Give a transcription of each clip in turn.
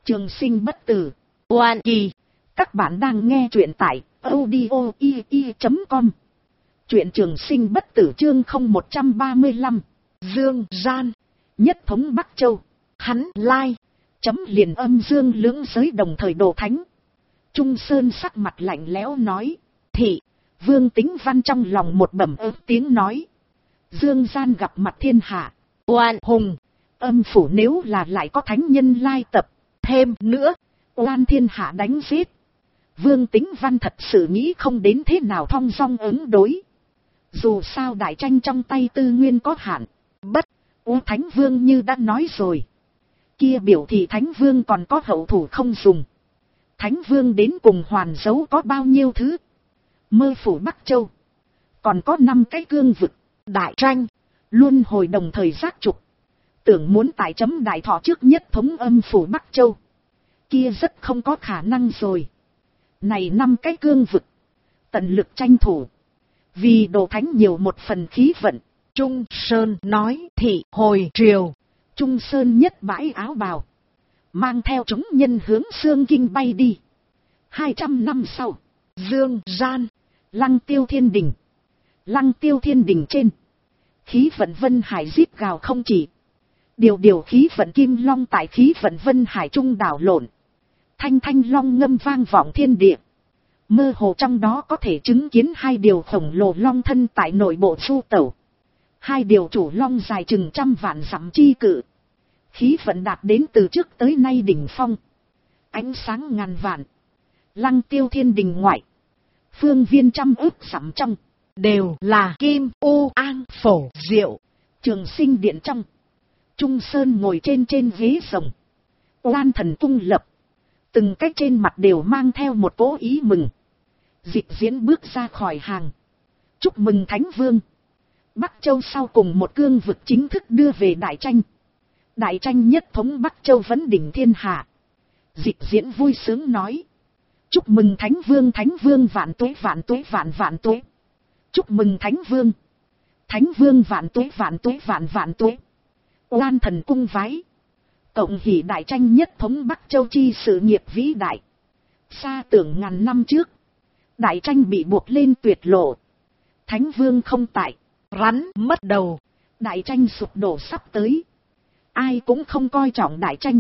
Trường sinh bất tử. Oan kỳ. Các bạn đang nghe truyện tại audio.com. Truyện trường sinh bất tử chương 0135. Dương gian. Nhất thống Bắc Châu. Hắn lai. Chấm liền âm dương lưỡng giới đồng thời đồ thánh. Trung Sơn sắc mặt lạnh lẽo nói. Thị. Vương Tính Văn trong lòng một bẩm tiếng nói. Dương gian gặp mặt thiên hạ. Oan hùng. Âm phủ nếu là lại có thánh nhân lai tập. Thêm nữa. Oan thiên hạ đánh giết. Vương Tính Văn thật sự nghĩ không đến thế nào thong dong ứng đối. Dù sao đại tranh trong tay tư nguyên có hạn. Bất. Thánh Vương như đã nói rồi. Kia biểu thị Thánh Vương còn có hậu thủ không dùng. Thánh Vương đến cùng hoàn dấu có bao nhiêu thứ. Mơ phủ Bắc Châu. Còn có 5 cái cương vực. Đại tranh. Luôn hồi đồng thời giác trục. Tưởng muốn tại chấm đại thọ trước nhất thống âm phủ Bắc Châu. Kia rất không có khả năng rồi. Này 5 cái cương vực. Tận lực tranh thủ. Vì đồ thánh nhiều một phần khí vận. Trung Sơn nói thị hồi triều. Trung Sơn nhất bãi áo bào. Mang theo chúng nhân hướng Xương Kinh bay đi. 200 năm sau. Dương gian. Lăng Tiêu Thiên Đình. Lăng Tiêu Thiên Đình trên. Khí vận Vân Hải giết gào không chỉ. Điều khí vận Kim Long tại khí vận Vân Hải trung đảo lộn. Thanh thanh long ngâm vang vọng thiên địa. Mơ hồ trong đó có thể chứng kiến 2 điều khổng lồ long thân tại nội bộ du tẩu. 2 điều chủ long dài chừng 100 vạn dặm chi cự. Khí vận đạt đến từ trước tới nay đỉnh phong. Ánh sáng ngàn vạn. Lăng Tiêu Thiên Đình ngoại. Phương viên 100 ức dặm trong. Đều là kim u an phổ diệu. Trường sinh điện trong. Trung Sơn ngồi trên ghế rồng. Oan thần cung lập. Từng cái trên mặt đều mang theo một cỗ ý mừng. Dịch diễn bước ra khỏi hàng. Chúc mừng Thánh Vương. Bắc Châu sau cùng một cương vực chính thức đưa về đại tranh. Đại tranh nhất thống Bắc Châu vấn đỉnh thiên hạ. Dịch diễn vui sướng nói. Chúc mừng Thánh Vương vạn tuế vạn tuế vạn vạn tuế. Chúc mừng Thánh Vương. Thánh Vương vạn tuế vạn tuế vạn vạn tuế. Oan thần cung vái. Cộng hỷ đại tranh nhất thống Bắc Châu chi sự nghiệp vĩ đại. Xa tưởng ngàn năm trước. Đại tranh bị buộc lên tuyệt lộ. Thánh Vương không tại. Rắn mất đầu. Đại tranh sụp đổ sắp tới. Ai cũng không coi trọng đại tranh.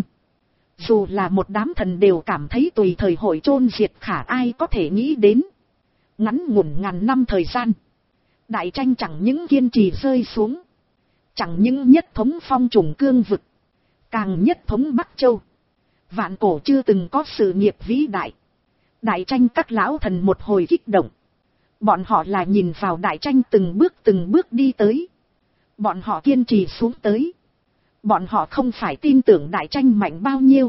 Dù là một đám thần đều cảm thấy tùy thời hội chôn diệt khả ai có thể nghĩ đến. Ngắn ngủn ngàn năm thời gian. Đại tranh chẳng những kiên trì rơi xuống. Chẳng những nhất thống phong trùng cương vực. Càng nhất thống Bắc Châu. Vạn cổ chưa từng có sự nghiệp vĩ đại. Đại tranh các lão thần một hồi kích động. Bọn họ là nhìn vào đại tranh từng bước đi tới. Bọn họ kiên trì xuống tới. Bọn họ không phải tin tưởng đại tranh mạnh bao nhiêu.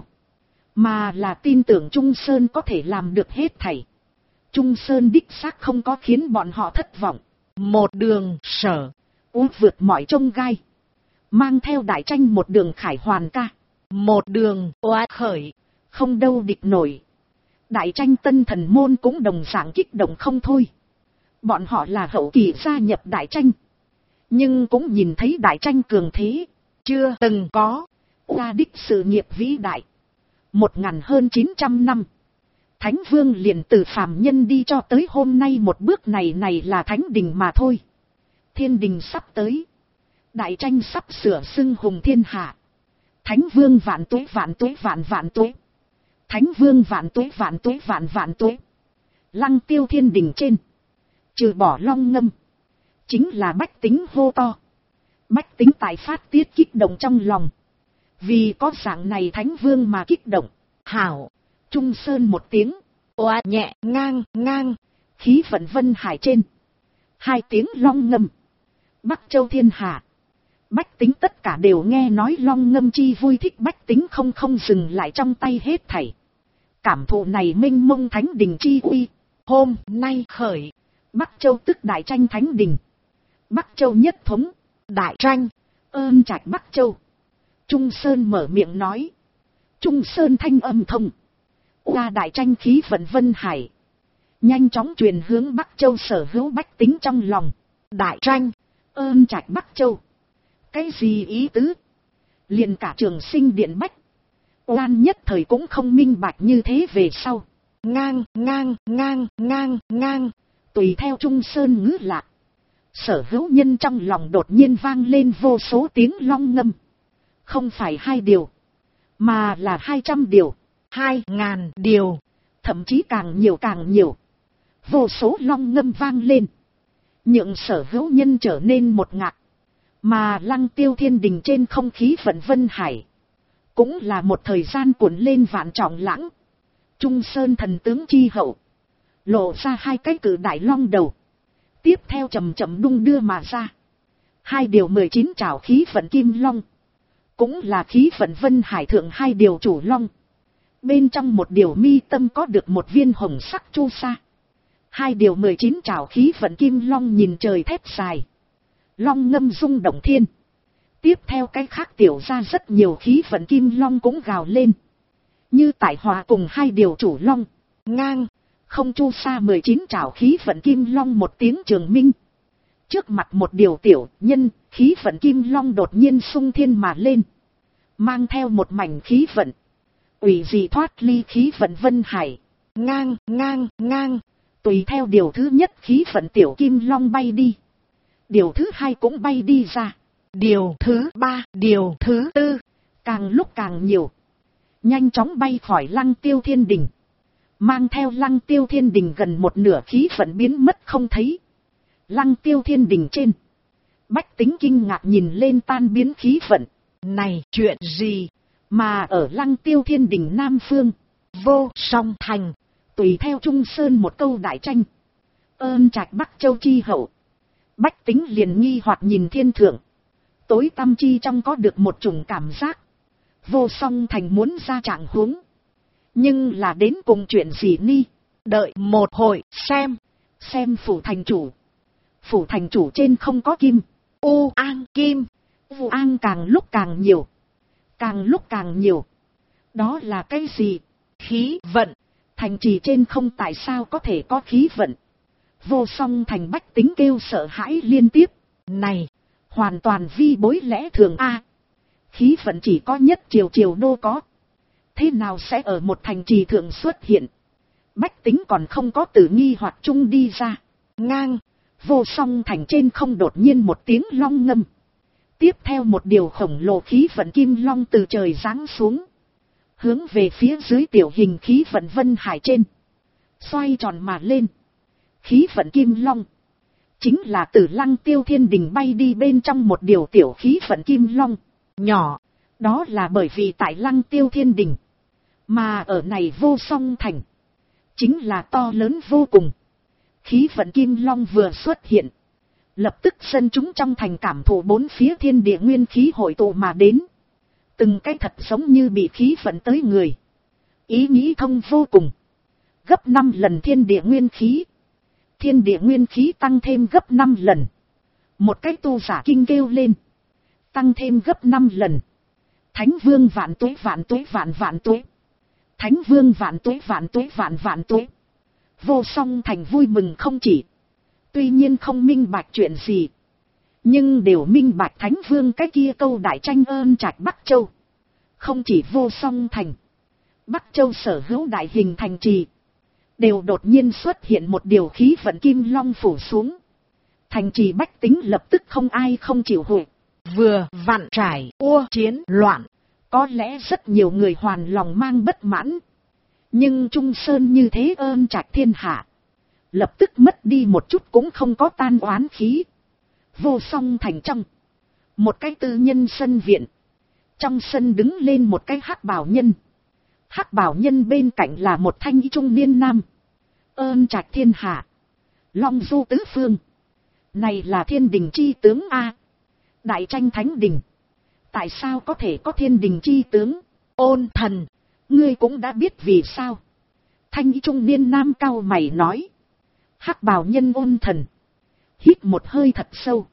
Mà là tin tưởng Trung Sơn có thể làm được hết thảy. Trung Sơn đích xác không có khiến bọn họ thất vọng. Một đường sở. Vượt mọi chông gai. Mang theo đại tranh một đường khải hoàn ca. Một đường oa khởi. Không đâu địch nổi. Đại tranh tân thần môn cũng đồng dạng kích động không thôi. Bọn họ là hậu kỳ gia nhập đại tranh. Nhưng cũng nhìn thấy đại tranh cường thế. Chưa từng có. Oa đích sự nghiệp vĩ đại. 1900 năm. Thánh Vương liền từ phàm nhân đi cho tới hôm nay một bước này là thánh đình mà thôi. Thiên đình sắp tới. Đại tranh sắp sửa xưng hùng thiên hạ. Thánh Vương vạn tuế vạn tuế vạn vạn tuế. Thánh Vương vạn tuế vạn tuế vạn vạn tuế. Lăng Tiêu Thiên Đình trên. Trừ bỏ long ngâm. Chính là bách tính hô to. Bách tính tại phát tiết kích động trong lòng. Vì có dạng này Thánh Vương mà kích động. Hảo. Trung Sơn một tiếng. Oa nhẹ ngang. Khí vận Vân Hải trên. 2 tiếng long ngâm. Bắc Châu thiên hạ. Bách tính tất cả đều nghe nói long ngâm chi vui thích bách tính không dừng lại trong tay hết thảy. Cảm thụ này mênh mông thánh đình chi uy. Hôm nay khởi. Bắc Châu tức đại tranh thánh đình. Bắc Châu nhất thống. Đại tranh. Ơn trạch Bắc Châu. Trung Sơn mở miệng nói. Trung Sơn thanh âm thông. Qua đại tranh khí vận Vân Hải. Nhanh chóng truyền hướng Bắc Châu sở hữu bách tính trong lòng. Đại tranh. Ơn trạch Bắc Châu. Cái gì ý tứ? Liền cả Trường Sinh điện bách. Oan nhất thời cũng không minh bạch như thế về sau. Ngang, ngang, ngang, ngang, ngang, tùy theo Trung Sơn ngữ lạc. Sở Hữu Nhân trong lòng đột nhiên vang lên vô số tiếng long ngâm. Không phải 2 điều, mà là 200 điều, 2000 điều, thậm chí càng nhiều càng nhiều. Vô số long ngâm vang lên, nhượng Sở Hữu Nhân trở nên một ngạt. Mà Lăng Tiêu Thiên Đình trên không khí vận vân hải, cũng là một thời gian cuộn lên vạn trọng lãng. Trung Sơn thần tướng chi hậu, lộ ra 2 cái cự đại long đầu. Tiếp theo chậm chậm đung đưa mà ra 2 điều 19 trảo khí vận kim long, cũng là khí vận vân hải thượng 2 điều chủ long. Bên trong một điều mi tâm có được một viên hồng sắc chu sa. 2 điều 19 trảo khí vận kim long nhìn trời thét dài, long ngâm rung động thiên. Tiếp theo cái khác tiểu ra rất nhiều khí vận kim long cũng gào lên, như tại hòa cùng 2 điều chủ long. Ngang, không chu sa 19 trảo khí vận kim long một tiếng trường minh. Trước mặt một điều tiểu nhân, khí vận kim long đột nhiên sung thiên mà lên, mang theo một mảnh khí vận, ủy dị thoát ly khí vận vân hải. Ngang, ngang, ngang, tùy theo điều thứ nhất khí vận tiểu kim long bay đi, điều thứ 2 cũng bay đi ra, điều thứ 3, điều thứ 4, càng lúc càng nhiều, nhanh chóng bay khỏi Lăng Tiêu Thiên Đình, mang theo Lăng Tiêu Thiên Đình gần một nửa khí vận biến mất không thấy. Lăng Tiêu Thiên Đình trên, bách tính kinh ngạc nhìn lên tan biến khí vận. Này chuyện gì? Mà ở Lăng Tiêu Thiên Đình Nam Phương, Vô Song Thành, tùy theo Trung Sơn một câu đại tranh, Ơn Trạch Bắc Châu chi hậu, bách tính liền nghi hoặc nhìn thiên thượng. Tối tăm chi trong có được một chủng cảm giác, Vô Song Thành muốn ra trạng huống. Nhưng là đến cùng chuyện gì ni? Đợi một hồi xem phủ thành chủ. Phủ thành chủ trên không có kim, u an kim, u an càng lúc càng nhiều, càng lúc càng nhiều. Đó là cái gì? Khí vận. Thành trì trên không tại sao có thể có khí vận? Vô Song Thành bách tính kêu sợ hãi liên tiếp. Này, hoàn toàn vi bối lẽ thường a. Khí vận chỉ có nhất triều đô có, thế nào sẽ ở một thành trì thượng xuất hiện? Bách tính còn không có tự nghi hoặc chung đi ra. Ngang, Vô Song Thành trên không đột nhiên một tiếng long ngâm. Tiếp theo một điều khổng lồ khí vận kim long từ trời giáng xuống, hướng về phía dưới tiểu hình khí vận vân hải trên, xoay tròn mà lên. Khí vận kim long chính là từ Lăng Tiêu Thiên Đình bay đi bên trong một điều tiểu khí vận kim long nhỏ. Đó là bởi vì tại Lăng Tiêu Thiên Đình, mà ở này Vô Song Thành chính là to lớn vô cùng. Khí vận kim long vừa xuất hiện, lập tức dân chúng trong thành cảm thụ bốn phía thiên địa nguyên khí hội tụ mà đến. Từng cái thật giống như bị khí vận tới người, ý nghĩ thông vô cùng. Gấp 5 lần thiên địa nguyên khí, thiên địa nguyên khí tăng thêm gấp 5 lần. Một cái tu giả kinh kêu lên, tăng thêm gấp 5 lần. Thánh vương vạn tuế vạn tuế vạn vạn tuế, Thánh vương vạn tuế vạn tuế vạn vạn tuế. Vô Song Thành vui mừng không chỉ, tuy nhiên không minh bạch chuyện gì, nhưng đều minh bạch Thánh vương cái kia câu đại tranh Ơn Trạch Bắc Châu. Không chỉ Vô Song Thành, Bắc Châu sở hữu đại hình thành trì đều đột nhiên xuất hiện một điều khí vận kim long phủ xuống. Thành trì bách tính lập tức không ai không chịu hụt. Vừa vặn trải ua chiến loạn, có lẽ rất nhiều người hoàn lòng mang bất mãn, nhưng Trung Sơn như thế ơn trạch thiên hạ, lập tức mất đi một chút cũng không có tan oán khí. Vô Song Thành trong một cái tư nhân sân viện, trong sân đứng lên một cái hắc bào nhân. Hắc bào nhân bên cạnh là một thanh y trung niên nam. Ơn trạch thiên hạ, long du tứ phương, này là thiên đình chi tướng a. Đại tranh thánh đình, tại sao có thể có thiên đình chi tướng? Ôn thần, ngươi cũng đã biết vì sao. Thanh y trung niên nam cao mày nói. Hắc bào nhân Ôn thần hít một hơi thật sâu,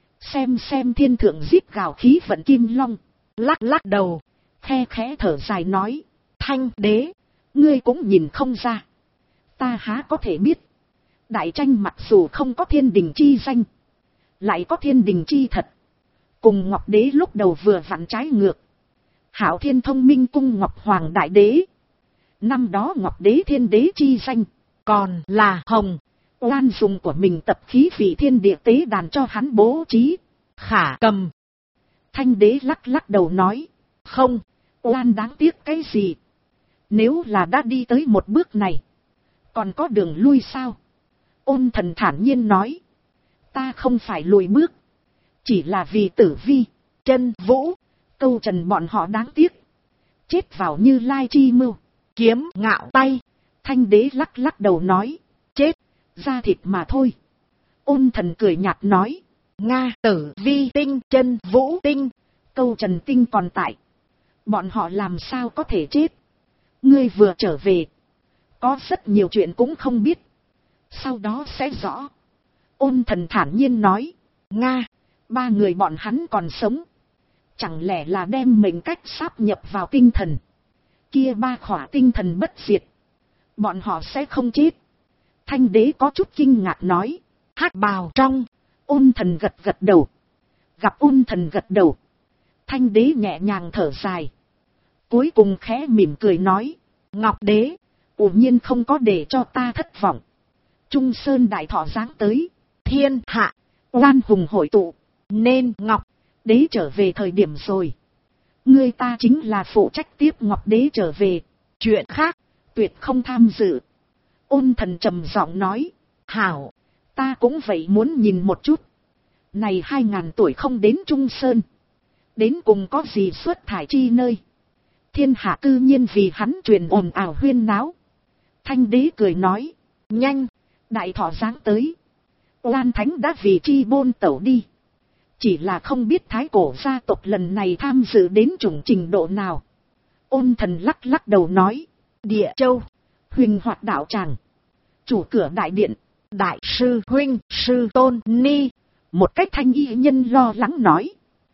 xem thiên thượng giết gào khí vận kim long, lắc đầu, khe khẽ thở dài nói. Thanh đế, ngươi cũng nhìn không ra, ta há có thể biết. Đại tranh mặc dù không có thiên đình chi danh, lại có thiên đình chi thật, cùng Ngọc Đế lúc đầu vừa vặn trái ngược. Hạo Thiên Thông Minh Cung Ngọc Hoàng Đại Đế. Năm đó Ngọc Đế Thiên Đế chi danh, còn là Hồng Oan dùng của mình tập khí vị thiên địa tế đàn cho hắn bố trí. Khả Cầm. Thanh Đế lắc lắc đầu nói, không, Oan đáng tiếc cái gì? Nếu là đã đi tới một bước này, còn có đường lui sao? Ôn Thần thản nhiên nói, ta không phải lùi bước, chỉ là vì Tử Vi, Chân Vũ, Câu Trần bọn họ đáng tiếc. Chết vào Như Lai chi mưu, kiếm ngạo tay. Thanh Đế lắc lắc đầu nói, chết, da thịt mà thôi. Ôn Thần cười nhạt nói, Nga Tử Vi tinh, Chân Vũ tinh, Câu Trần tinh còn tại, bọn họ làm sao có thể chết? Ngươi vừa trở về, có rất nhiều chuyện cũng không biết, sau đó sẽ rõ. Ôn Thần thản nhiên nói, Nga, ba người bọn hắn còn sống, chẳng lẽ là đem mệnh cách sáp nhập vào tinh thần, kia ba khỏa tinh thần bất diệt, bọn họ sẽ không chết? Thanh Đế có chút kinh ngạc nói, Hắc Bào trong. Ôn Thần gật gật đầu. Gặp Ôn Thần gật đầu, Thanh Đế nhẹ nhàng thở dài, cuối cùng khẽ mỉm cười nói, Ngọc Đế, ủ nhiên không có để cho ta thất vọng. Trung Sơn đại thọ giáng tới, thiên hạ oan hùng hội tụ, nên Ngọc Đế trở về thời điểm rồi. Ngươi ta chính là phụ trách tiếp Ngọc Đế trở về, chuyện khác tuyệt không tham dự. Ôn Thần trầm giọng nói, hảo, ta cũng vậy muốn nhìn một chút. Này 2000 tuổi không đến Trung Sơn, đến cùng có gì xuất thải chi nơi? Thiên hạ cư nhiên vì hắn truyền ồn ào huyên náo. Thanh Đế cười nói, nhanh, đại thọ giáng tới, Oan Thánh đã vì chi bôn tẩu đi. Chỉ là không biết Thái Cổ gia tộc lần này tham dự đến chủng trình độ nào. Ôn Thần lắc lắc đầu nói, Địa Châu, Huỳnh Hoạt đạo tràng, chủ cửa đại điện, đại sư huynh, sư tôn ni. Một cách thanh y nhân lo lắng nói,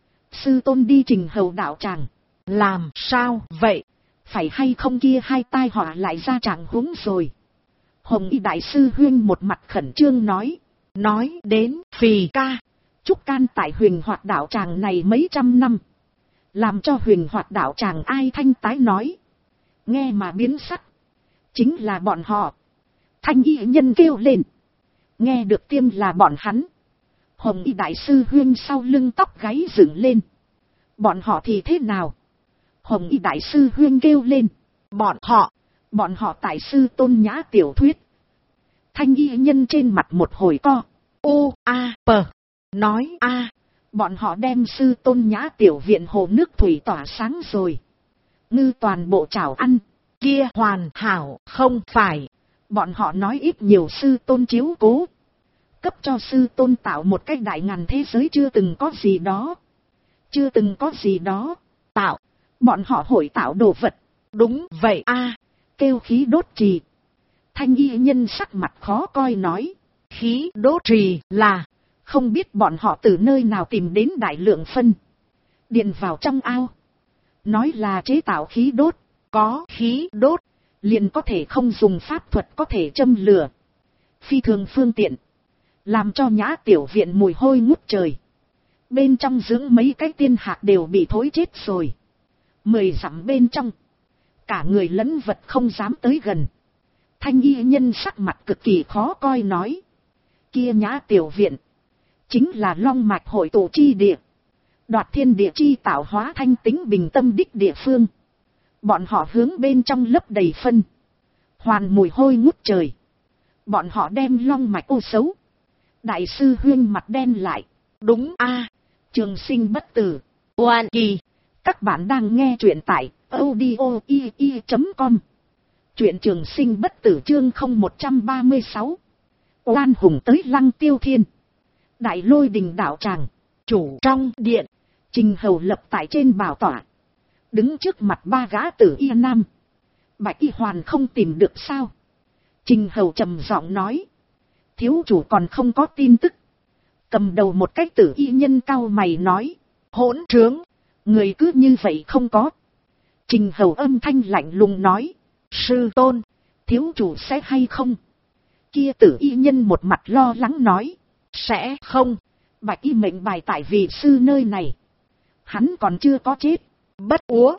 sư tôn đi trình hầu đạo tràng, làm sao vậy? Phải hay không kia hai tai họa lại ra trạng huống rồi? Hồng y đại sư huyên một mặt khẩn trương nói đến Phì ca, Trúc Can tại Huỳnh Hoạt đạo tràng này mấy trăm năm, làm cho Huỳnh Hoạt đạo tràng ai thanh tái nói, nghe mà biến sắc. Chính là bọn họ. Thanh y nhân kêu lên, nghe được tiêm là bọn hắn. Hồng y đại sư huyên sau lưng tóc gáy dựng lên, bọn họ thì thế nào? Hồng y đại sư huyên kêu lên, bọn họ tại sư tôn nhã tiểu thuyết. Thanh y nhân trên mặt một hồi co, nói bọn họ đem sư tôn nhã tiểu viện hồ nước thủy tỏa sáng rồi. Ngư toàn bộ chảo ăn, kia hoàn hảo không phải. Bọn họ nói ít nhiều sư tôn chiếu cố, cấp cho sư tôn tạo một cái đại ngàn thế giới chưa từng có gì đó. Tạo, bọn họ hội tạo đồ vật. Đúng vậy kêu khí đốt trì. Thanh y nhân sắc mặt khó coi nói, khí đốt trì là, không biết bọn họ từ nơi nào tìm đến đại lượng phân điện vào trong ao. Nói là chế tạo khí đốt, có khí đốt liền có thể không dùng pháp thuật có thể châm lửa, phi thường phương tiện, làm cho nhã tiểu viện mùi hôi ngút trời. Bên trong dưỡng mấy cái tiên hạc đều bị thối chết rồi. 10 dặm bên trong, cả người lẫn vật không dám tới gần. Thanh y nhân sắc mặt cực kỳ khó coi nói, kia nhã tiểu viện chính là long mạch hội tụ chi địa, đoạt thiên địa chi tạo hóa thanh tính bình tâm đích địa phương. Bọn họ hướng bên trong lấp đầy phân, hoàn mùi hôi ngút trời. Bọn họ đem long mạch ô xấu. Đại sư huyên mặt đen lại, đúng Trường Sinh bất tử, oan kỳ. Các bạn đang nghe truyện tại audio.com. Truyện Trường Sinh bất tử chương 0136. Oan hùng tới Lăng Tiêu Thiên. Đại Lôi Đình đạo tràng, chủ trong điện, Trình Hầu lập tại trên bảo tọa, đứng trước mặt ba gã tử y nam. Bạch y hoàn không tìm được sao? Trình Hầu trầm giọng nói, thiếu chủ còn không có tin tức. Cầm đầu một cái tử y nhân cau mày nói, hỗn trướng, người cứ như vậy không có. Trình Hầu âm thanh lạnh lùng nói, sư tôn, thiếu chủ sẽ hay không? Kia tử y nhân một mặt lo lắng nói, sẽ không. Bạch y mệnh bài tại vị sư nơi này, hắn còn chưa có chết. Bất úa,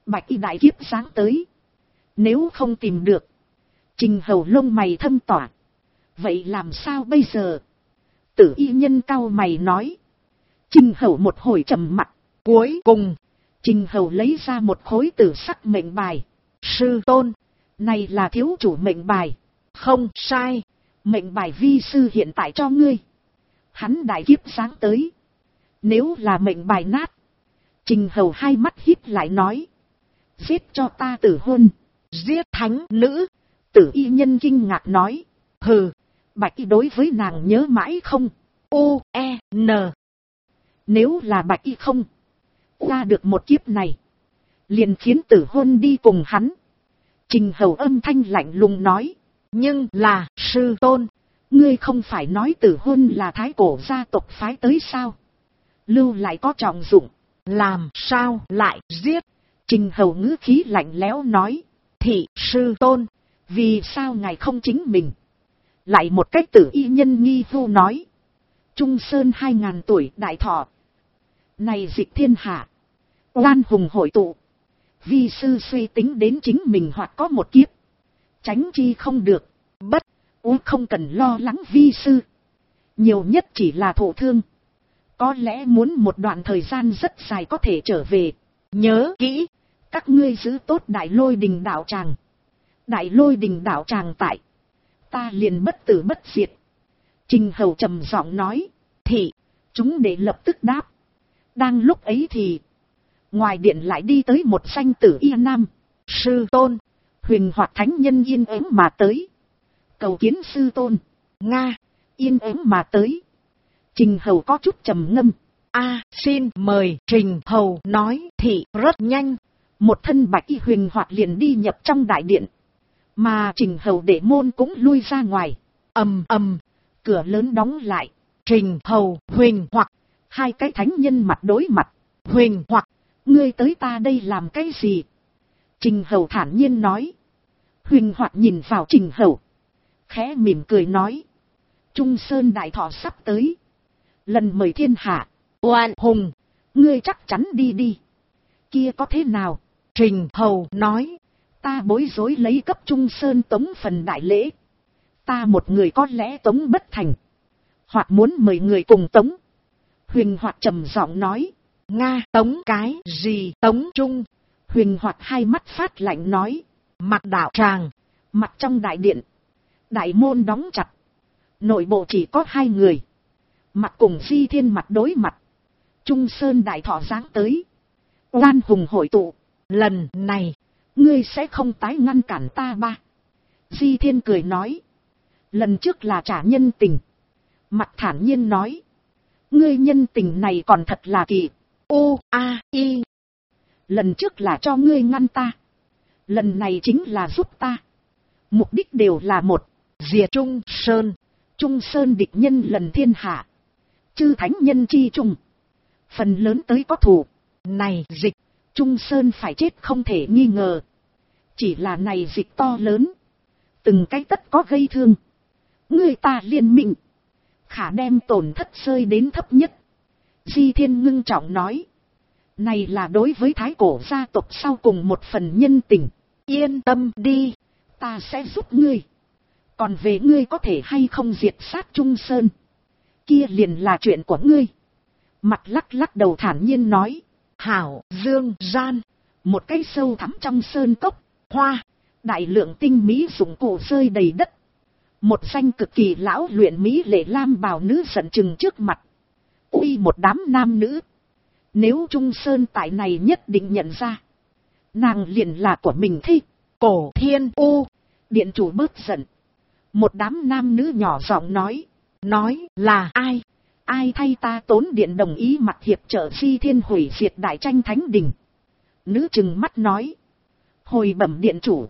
bạch y đại kiếp sáng tới. Nếu không tìm được, Trình Hầu lông mày thâm tỏa. Vậy làm sao bây giờ? Tử y nhân cau mày nói. Trình Hầu một hồi trầm mặc. Cuối cùng, Trình Hầu lấy ra một khối tử sắc mệnh bài. Sư tôn, này là thiếu chủ mệnh bài. Không sai, mệnh bài vi sư hiện tại cho ngươi. Hắn đại kiếp sáng tới. Nếu là mệnh bài nát. Trình Hầu hai mắt híp lại nói. Giết cho ta tử hôn. Giết thánh nữ. Tử y nhân kinh ngạc nói. Hừ, bạch y đối với nàng nhớ mãi không? U-E-N. Nếu là bạch y không qua được một kiếp này, liền khiến tử hôn đi cùng hắn. Trình Hầu âm thanh lạnh lùng nói. Nhưng là, sư tôn, ngươi không phải nói tử hôn là thái cổ gia tộc phái tới sao? Lưu lại có trọng dụng, làm sao lại giết? Trình Hầu ngữ khí lạnh lẽo nói. Thị sư tôn, vì sao ngài không chính mình? Lại một cách tử y nhân nghi vu nói. Trung Sơn 2000 tuổi đại thọ. Này dịch thiên hạ. Oan hùng hội tụ. Vi sư suy tính đến chính mình hoặc có một kiếp. Tránh chi không được. Bất u không cần lo lắng vi sư. Nhiều nhất chỉ là thổ thương. Có lẽ muốn một đoạn thời gian rất dài có thể trở về. Nhớ kỹ. Các ngươi giữ tốt Đại Lôi Đình đạo tràng. Đại Lôi Đình đạo tràng tại. Ta liền bất tử bất diệt. Trình Hầu trầm giọng nói. Thì, chúng để lập tức đáp. Đang lúc ấy thì, ngoài điện lại đi tới một danh tử y nam. Sư tôn, huyền hoạt thánh nhân yên ắng mà tới. Cầu kiến sư tôn. Nga, yên ắng mà tới. Trình Hầu có chút trầm ngâm. Xin mời. Trình Hầu nói thì rất nhanh. Một thân bạch y huyền hoạt liền đi nhập trong đại điện. Mà Trình Hầu đệ môn cũng lui ra ngoài. Ầm ầm, cửa lớn đóng lại. Trình Hầu, huyền hoạt, hai cái thánh nhân mặt đối mặt. Huyền hoạt, ngươi tới ta đây làm cái gì? Trình Hầu thản nhiên nói. Huyền hoạt nhìn vào Trình Hầu, khẽ mỉm cười nói. Trung Sơn đại thọ sắp tới. Lần mời thiên hạ, oan hùng, ngươi chắc chắn đi đi. Kia có thế nào? Trình Hầu nói. Ta bối rối lấy cấp Trung Sơn tống phần đại lễ. Ta một người có lẽ tống bất thành. Hoặc muốn mời người cùng tống. Huyền hoạt trầm giọng nói. Nga, tống cái gì? Tống Trung. Huyền hoạt hai mắt phát lạnh nói. Mặt đạo tràng, mặt trong đại điện. Đại môn đóng chặt. Nội bộ chỉ có hai người. Mặt cùng Di Thiên mặt đối mặt. Trung Sơn đại thọ giáng tới. Oan hùng hội tụ. Lần này, ngươi sẽ không tái ngăn cản ta ba. Di Thiên cười nói. Lần trước là trả nhân tình. Mặt thản nhiên nói. Ngươi nhân tình này còn thật là kỳ. U-A-I. Lần trước là cho ngươi ngăn ta. Lần này chính là giúp ta. Mục đích đều là một. Diệt Trung Sơn. Trung Sơn địch nhân lần thiên hạ. Chư thánh nhân chi trung. Phần lớn tới có thù. Này dịch. Trung Sơn phải chết không thể nghi ngờ. Chỉ là này dịch to lớn. Từng cái tất có gây thương. Người ta liên minh. Khả đem tổn thất rơi đến thấp nhất. Di Thiên ngưng trọng nói. Này là đối với thái cổ gia tộc sau cùng một phần nhân tình. Yên tâm đi. Ta sẽ giúp ngươi. Còn về ngươi có thể hay không diệt sát Trung Sơn. Kia liền là chuyện của ngươi. Mặt lắc lắc đầu thản nhiên nói. Hảo dương gian. Một cái sâu thẳm trong sơn cốc. Hoa. Đại lượng tinh mỹ dụng cụ rơi đầy đất. Một danh cực kỳ lão luyện mỹ lệ lam bào nữ giận chừng trước mặt. Ui một đám nam nữ. Nếu Trung Sơn tại này nhất định nhận ra. Nàng liền là của mình thi. Cổ Thiên U. Điện chủ bớt giận. Một đám nam nữ nhỏ giọng nói. Nói là ai? Ai thay ta tốn điện đồng ý mặt hiệp trợ Di Thiên hủy diệt đại tranh thánh đình? Nữ trừng mắt nói. Hồi bẩm điện chủ.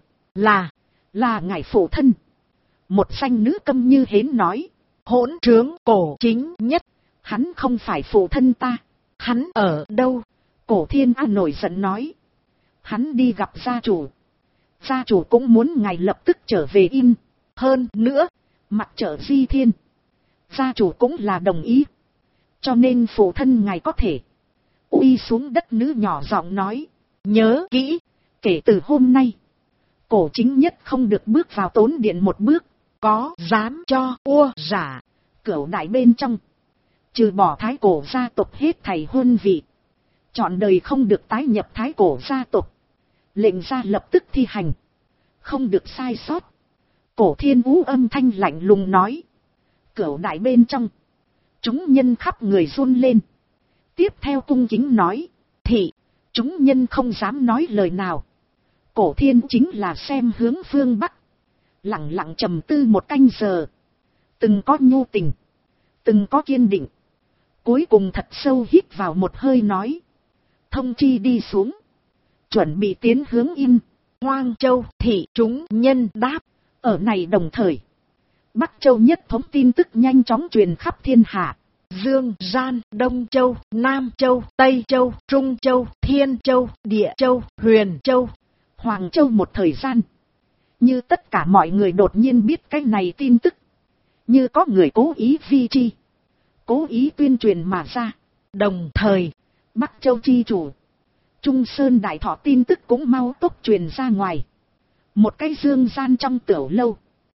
Là ngài phụ thân. Một danh nữ câm như hến nói. Hỗn trướng Cổ Chính Nhất. Hắn không phải phụ thân ta. Hắn ở đâu? Cổ Thiên A nổi giận nói. Hắn đi gặp gia chủ. Gia chủ cũng muốn ngài lập tức trở về in. Hơn nữa, mặt trở Di Thiên. Gia chủ cũng là đồng ý. Cho nên phụ thân ngài có thể. Uy xuống đất nữ nhỏ giọng nói. nhớ kỹ, kể từ hôm nay, cổ chính nhất không được bước vào tốn điện một bước, có dám cho ua giả, cửu đại bên trong, trừ bỏ thái cổ gia tộc hết thảy huân vị, chọn đời không được tái nhập thái cổ gia tộc. Lệnh ra lập tức thi hành, không được sai sót. Cổ Thiên Vũ âm thanh lạnh lùng nói. Cửu đại bên trong, chúng nhân khắp người run lên. Tiếp theo cung kính nói, thị, chúng nhân không dám nói lời nào. Cổ Thiên chính là xem hướng phương Bắc, lặng lặng trầm tư một canh giờ, từng có nhu tình, từng có kiên định, cuối cùng thật sâu hít vào một hơi nói, thông chi đi xuống, chuẩn bị tiến hướng In, Hoang Châu. Thị chúng nhân đáp. Ở này đồng thời, Bắc Châu nhất thống tin tức nhanh chóng truyền khắp thiên hạ. Dương Gian, Đông Châu, Nam Châu, Tây Châu, Trung Châu, Thiên Châu, Địa Châu, Huyền Châu, Hoàng Châu một thời gian. Như tất cả mọi người đột nhiên biết cái này tin tức. Như có người cố ý vi chi, cố ý tuyên truyền mà ra. Đồng thời, Bắc Châu chi chủ Trung Sơn Đại Thọ tin tức cũng mau tốc truyền ra ngoài. Một cái Dương Gian trong tiểu lâu,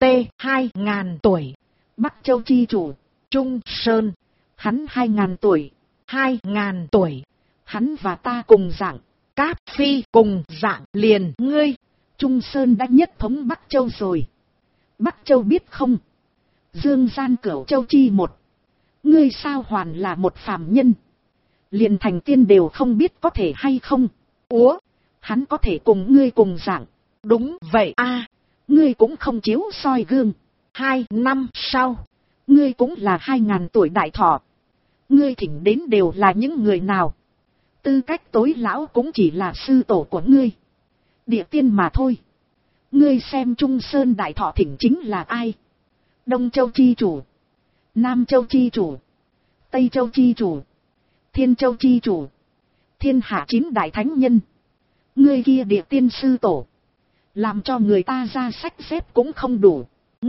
T2000 tuổi, Bắc Châu chi chủ Trung Sơn, hắn 2000 tuổi, 2000 tuổi, hắn và ta cùng dạng, Cáp Phi cùng dạng liền ngươi. Trung Sơn đã nhất thống Bắc Châu rồi. Bắc Châu biết không? Dương Gian Cửu Châu chi một, ngươi sao hoàn là một phàm nhân, liền thành tiên đều không biết có thể hay không. Úa, hắn có thể cùng ngươi cùng dạng. Đúng vậy a, ngươi cũng không chiếu soi gương. 2 năm sau, ngươi cũng là 2000 tuổi đại thọ. Ngươi thỉnh đến đều là những người nào? Tư cách tối lão cũng chỉ là sư tổ của ngươi, địa tiên mà thôi. Ngươi xem Trung Sơn Đại Thọ thỉnh chính là ai? Đông Châu chi chủ, Nam Châu chi chủ, Tây Châu chi chủ, Thiên Châu chi chủ, thiên hạ 9 đại thánh nhân. Ngươi kia địa tiên sư tổ, làm cho người ta ra sách xếp cũng không đủ.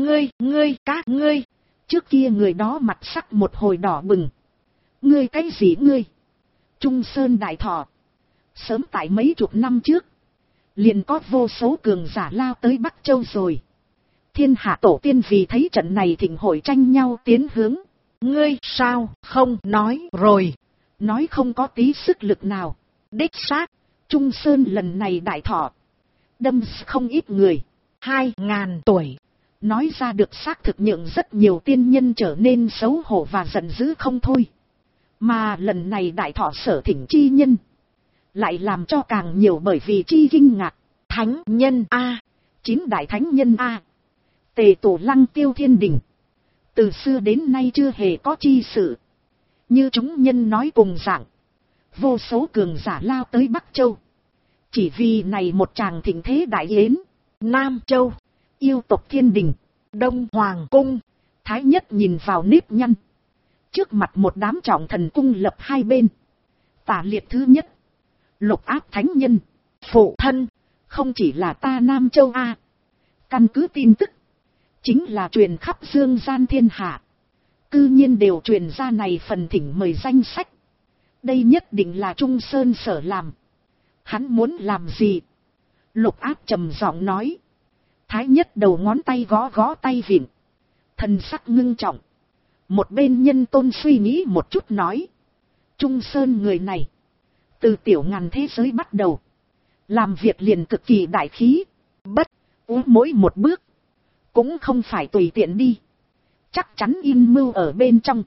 Các ngươi, trước kia người đó mặt sắc một hồi đỏ bừng. Ngươi cái gì ngươi? Trung Sơn Đại Thọ, sớm tại mấy chục năm trước, liền có vô số cường giả lao tới Bắc Châu rồi. Thiên hạ tổ tiên vì thấy trận này thịnh hội tranh nhau tiến hướng. Ngươi sao không nói rồi? Nói không có tí sức lực nào. Đích xác, Trung Sơn lần này đại thọ, đâm không ít người. 2000 tuổi, nói ra được xác thực nhượng rất nhiều tiên nhân trở nên xấu hổ và giận dữ không thôi. Mà lần này đại thọ sở thỉnh chi nhân, lại làm cho càng nhiều bởi vì chi kinh ngạc. Thánh nhân A, 9 đại thánh nhân A, Tề Tổ Lăng Tiêu Thiên Đình, từ xưa đến nay chưa hề có chi sự. Như chúng nhân nói cùng dạng, vô số cường giả lao tới Bắc Châu, chỉ vì này một tràng thịnh thế đại yến. Nam Châu, yêu tộc Thiên Đình, Đông Hoàng Cung, Thái Nhất nhìn vào nếp nhăn. Trước mặt một đám trọng thần cung lập hai bên. Tả liệt thứ nhất, Lục Áp thánh nhân, phụ thân, không chỉ là ta Nam Châu A. Căn cứ tin tức, chính là truyền khắp Dương Gian thiên hạ. Cư nhiên đều truyền ra này phần thỉnh mời danh sách. Đây nhất định là Trung Sơn sở làm. Hắn muốn làm gì? Lục Áp trầm giọng nói. Thái Nhất đầu ngón tay gõ gõ tay vịn, thần sắc ngưng trọng. Một bên Nhân Tôn suy nghĩ một chút nói. Trung Sơn người này, từ tiểu ngàn thế giới bắt đầu, làm việc liền cực kỳ đại khí. Bất úi mỗi một bước, cũng không phải tùy tiện đi. Chắc chắn in mưu ở bên trong.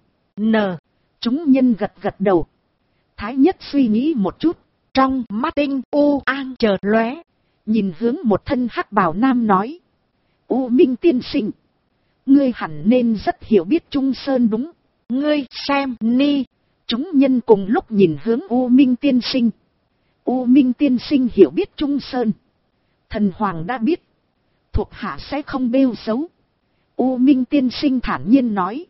Chúng nhân gật gật đầu. Thái Nhất suy nghĩ một chút, trong mắt tinh u an chợt lóe, nhìn hướng một thân hắc bào nam nói. U Minh tiên sinh, ngươi hẳn nên rất hiểu biết Trung Sơn đúng. Ngươi xem ni. Chúng nhân cùng lúc nhìn hướng U Minh tiên sinh. U Minh tiên sinh hiểu biết Trung Sơn, thần hoàng đã biết, thuộc hạ sẽ không bêu xấu. U Minh tiên sinh thản nhiên nói.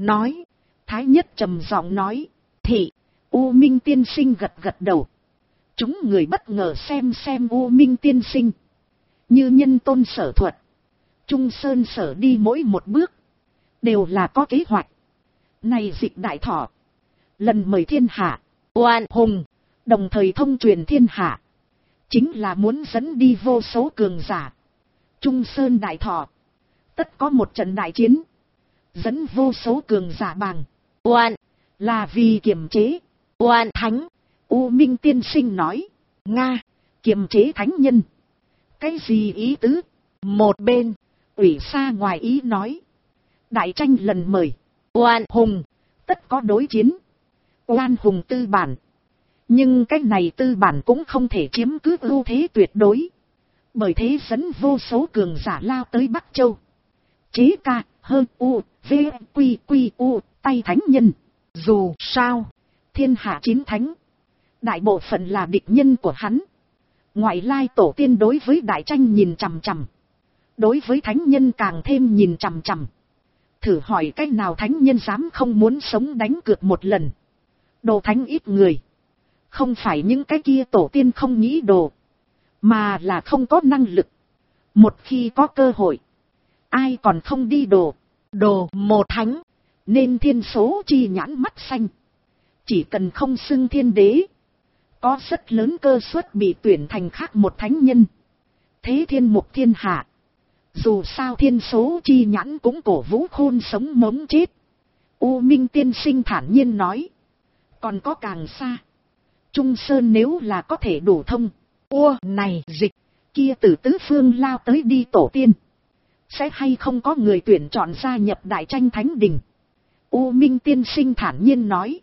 Thái Nhất trầm giọng nói. Thị. U Minh tiên sinh gật gật đầu. Chúng người bất ngờ xem U Minh tiên sinh. Như Nhân Tôn sở thuật, Trung Sơn sở đi mỗi một bước, đều là có kế hoạch. Này dịch đại thọ, lần mời thiên hạ, oan hùng, đồng thời thông truyền thiên hạ. chính là muốn dẫn đi vô số cường giả. Trung Sơn đại thọ, tất có một trận đại chiến, dẫn vô số cường giả bằng oan, là vì kiềm chế oan thánh. U Minh tiên sinh nói, Nga, kiềm chế thánh nhân, cái gì ý tứ? Một bên, Ủy Sa ngoài ý nói, đại tranh lần mời, oan hùng, tất có đối chiến, oan hùng tư bản. Nhưng cái này tư bản cũng không thể chiếm cứ ưu thế tuyệt đối. Bởi thế dẫn vô số cường giả lao tới Bắc Châu. Chế ca, hơn u, v, quy quy u, tay thánh nhân. Dù sao, thiên hạ chín thánh, đại bộ phận là địch nhân của hắn. Ngoại lai tổ tiên đối với đại tranh nhìn chằm chằm, đối với thánh nhân càng thêm nhìn chằm chằm. Thử hỏi cách nào thánh nhân dám không muốn sống đánh cược một lần. Đồ thánh ít người. Không phải những cái kia tổ tiên không nghĩ đồ, mà là không có năng lực. Một khi có cơ hội, ai còn không đi đồ. Đồ một thánh, nên thiên số chi nhãn mắt xanh. Chỉ cần không xưng thiên đế, có rất lớn cơ suất bị tuyển thành khác một thánh nhân. Thế thiên mục thiên hạ. Dù sao thiên số chi nhãn cũng cổ vũ khôn sống mống chết. U Minh tiên sinh thản nhiên nói, còn có càng xa. Trung Sơn nếu là có thể đủ thông, này dịch, kia từ tứ phương lao tới đi tổ tiên, sẽ hay không có người tuyển chọn gia nhập đại tranh thánh đình? U Minh tiên sinh thản nhiên nói,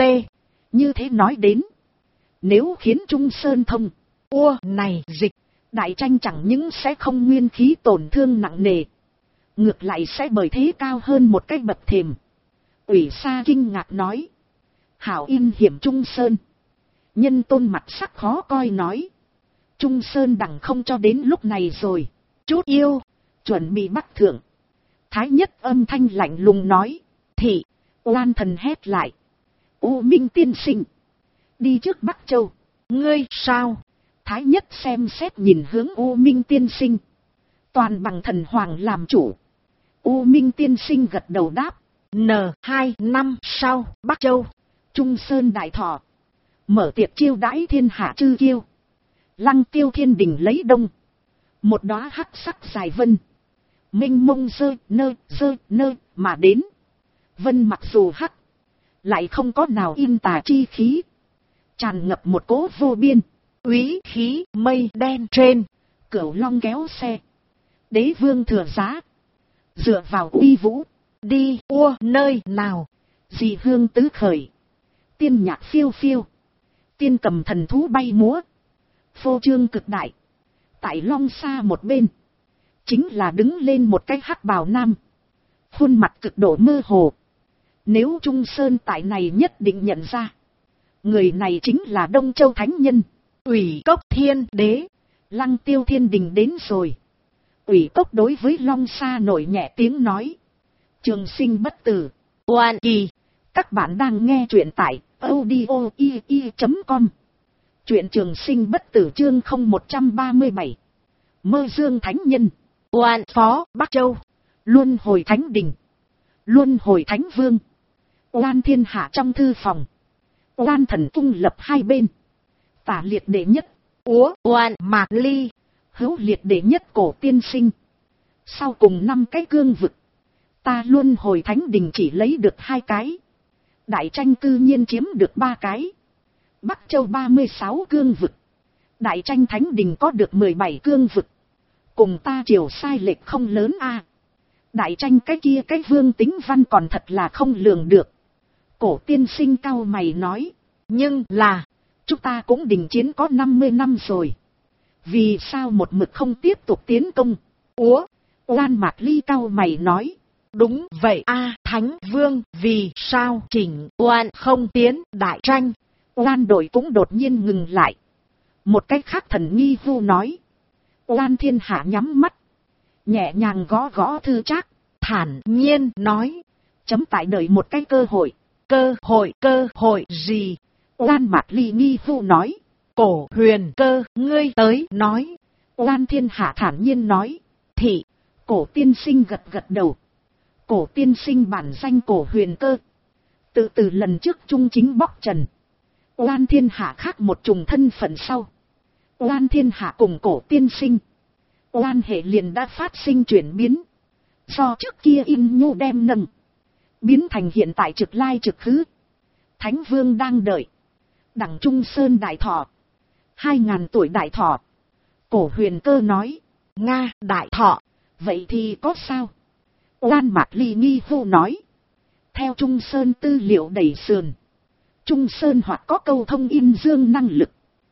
như thế nói đến, nếu khiến Trung Sơn thông, này dịch, đại tranh chẳng những sẽ không nguyên khí tổn thương nặng nề, ngược lại sẽ bởi thế cao hơn một cái bậc thềm. Ủy Sa kinh ngạc nói, hảo in hiểm Trung Sơn. Nhân Tôn mặt sắc khó coi nói, Trung Sơn đẳng không cho đến lúc này rồi, chút yêu, chuẩn bị bắt thượng. Thái nhất âm thanh lạnh lùng nói, thị, oan thần hét lại, U Minh tiên sinh, đi trước Bắc Châu. Ngươi sao? Thái nhất xem xét nhìn hướng U Minh tiên sinh, toàn bằng thần hoàng làm chủ. U Minh tiên sinh gật đầu đáp, N2 năm sau Bắc Châu, Trung Sơn đại thọ, mở tiệc chiêu đãi thiên hạ chư kiêu. Lăng Tiêu thiên đình lấy đông, một đóa hắc sắc dài vân, mênh mông dơ nơ mà đến. Vân mặc dù hắc, lại không có nào in tà chi khí, tràn ngập một cỗ vô biên úy khí. Mây đen trên, Cửu Long kéo xe, đế vương thừa giá, dựa vào uy vũ, đi nơi nào, dị hương tứ khởi, tiên nhạc phiêu phiêu, tiên cầm thần thú bay múa, phô trương cực đại. Tại Long xa một bên, chính là đứng lên một cái hắc bào nam, khuôn mặt cực độ mơ hồ. Nếu Trung Sơn tại này nhất định nhận ra, người này chính là Đông Châu thánh nhân, Ủy Cốc thiên đế. Lăng Tiêu thiên đình đến rồi. Ủy Cốc đối với Long xa nổi nhẹ tiếng nói, trường sinh bất tử, oan kỳ. Các bạn đang nghe truyện tại audio.com. Truyện trường sinh bất tử chương 0137. Mơ Dương thánh nhân, oan phó Bắc Châu, luân hồi thánh đình, luân hồi thánh vương, oan thiên hạ. Trong thư phòng, oan thần cung lập hai bên, tả liệt đệ nhất, oan Mạc Ly, hữu liệt đệ nhất Cổ tiên sinh. Sau cùng 5 cái cương vực, ta luân hồi thánh đình chỉ lấy được 2 cái, đại tranh cư nhiên chiếm được 3 cái. Bắc Châu 36 cương vực, đại tranh thánh đình có được 17 cương vực, cùng ta chiều sai lệch không lớn a. Đại tranh cái kia cái vương tính văn còn thật là không lường được. Cổ tiên sinh cau mày nói, nhưng là, chúng ta cũng đình chiến có 50 năm rồi, vì sao một mực không tiếp tục tiến công? Oan Mạc Ly cau mày nói, đúng vậy a, thánh vương, vì sao chỉnh oan không tiến đại tranh? Oan đội cũng đột nhiên ngừng lại. Một cách khác thần nghi vu nói, oan thiên hạ nhắm mắt, nhẹ nhàng gõ gõ thư trác, thản nhiên nói, chấm tại đợi một cái cơ hội. Cơ hội gì? Oan Mạc Ly nghi vu nói, Cổ huyền cơ, ngươi tới nói. Oan thiên hạ thản nhiên nói, thị. Cổ tiên sinh gật gật đầu. Cổ tiên sinh bản danh Cổ huyền cơ, từ lần trước trung chính bóc trần, oan thiên hạ khác một trùng thân phận sau, Oan thiên hạ cùng cổ tiên sinh. Oan hệ liền đã phát sinh chuyển biến. Do trước kia in nhu đem nâng. Biến thành hiện tại trực lai trực khứ. Thánh vương đang đợi. Đặng Trung Sơn đại thọ. 2000 tuổi đại thọ. Cổ Huyền Cơ nói. Nga đại thọ. Vậy thì có sao? Oan Mạc Ly nghi vô nói. Theo Trung Sơn tư liệu đẩy sườn. Trung Sơn hoặc có câu thông in dương năng lực.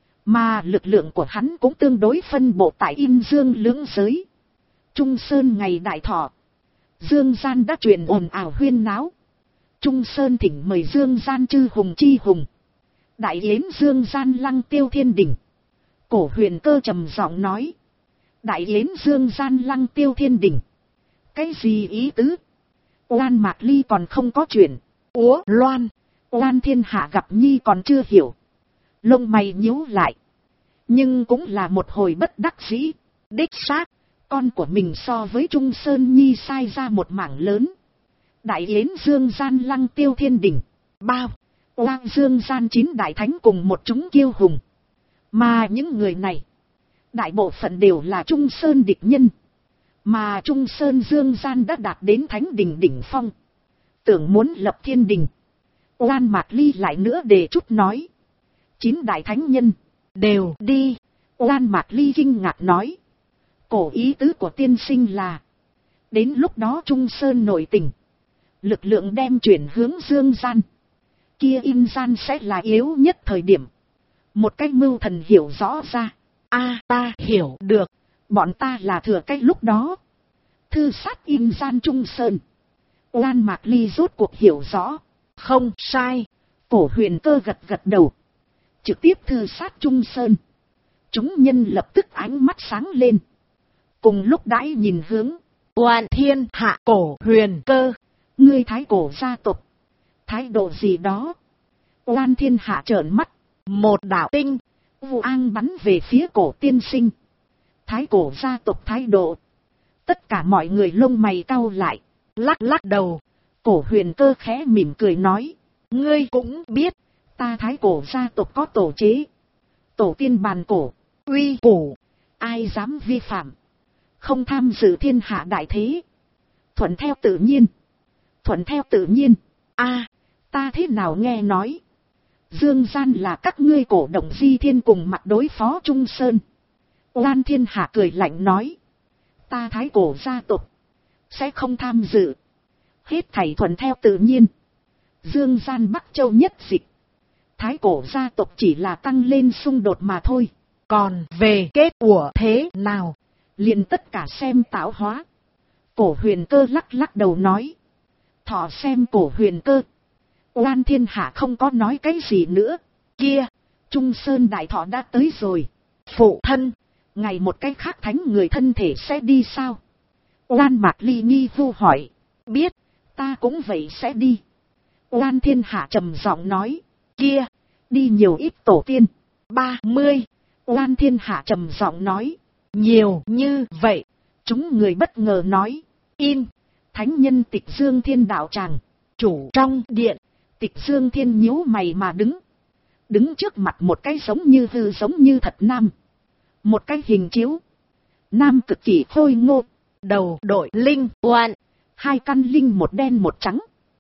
Mà lực lượng của hắn cũng tương đối phân bộ tại in dương lưỡng giới. Trung Sơn ngày đại thọ. Dương gian đã truyền ồn ào huyên náo. Trung Sơn thỉnh mời Dương gian chư hùng chi hùng. Đại yến Dương gian lăng tiêu thiên đỉnh. Cổ Huyền Cơ trầm giọng nói. Đại yến Dương gian lăng tiêu thiên đỉnh. Cái gì ý tứ? Oan Mạc Ly còn không có chuyện. Úa loan. Oan thiên hạ gặp nhi còn chưa hiểu. Lông mày nhíu lại. Nhưng cũng là một hồi bất đắc dĩ. Đích xác. Con của mình so với Trung Sơn Nhi sai ra một mảng lớn. Đại yến Dương gian lăng tiêu thiên đỉnh. Bao. Oan Dương gian 9 đại thánh cùng một chúng kiêu hùng. Mà những người này. Đại bộ phận đều là Trung Sơn địch nhân. Mà Trung Sơn Dương gian đã đạt đến thánh đỉnh đỉnh phong. Tưởng muốn lập thiên đình. Oan Mạc Ly lại nữa để chút nói. 9 đại thánh nhân. Đều đi. Oan Mạc Ly kinh ngạc nói. Cổ ý tứ của tiên sinh là. Đến lúc đó Trung Sơn nội tình. Lực lượng đem chuyển hướng Dương gian. Kia in gian sẽ là yếu nhất thời điểm. Một cái mưu thần hiểu rõ ra. Ta hiểu được. Bọn ta là thừa cái lúc đó. Thư sát in gian Trung Sơn. Oan Mạc Ly rốt cuộc hiểu rõ. Không sai. Cổ Huyền Cơ gật gật đầu. Trực tiếp thư sát Trung Sơn. Chúng nhân lập tức ánh mắt sáng lên. Cùng lúc đãi nhìn hướng. Oan thiên hạ Cổ Huyền Cơ. Ngươi thái cổ gia tộc. Thái độ gì đó. Oan thiên hạ trợn mắt. Một đạo tinh. Vụ an bắn về phía cổ tiên sinh. Thái cổ gia tộc thái độ. Tất cả mọi người lông mày cau lại. Lắc lắc đầu. Cổ Huyền Cơ khẽ mỉm cười nói. Ngươi cũng biết. Ta thái cổ gia tộc có tổ chế. Tổ tiên bàn cổ. Uy củ. Ai dám vi phạm. Không tham dự thiên hạ đại thế. Thuận theo tự nhiên. Thuận theo tự nhiên. Ta thế nào nghe nói. Dương gian là các ngươi cổ động di thiên cùng mặt đối phó Trung Sơn. Oan thiên hạ cười lạnh nói. Ta thái cổ gia tộc. Sẽ không tham dự. Hết thảy thuận theo tự nhiên. Dương gian Bắc Châu nhất dịch. Thái cổ gia tộc chỉ là tăng lên xung đột mà thôi. Còn về kết của thế nào. Liền tất cả xem tạo hóa. Cổ Huyền Cơ lắc lắc đầu nói. Thọ xem Cổ Huyền Cơ. Oan thiên hạ không có nói cái gì nữa. Kia. Trung Sơn đại thọ đã tới rồi. Phụ thân. Ngày một cái khác thánh người thân thể sẽ đi sao? Oan Mạc Ly nghi vu hỏi. Biết. Ta cũng vậy sẽ đi. Oan thiên hạ trầm giọng nói. Kia. Đi nhiều ít tổ tiên. 30. Oan thiên hạ trầm giọng nói. Nhiều như vậy. Chúng người bất ngờ nói. In. Thánh nhân Tịch Dương Thiên đạo tràng. Chủ trong điện. Tịch Dương Thiên nhíu mày mà đứng. Đứng trước mặt một cái giống như hư giống như thật nam. Một cái hình chiếu. Nam cực kỳ khôi ngô. Đầu đội linh oan. 2 căn linh một đen một trắng.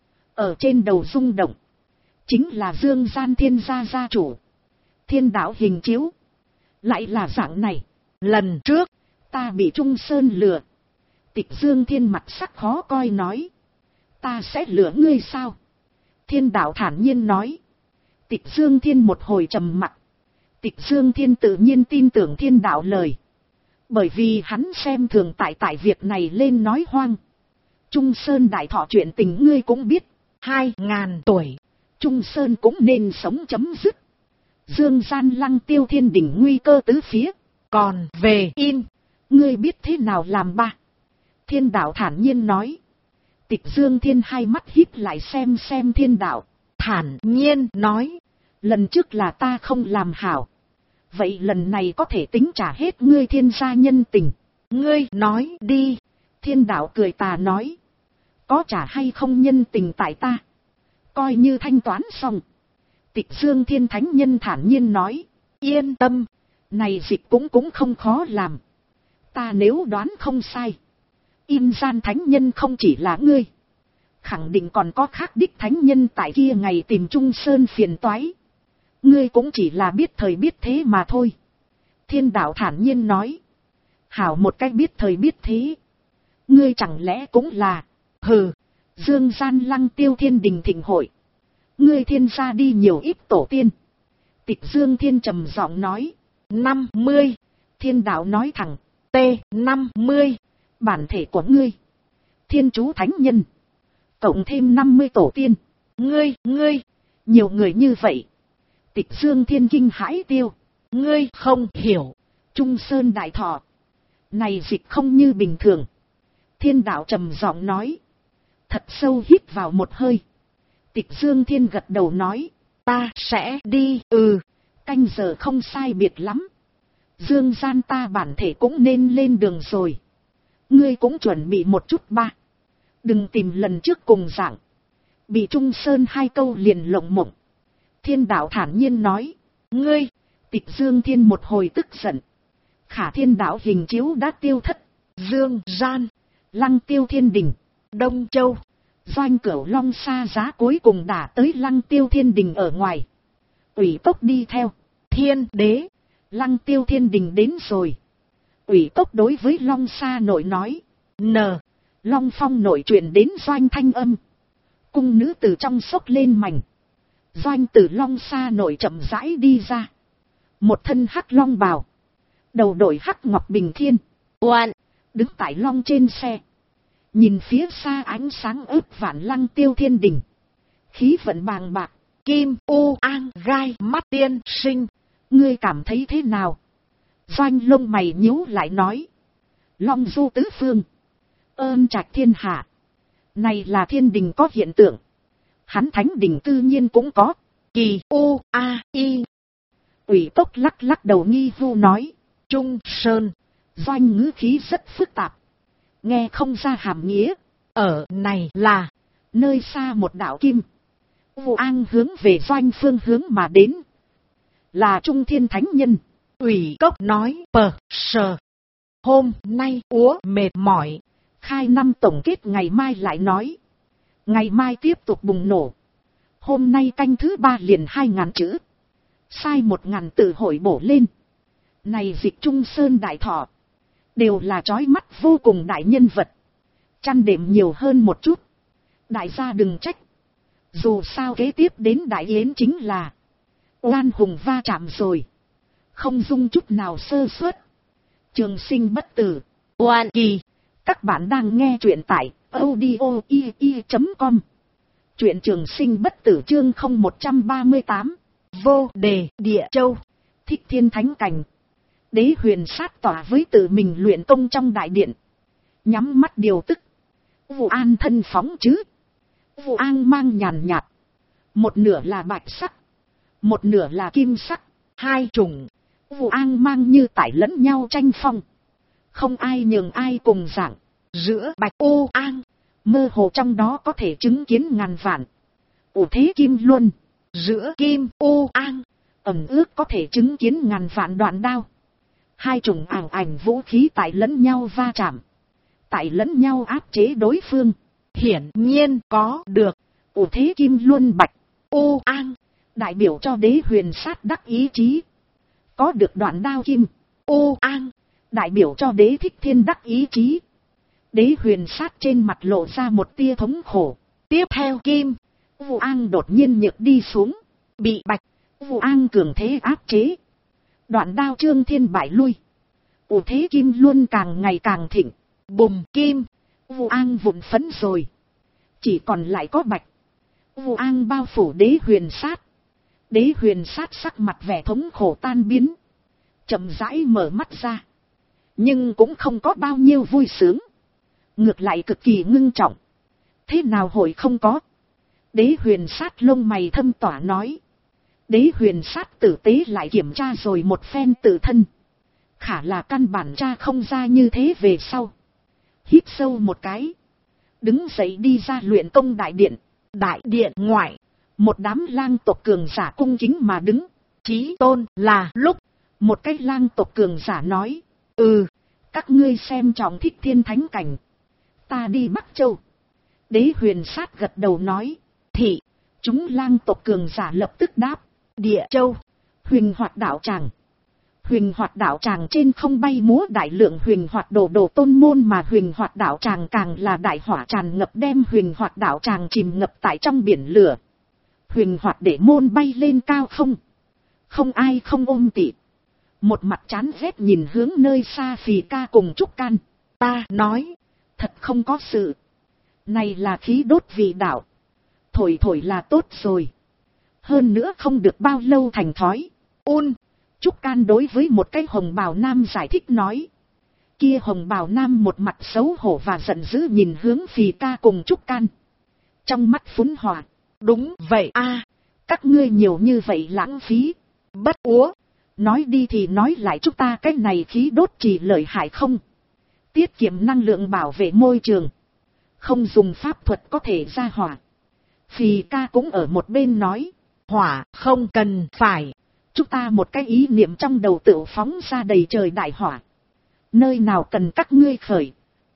Ở trên đầu rung động. Chính là Dương gian thiên gia gia chủ. Thiên đạo hình chiếu. Lại là dạng này. Lần trước. Ta bị Trung Sơn lừa. Tịch Dương Thiên mặt sắc khó coi nói. Ta sẽ lừa ngươi sao? Thiên đạo thản nhiên nói. Tịch Dương Thiên một hồi trầm mặc. Tịch Dương Thiên tự nhiên tin tưởng thiên đạo lời. Bởi vì hắn xem thường tại việc này lên nói hoang. Trung Sơn đại thọ chuyện tình ngươi cũng biết. 2000 tuổi. Trung Sơn cũng nên sống chấm dứt. Dương gian lăng tiêu thiên đỉnh nguy cơ tứ phía. Còn về in. Ngươi biết thế nào làm ba? Thiên đạo thản nhiên nói. Tịch Dương Thiên hai mắt híp lại xem thiên đạo. Thản nhiên nói. Lần trước là ta không làm hảo. Vậy lần này có thể tính trả hết ngươi thiên gia nhân tình. Ngươi nói đi. Thiên đạo cười tà nói. Có trả hay không nhân tình tại ta. Coi như thanh toán xong. Tịch Dương Thiên thánh nhân thản nhiên nói. Yên tâm. Này dịch cũng không khó làm. Ta nếu đoán không sai, In Gian thánh nhân không chỉ là ngươi, khẳng định còn có khác đích thánh nhân tại kia ngày tìm Trung Sơn phiền toái. Ngươi cũng chỉ là biết thời biết thế mà thôi. Thiên đạo thản nhiên nói. Hảo một cách biết thời biết thế. Ngươi chẳng lẽ cũng là, hừ, Dương Gian Lăng Tiêu Thiên Đình thịnh hội. Ngươi thiên gia đi nhiều ít tổ tiên. Tịch Dương Thiên trầm giọng nói. 50. Thiên đạo nói thẳng. T50. Bản thể của ngươi, Thiên Chú Thánh Nhân. Cộng thêm 50 tổ tiên. Ngươi, nhiều người như vậy. Tịch Dương Thiên kinh hãi tiêu. Ngươi không hiểu. Trung Sơn Đại Thọ. Này dịch không như bình thường. Thiên đạo trầm giọng nói. Thật sâu hít vào một hơi. Tịch Dương Thiên gật đầu nói. Ta sẽ đi. Canh giờ không sai biệt lắm. Dương Gian ta bản thể cũng nên lên đường rồi. Ngươi cũng chuẩn bị một chút ba. Đừng tìm lần trước cùng dạng. Bị Trung Sơn 2 câu liền lộng mộng. Thiên đạo thản nhiên nói. Ngươi, Tịch Dương Thiên một hồi tức giận. Khả Thiên đạo hình chiếu đã tiêu thất. Dương Gian, Lăng Tiêu Thiên Đình, Đông Châu. Doanh Cửu Long xa giá cuối cùng đã tới Lăng Tiêu Thiên Đình ở ngoài. Ủy Cốc đi theo. Thiên Đế, Lăng Tiêu Thiên Đình đến rồi. Ủy Cốc đối với Long Sa nội nói. Long Phong nội truyền đến Doanh thanh âm. Cung nữ từ trong sốc lên mảnh. Doanh từ Long Sa nội chậm rãi đi ra. Một thân hắc long bào. Đầu đội hắc ngọc bình thiên. Đứng tại long trên xe. Nhìn phía xa ánh sáng ướp vạn Lăng Tiêu Thiên Đình. Khí vận bàng bạc. Kim ô an gai mắt tiên sinh. Ngươi cảm thấy thế nào? Doanh lông mày nhíu lại nói. Long du tứ phương. Ơn trạch thiên hạ. Này là thiên đình có hiện tượng. Hắn thánh đình tự nhiên cũng có. Kỳ ô a y. Ủy Cốc lắc đầu nghi vu nói. Trung Sơn. Doanh ngữ khí rất phức tạp. Nghe không ra hàm nghĩa. Ở này là nơi xa một đạo kim. Vu An hướng về Doanh phương hướng mà đến. Là Trung Thiên Thánh Nhân. Ủy Cốc nói. Hôm nay úa mệt mỏi. Khai năm tổng kết ngày mai lại nói. Ngày mai tiếp tục bùng nổ. Hôm nay canh thứ 3 liền 2.000 chữ. Sai 1.000 tự hội bổ lên. Này dịch Trung Sơn Đại Thọ. Đều là chói mắt vô cùng đại nhân vật. Chăn đệm nhiều hơn một chút. Đại gia đừng trách. Dù sao kế tiếp đến Đại Yến chính là oan hùng va chạm rồi. Không dung chút nào sơ suất. Trường sinh bất tử. Oan kỳ. Các bạn đang nghe truyện tại audio.com. Truyện Trường Sinh Bất Tử chương 0138. Vô Đề Địa Châu. Thích Thiên Thánh Cảnh. Đế Huyền sát tỏa với tự mình luyện công trong đại điện. Nhắm mắt điều tức. Vu An thân phóng chứ. Vu An mang nhàn nhạt. Một nửa là bạch sắc. Một nửa là kim sắc. Hai chủng. Vu An mang như tải lẫn nhau tranh phong. Không ai nhường ai cùng dạng. Giữa bạch ô an. Mơ hồ trong đó có thể chứng kiến ngàn vạn. Ủ thế kim luân. Giữa kim ô an. Ẩm ước có thể chứng kiến ngàn vạn đoạn đao. Hai chủng ảo ảnh vũ khí tại lẫn nhau va chạm. Tại lẫn nhau áp chế đối phương. Hiển nhiên có được. Ủ thế kim luân bạch. Ô an. Đại biểu cho Đế Huyền sát đắc ý chí. Có được đoạn đao kim. Ô an. Đại biểu cho Đế Thích Thiên đắc ý chí. Đế Huyền sát trên mặt lộ ra một tia thống khổ. Tiếp theo kim. Vu An đột nhiên nhược đi xuống. Bị bạch. Vu An cường thế áp chế. Đoạn đao Trương Thiên bại lui. Ủ thế kim luôn càng ngày càng thịnh. Bùm kim. Vu An vụn phấn rồi. Chỉ còn lại có bạch. Vu An bao phủ Đế Huyền sát. Đế Huyền sát sắc mặt vẻ thống khổ tan biến. Chậm rãi mở mắt ra. Nhưng cũng không có bao nhiêu vui sướng. Ngược lại cực kỳ ngưng trọng. Thế nào hội không có? Đế Huyền sát lông mày thâm tỏa nói. Đế Huyền sát tử tế lại kiểm tra rồi một phen tự thân. Khả là căn bản tra không ra như thế về sau. Hít sâu một cái. Đứng dậy đi ra luyện công đại điện. Đại điện ngoại. Một đám lang tộc cường giả cung kính mà đứng. Chí tôn là lúc. Một cái lang tộc cường giả nói. Các ngươi xem trọng thích thiên thánh cảnh. Ta đi Bắc Châu. Đế Huyền Sát gật đầu nói. Thị. Chúng lang tộc cường giả lập tức đáp. Địa Châu. Huyền Hoạt đạo tràng. Huyền Hoạt đạo tràng trên không bay múa đại lượng huyền hoạt đồ tôn môn, mà huyền hoạt đạo tràng càng là đại hỏa tràn ngập, đem huyền hoạt đạo tràng chìm ngập tại trong biển lửa. Huyền hoạt để môn bay lên cao không. Không ai không ôm tị. Một mặt chán ghét nhìn hướng nơi xa Phì Ca cùng Trúc Can. Ta nói. Thật không có sự. Này là khí đốt vị đạo. Thổi thổi là tốt rồi. Hơn nữa không được bao lâu thành thói. Trúc Can đối với một cái hồng bào nam giải thích nói. Kia hồng bào nam một mặt xấu hổ và giận dữ nhìn hướng Phì Ca cùng Trúc Can. Trong mắt phúng hỏa. Đúng vậy các ngươi nhiều như vậy lãng phí. Bất úa. Nói đi thì nói lại, chúng ta cái này khí đốt chỉ lợi hại không? Tiết kiệm năng lượng, bảo vệ môi trường. Không dùng pháp thuật có thể ra hỏa. Phì Ca cũng ở một bên nói. Hỏa không cần phải. Chúng ta một cái ý niệm trong đầu tự phóng ra đầy trời đại hỏa. Nơi nào cần các ngươi khởi.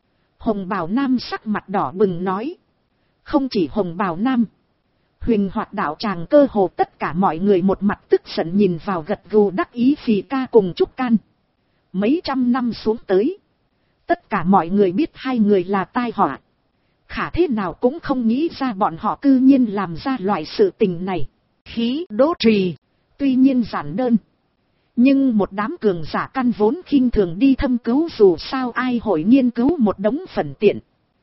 Hồng bào nam sắc mặt đỏ bừng nói. Không chỉ hồng bào nam. Huyền Hoạt đạo tràng cơ hồ tất cả mọi người một mặt tức giận nhìn vào gật gù đắc ý Phì Ca cùng Trúc Can. Mấy trăm năm xuống tới. Tất cả mọi người biết hai người là tai họa. Khả thế nào cũng không nghĩ ra bọn họ cư nhiên làm ra loại sự tình này. Khí đốt trì. Tuy nhiên giản đơn. Nhưng một đám cường giả căn vốn khinh thường đi thâm cứu, dù sao ai hội nghiên cứu một đống phần tiện.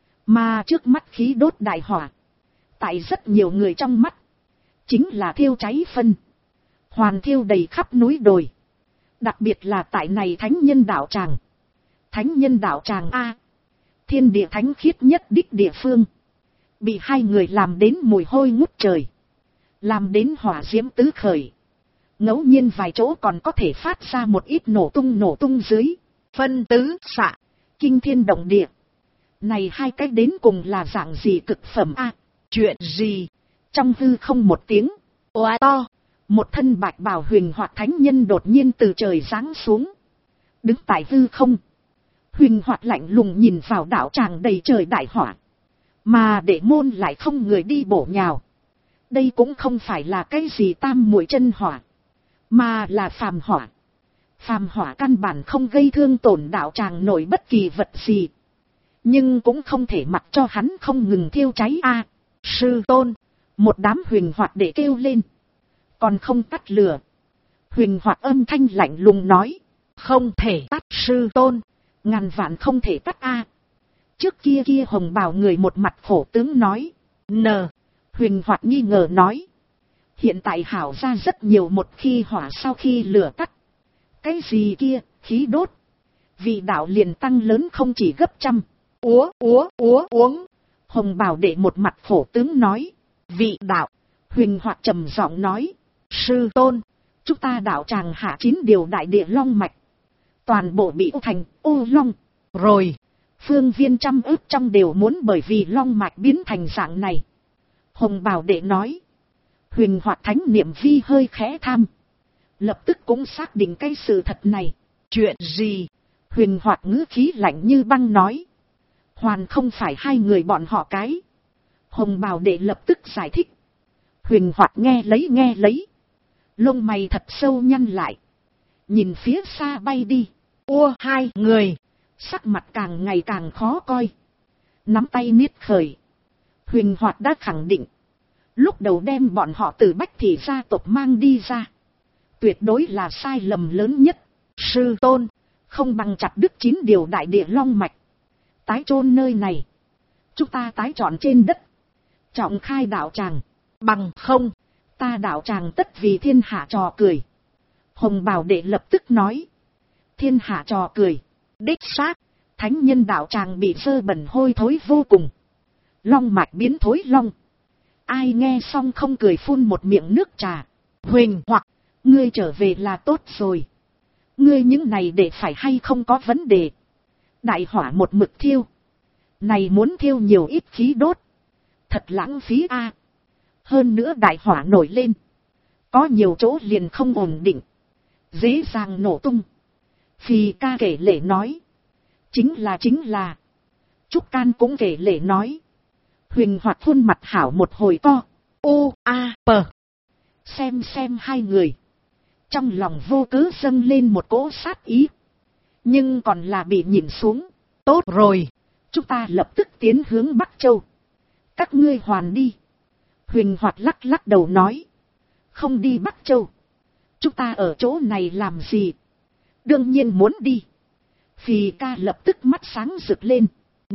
Mà trước mắt khí đốt đại hỏa. Tại rất nhiều người trong mắt. Chính là thiêu cháy phân. Hoàn thiêu đầy khắp núi đồi. Đặc biệt là tại này thánh nhân đạo tràng. Thánh nhân đạo tràng thiên địa thánh khiết nhất đích địa phương. Bị hai người làm đến mùi hôi ngút trời. Làm đến hỏa diễm tứ khởi. Ngẫu nhiên vài chỗ còn có thể phát ra một ít nổ tung dưới. Phân tứ xạ. Kinh thiên động địa. Này hai cái đến cùng là dạng gì cực phẩm chuyện gì? Trong hư không một tiếng. Oa to. Một thân bạch bào huyền hoạt thánh nhân đột nhiên từ trời giáng xuống. Đứng tại hư không. Huyền hoạt lạnh lùng nhìn vào đạo tràng đầy trời đại hỏa. Mà để môn lại không người đi bổ nhào. Đây cũng không phải là cái gì tam muội chân hỏa. Mà là phàm hỏa. Phàm hỏa căn bản không gây thương tổn đạo tràng nổi bất kỳ vật gì. Nhưng cũng không thể mặc cho hắn không ngừng thiêu cháy Sư tôn. Một đám huyền hoạt để kêu lên. Còn không tắt lửa. Huyền hoạt âm thanh lạnh lùng nói. Không thể tắt sư tôn. Ngàn vạn không thể tắt Trước kia hồng bào người một mặt khổ tướng nói. Huyền hoạt nghi ngờ nói. Hiện tại hảo ra rất nhiều, một khi hỏa sau khi lửa tắt. Cái gì kia, khí đốt. Vị đạo liền tăng lớn không chỉ gấp trăm. Uống. Hồng bào đệ một mặt khổ tướng nói. Vị đạo. Huyền hoạt trầm giọng nói. Sư tôn. Chúng ta đạo tràng hạ 9 điều đại địa long mạch. Toàn bộ bị thành ô long. Rồi. Phương viên trăm ức trong đều muốn bởi vì long mạch biến thành dạng này. Hồng bào đệ nói. Huyền hoạt thánh niệm vi hơi khẽ tham. Lập tức cũng xác định cái sự thật này. Chuyện gì? Huyền hoạt ngữ khí lạnh như băng nói. Hoàn không phải hai người bọn họ cái. Hồng bào đệ lập tức giải thích. Huyền hoạt nghe lấy. Lông mày thật sâu nhăn lại. Nhìn phía xa bay đi. Hai người. Sắc mặt càng ngày càng khó coi. Nắm tay niết khởi. Huyền hoạt đã khẳng định. Lúc đầu đem bọn họ từ Bách Thị gia tộc mang đi ra. Tuyệt đối là sai lầm lớn nhất. Sư tôn. Không bằng chặt đứt 9 điều đại địa long mạch. Tái chôn nơi này. Chúng ta tái chọn trên đất. Trọng khai đạo tràng. Bằng không. Ta đạo tràng tất vì thiên hạ trò cười. Hồng bào đệ lập tức nói. Thiên hạ trò cười. Đích xác. Thánh nhân đạo tràng bị dơ bẩn hôi thối vô cùng. Long mạch biến thối long. Ai nghe xong không cười phun một miệng nước trà. Huỳnh hoặc. Ngươi trở về là tốt rồi. Ngươi những này để phải hay không có vấn đề. Đại hỏa một mực thiêu. Này muốn thiêu nhiều ít khí đốt. Thật lãng phí Hơn nữa đại hỏa nổi lên. Có nhiều chỗ liền không ổn định. dễ dàng nổ tung. Phì ca kể lể nói. Chính là. Trúc Can cũng kể lể nói. Huỳnh Hoạt khuôn mặt hảo một hồi to. U-A-P. Xem hai người. Trong lòng vô cớ dâng lên một cỗ sát ý. Nhưng còn là bị nhìn xuống. Tốt rồi. Chúng ta lập tức tiến hướng Bắc Châu. Các ngươi hoàn đi. Huỳnh Hoạt lắc đầu nói. Không đi Bắc Châu. Chúng ta ở chỗ này làm gì? Đương nhiên muốn đi. Phì ca lập tức mắt sáng rực lên.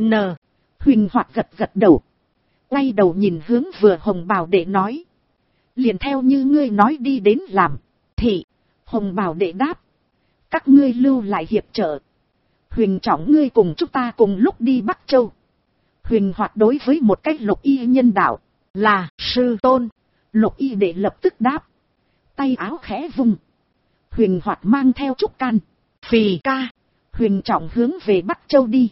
Huỳnh Hoạt gật đầu. Quay đầu nhìn hướng vừa Hồng Bào Đệ nói. Liền theo như ngươi nói đi đến làm. Thì Hồng Bào Đệ đáp. Các ngươi lưu lại hiệp trợ. Huỳnh Trọng ngươi cùng chúng ta cùng lúc đi Bắc Châu. Huỳnh Hoạt đối với một cách Lục Y nhân đạo. Là sư tôn. Lục Y Đệ lập tức đáp. Tay áo khẽ vung. Huỳnh Hoạt mang theo Trúc Can, Phì ca, Huỳnh Trọng hướng về Bắc Châu đi.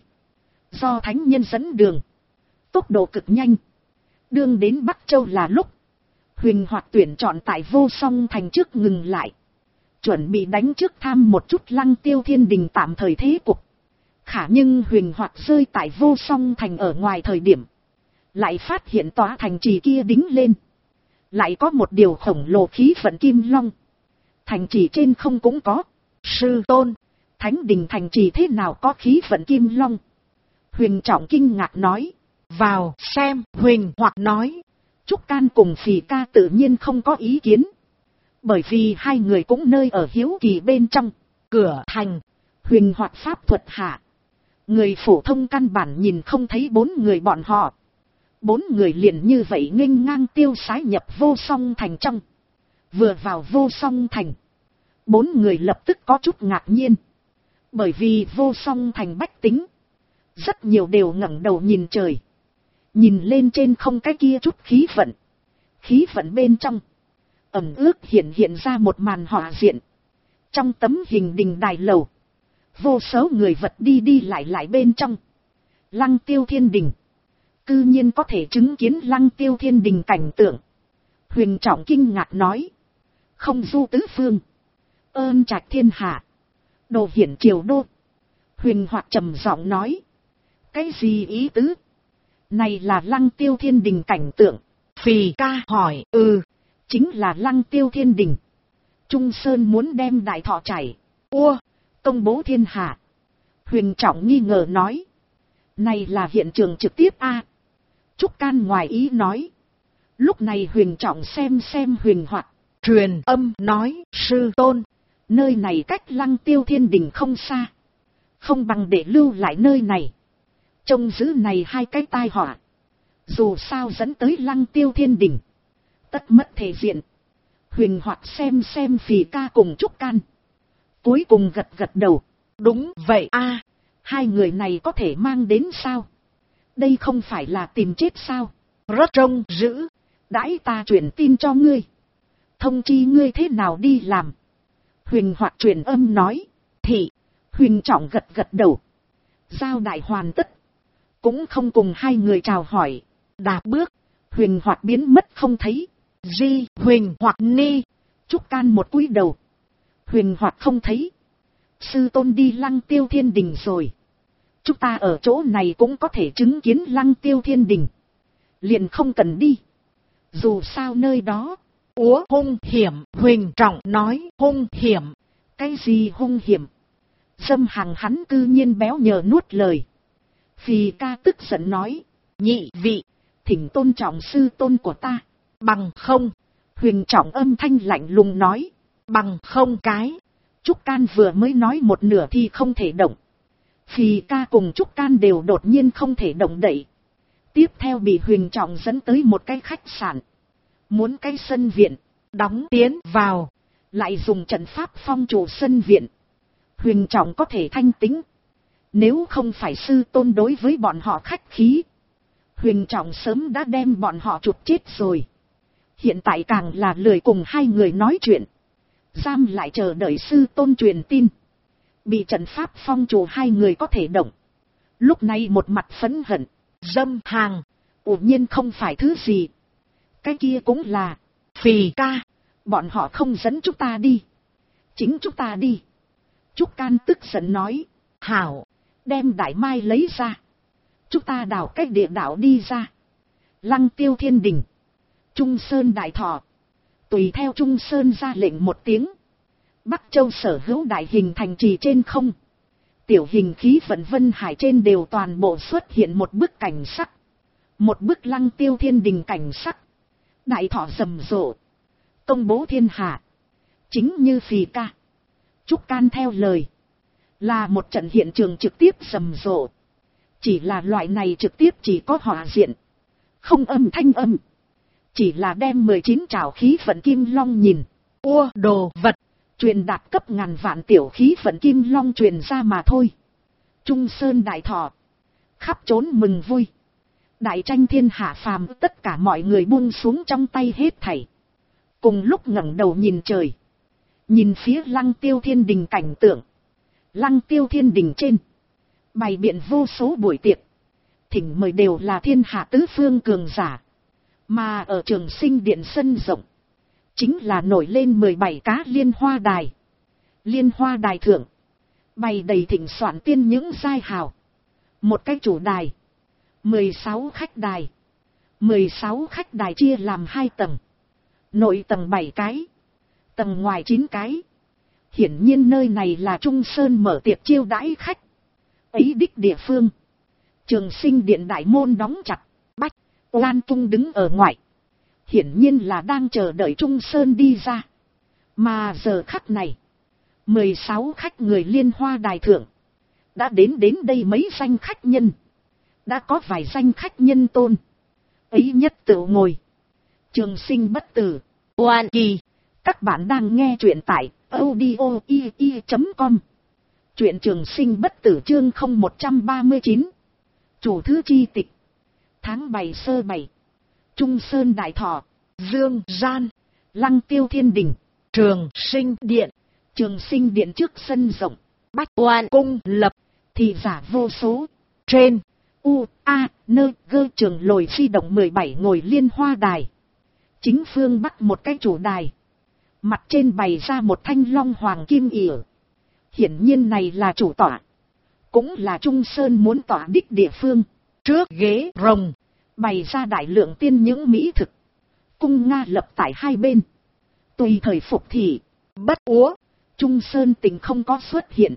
Do thánh nhân dẫn đường. Tốc độ cực nhanh. Đương đến Bắc Châu là lúc. Huỳnh Hoạt tuyển chọn tại Vô Song Thành trước ngừng lại. Chuẩn bị đánh trước tham một chút Lăng Tiêu Thiên Đình tạm thời thế cục. Khả nhưng Huỳnh Hoạt rơi tại Vô Song Thành ở ngoài thời điểm. Lại phát hiện tòa thành trì kia đính lên. Lại có một điều khổng lồ khí vận kim long. Thành trì trên không cũng có. Sư tôn, thánh đình thành trì thế nào có khí vận kim long? Huỳnh Trọng kinh ngạc nói. Vào xem. Huỳnh Hoạt nói. Trúc Can cùng Phì ca tự nhiên không có ý kiến. Bởi vì hai người cũng nơi ở hiếu kỳ bên trong. Cửa thành. Huỳnh Hoạt pháp thuật hạ. Người phổ thông căn bản nhìn không thấy bốn người bọn họ. Bốn người liền như vậy nghênh ngang tiêu sái nhập Vô Song Thành trong. Vừa vào Vô Song Thành. Bốn người lập tức có chút ngạc nhiên. Bởi vì Vô Song Thành bách tính. Rất nhiều đều ngẩng đầu nhìn trời. Nhìn lên trên không cái kia chút khí vận. Khí vận bên trong. Ẩm ước hiện ra một màn họa diện. Trong tấm hình đình đài lầu. Vô số người vật đi lại bên trong. Lăng Tiêu Thiên Đình. Cư nhiên có thể chứng kiến Lăng Tiêu Thiên Đình cảnh tượng. Huỳnh Trọng kinh ngạc nói. Không du tứ phương. Ơn trạch thiên hạ. Đồ hiển triều đô. Huỳnh Hoạt trầm giọng nói. Cái gì ý tứ? Này là Lăng Tiêu Thiên Đình cảnh tượng. Phì ca hỏi. Chính là Lăng Tiêu Thiên Đình. Trung Sơn muốn đem đại thọ chảy. Công bố thiên hạ. Huỳnh Trọng nghi ngờ nói. Này là hiện trường trực tiếp a. Trúc Can ngoài ý nói. Lúc này Huỳnh Trọng xem Huỳnh Hoạt. Truyền âm nói. Sư tôn. Nơi này cách Lăng Tiêu Thiên Đình không xa. Không bằng để lưu lại nơi này. Trông giữ này hai cái tai họa. Dù sao dẫn tới Lăng Tiêu Thiên Đình. Tất mất thể diện. Huỳnh Hoạt xem Phì ca cùng Trúc Can. Cuối cùng gật đầu. Đúng vậy a. Hai người này có thể mang đến sao? Đây không phải là tìm chết sao? Rất trông giữ. Đãi ta truyền tin cho ngươi. Thông chi ngươi thế nào đi làm? Huỳnh Hoạt truyền âm nói. Thì. Huỳnh Trọng gật đầu. Giao đại hoàn tất. Cũng không cùng hai người chào hỏi. Đạp bước. Huỳnh Hoạt biến mất không thấy. Huỳnh Hoạt ni. Trúc Can một cúi đầu. Huỳnh Hoạt không thấy. Sư tôn đi Lăng Tiêu Thiên Đình rồi. Chúng ta ở chỗ này cũng có thể chứng kiến Lăng Tiêu Thiên Đình. Liền không cần đi. Dù sao nơi đó. Hung hiểm. Huỳnh Trọng nói. Hung hiểm. Cái gì hung hiểm? Dâm hàng hắn cư nhiên béo nhờ nuốt lời. Phì ca tức giận nói. Nhị vị. Thỉnh tôn trọng sư tôn của ta. Bằng không. Huỳnh Trọng âm thanh lạnh lùng nói. Bằng không cái. Trúc Can vừa mới nói một nửa thì không thể động. Phì ca cùng Trúc Can đều đột nhiên không thể động đậy. Tiếp theo bị Huỳnh Trọng dẫn tới một cái khách sạn. Muốn cái sân viện. Đóng tiến vào. Lại dùng trận pháp phong chủ sân viện. Huỳnh Trọng có thể thanh tính. Nếu không phải sư tôn đối với bọn họ khách khí. Huỳnh Trọng sớm đã đem bọn họ chụp chết rồi. Hiện tại càng là lười cùng hai người nói chuyện. Giam lại chờ đợi sư tôn truyền tin. Bị trận pháp phong chủ hai người có thể động. Lúc này một mặt phẫn hận. Dâm hàng. Ủa nhiên không phải thứ gì. Cái kia cũng là. Phì ca. Bọn họ không dẫn chúng ta đi. Chính chúng ta đi. Trúc Can tức giận nói. Hảo, đem đại mai lấy ra. Chúng ta đào cách địa đạo đi ra. Lăng Tiêu Thiên Đình, Trung Sơn Đại Thọ. Tùy theo Trung Sơn ra lệnh một tiếng. Bắc Châu sở hữu đại hình thành trì trên không, tiểu hình khí vận vân hải trên đều toàn bộ xuất hiện một bức cảnh sắc. Một bức Lăng Tiêu Thiên Đình cảnh sắc. Đại thọ rầm rộ, công bố thiên hạ. Chính như Phì Ca, Trúc Can theo lời, là một trận hiện trường trực tiếp rầm rộ. Chỉ là loại này trực tiếp chỉ có hỏa diện, không âm thanh âm. Chỉ là đem 19 trảo khí vận kim long nhìn, đồ vật, truyền đạt cấp ngàn vạn tiểu khí vận kim long truyền ra mà thôi. Trung Sơn Đại Thọ, khắp trốn mừng vui. Đại tranh thiên hạ phàm, tất cả mọi người buông xuống trong tay hết thảy. Cùng lúc ngẩng đầu nhìn trời, nhìn phía Lăng Tiêu Thiên Đình cảnh tượng. Lăng Tiêu Thiên Đình trên, bày biện vô số buổi tiệc, thỉnh mời đều là thiên hạ tứ phương cường giả. Mà ở Trường Sinh Điện sân rộng, chính là nổi lên 17 cá liên hoa đài. Liên hoa đài thượng, bày đầy thỉnh soạn tiên những giai hào. Một cái chủ đài, 16 khách đài. 16 khách đài chia làm 2 tầng. Nội tầng 7 cái, tầng ngoài 9 cái. Hiển nhiên nơi này là Trung Sơn mở tiệc chiêu đãi khách. Ấy đích địa phương, Trường Sinh Điện đại môn đóng chặt. Bách Oan Tung đứng ở ngoài, hiển nhiên là đang chờ đợi Trung Sơn đi ra. Mà giờ khắc này, 16 khách người liên hoa đài thượng đã đến đây mấy danh khách nhân. Đã có vài danh khách nhân tôn, ấy nhất tự ngồi. Trường Sinh bất tử, oan kỳ. Các bạn đang nghe truyện tại audio.com. Truyện Trường Sinh bất tử chương 0139. Chủ thứ chi tịch. Tháng 7 sơ 7. Trung Sơn Đại Thọ, Dương Gian, Lăng Tiêu Thiên Đình, Trường Sinh Điện. Trường Sinh Điện trước sân rộng, Bách Oan Cung lập, thị giả vô số. Trên nơi gơ trường lồi phi động 17 ngồi liên hoa đài. Chính phương bắc một cái chủ đài, mặt trên bày ra một thanh long hoàng kim ỉa. Hiển nhiên này là chủ tọa, cũng là Trung Sơn muốn tọa đích địa phương. Trước ghế rồng, bày ra đại lượng tiên những mỹ thực. Cung Nga lập tại hai bên, tùy thời phục thị. Bất úa, Trung Sơn tình không có xuất hiện,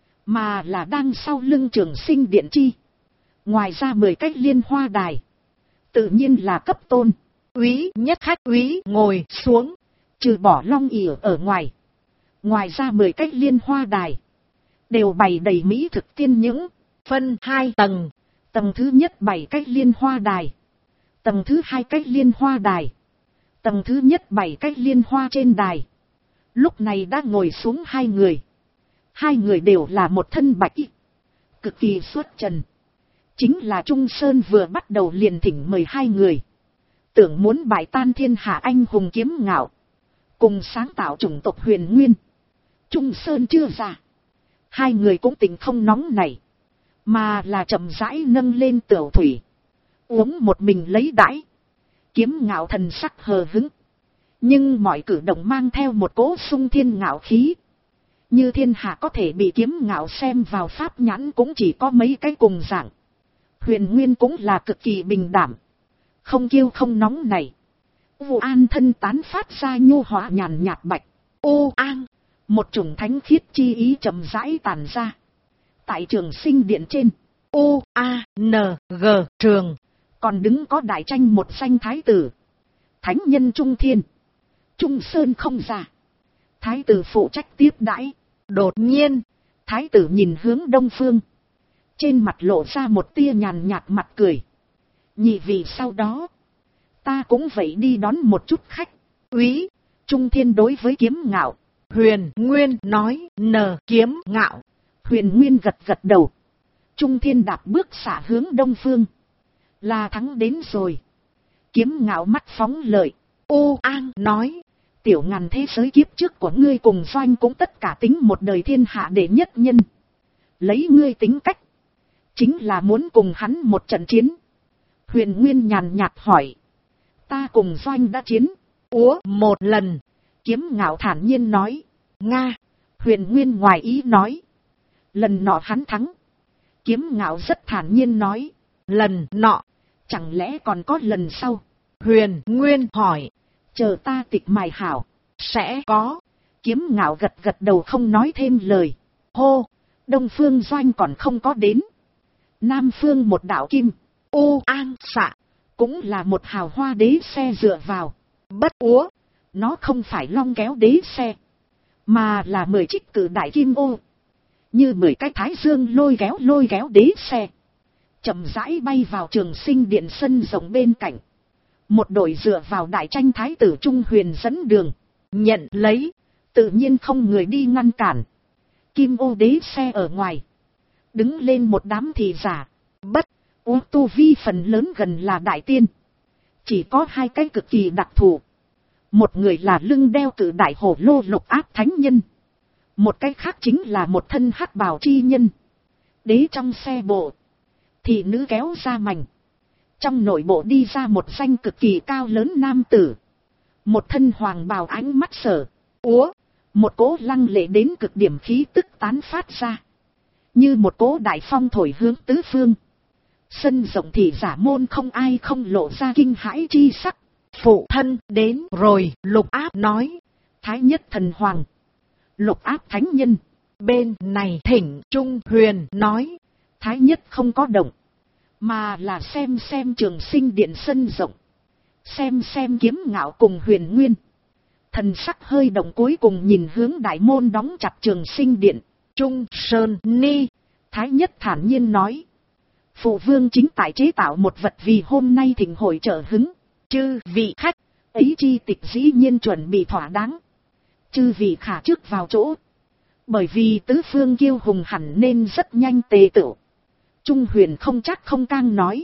mà là đang sau lưng Trường Sinh Điện chi. Ngoài ra 10 cách liên hoa đài, tự nhiên là cấp tôn úy nhất khách úy ngồi xuống, trừ bỏ long ỉa ở ngoài. Ngoài ra 10 cách liên hoa đài đều bày đầy mỹ thực tiên những, phân 2 tầng. Tầng thứ nhất 7 cách liên hoa đài, tầng thứ 2 cách liên hoa đài, tầng thứ nhất 7 cách liên hoa trên đài. Lúc này đã ngồi xuống 2 người. 2 người đều là một thân bạch y, cực kỳ xuất trần. Chính là Trung Sơn vừa bắt đầu liền thỉnh mời 2 người, tưởng muốn bại tan thiên hạ anh hùng Kiếm Ngạo, cùng sáng tạo chủng tộc Huyền Nguyên. Trung Sơn chưa ra, 2 người cũng tình không nóng này, mà là chậm rãi nâng lên tửu thủy, uống một mình lấy đãi. Kiếm Ngạo thần sắc hờ hững, nhưng mọi cử động mang theo một cỗ sung thiên ngạo khí. Như thiên hạ có thể bị Kiếm Ngạo xem vào pháp nhãn cũng chỉ có mấy cái cùng dạng. Huyền Nguyên cũng là cực kỳ bình đảm, không kiêu không nóng này. U An thân tán phát ra nhu hóa nhàn nhạt bạch. U An, một chủng thánh khiết chi ý chậm rãi tàn ra. Tại Trường Sinh Điện trên, U A N G Trường, còn đứng có đại tranh một danh thái tử. Thánh nhân Trung Thiên, Trung Sơn không ra. Thái tử phụ trách tiếp đãi. Đột nhiên, thái tử nhìn hướng đông phương, trên mặt lộ ra một tia nhàn nhạt mặt cười. Nhị vị sau đó, ta cũng vậy đi đón một chút khách. Úy, Trung Thiên đối với Kiếm Ngạo. Huyền Nguyên nói, Kiếm Ngạo. Huyền Nguyên gật gật đầu. Trung Thiên đạp bước xả hướng đông phương. Là thắng đến rồi. Kiếm Ngạo mắt phóng lợi. Ô An nói, tiểu ngàn thế giới kiếp trước của ngươi cùng Doanh cũng tất cả tính một đời thiên hạ đệ nhất nhân. Lấy ngươi tính cách, chính là muốn cùng hắn một trận chiến. Huyền Nguyên nhàn nhạt hỏi, ta cùng Doanh đã chiến một lần. Kiếm Ngạo thản nhiên nói, Nga. Huyền Nguyên ngoài ý nói. Lần nọ hắn thắng. Kiếm Ngạo rất thản nhiên nói. Lần nọ, chẳng lẽ còn có lần sau? Huyền Nguyên hỏi. Chờ ta tịch mài hảo. Sẽ có. Kiếm Ngạo gật gật đầu không nói thêm lời. Hô, Đông Phương Doanh còn không có đến. Nam Phương một đạo kim, u an xạ, cũng là một hào hoa đế xe dựa vào. Bất úa, nó không phải long kéo đế xe, mà là 10 chiếc cử đại kim ô. Như 10 cái thái dương lôi kéo đế xe. Chậm rãi bay vào Trường Sinh Điện sân rộng bên cạnh. Một đội dựa vào đại tranh thái tử Trung Huyền dẫn đường. Nhận lấy, tự nhiên không người đi ngăn cản. Kim ô đế xe ở ngoài. Đứng lên một đám thị giả. Bất úa tu vi phần lớn gần là đại tiên. Chỉ có 2 cái cực kỳ đặc thù. Một người là lưng đeo cử đại hổ lô Lục Áp thánh nhân. Một cái khác chính là một thân hắc bào chi nhân. Đế trong xe bộ. Thị nữ kéo ra mảnh. Trong nội bộ đi ra một danh cực kỳ cao lớn nam tử. Một thân hoàng bào ánh mắt sở. Úa. Một cỗ lăng lệ đến cực điểm khí tức tán phát ra. Như một cỗ đại phong thổi hướng tứ phương. Sân rộng thì giả môn không ai không lộ ra kinh hãi chi sắc. Phụ thân đến rồi, Lục Áp nói. Thái nhất thần hoàng. Lục Áp thánh nhân. Bên này thỉnh Trung Huyền nói. Thái nhất không có động. Mà là xem Trường Sinh Điện sân rộng. Xem Kiếm Ngạo cùng Huyền Nguyên. Thần sắc hơi động cuối cùng nhìn hướng đại môn đóng chặt Trường Sinh Điện. Trung Sơn Ni. Thái nhất thản nhiên nói. Phụ vương chính tại chế tạo một vật vì hôm nay thịnh hội trợ hứng. Chư vị khách, ấy chi tịch dĩ nhiên chuẩn bị thỏa đáng. Chư vị khả trước vào chỗ. Bởi vì tứ phương kiêu hùng hẳn nên rất nhanh tề tựu. Trung Huyền không chắc không cang nói.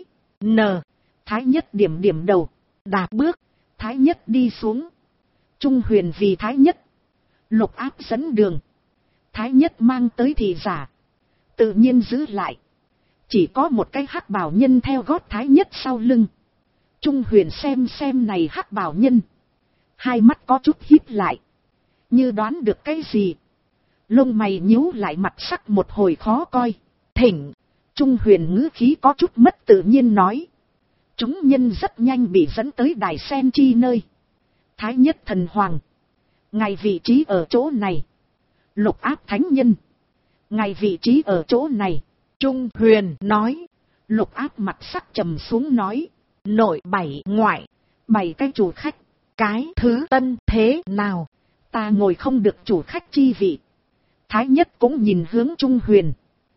Thái nhất điểm đầu. Đạp bước, Thái nhất đi xuống. Trung Huyền vì Thái nhất. Lục Áp dẫn đường. Thái nhất mang tới thì giả. Tự nhiên giữ lại. Chỉ có một cái hắc bào nhân theo gót Thái nhất sau lưng. Trung Huyền xem này hắc bào nhân. Hai mắt có chút híp lại. Như đoán được cái gì. Lông mày nhíu lại mặt sắc một hồi khó coi. Thỉnh. Trung Huyền ngữ khí có chút mất tự nhiên nói. Chúng nhân rất nhanh bị dẫn tới đài sen chi nơi. Thái nhất thần hoàng. Ngài vị trí ở chỗ này. Lục Áp thánh nhân. Ngài vị trí ở chỗ này. Trung Huyền nói. Lục Áp mặt sắc trầm xuống nói. Nội 7 ngoại. 7 cái chủ khách. Cái thứ tân thế nào. Ta ngồi không được chủ khách chi vị. Thái nhất cũng nhìn hướng Trung Huyền.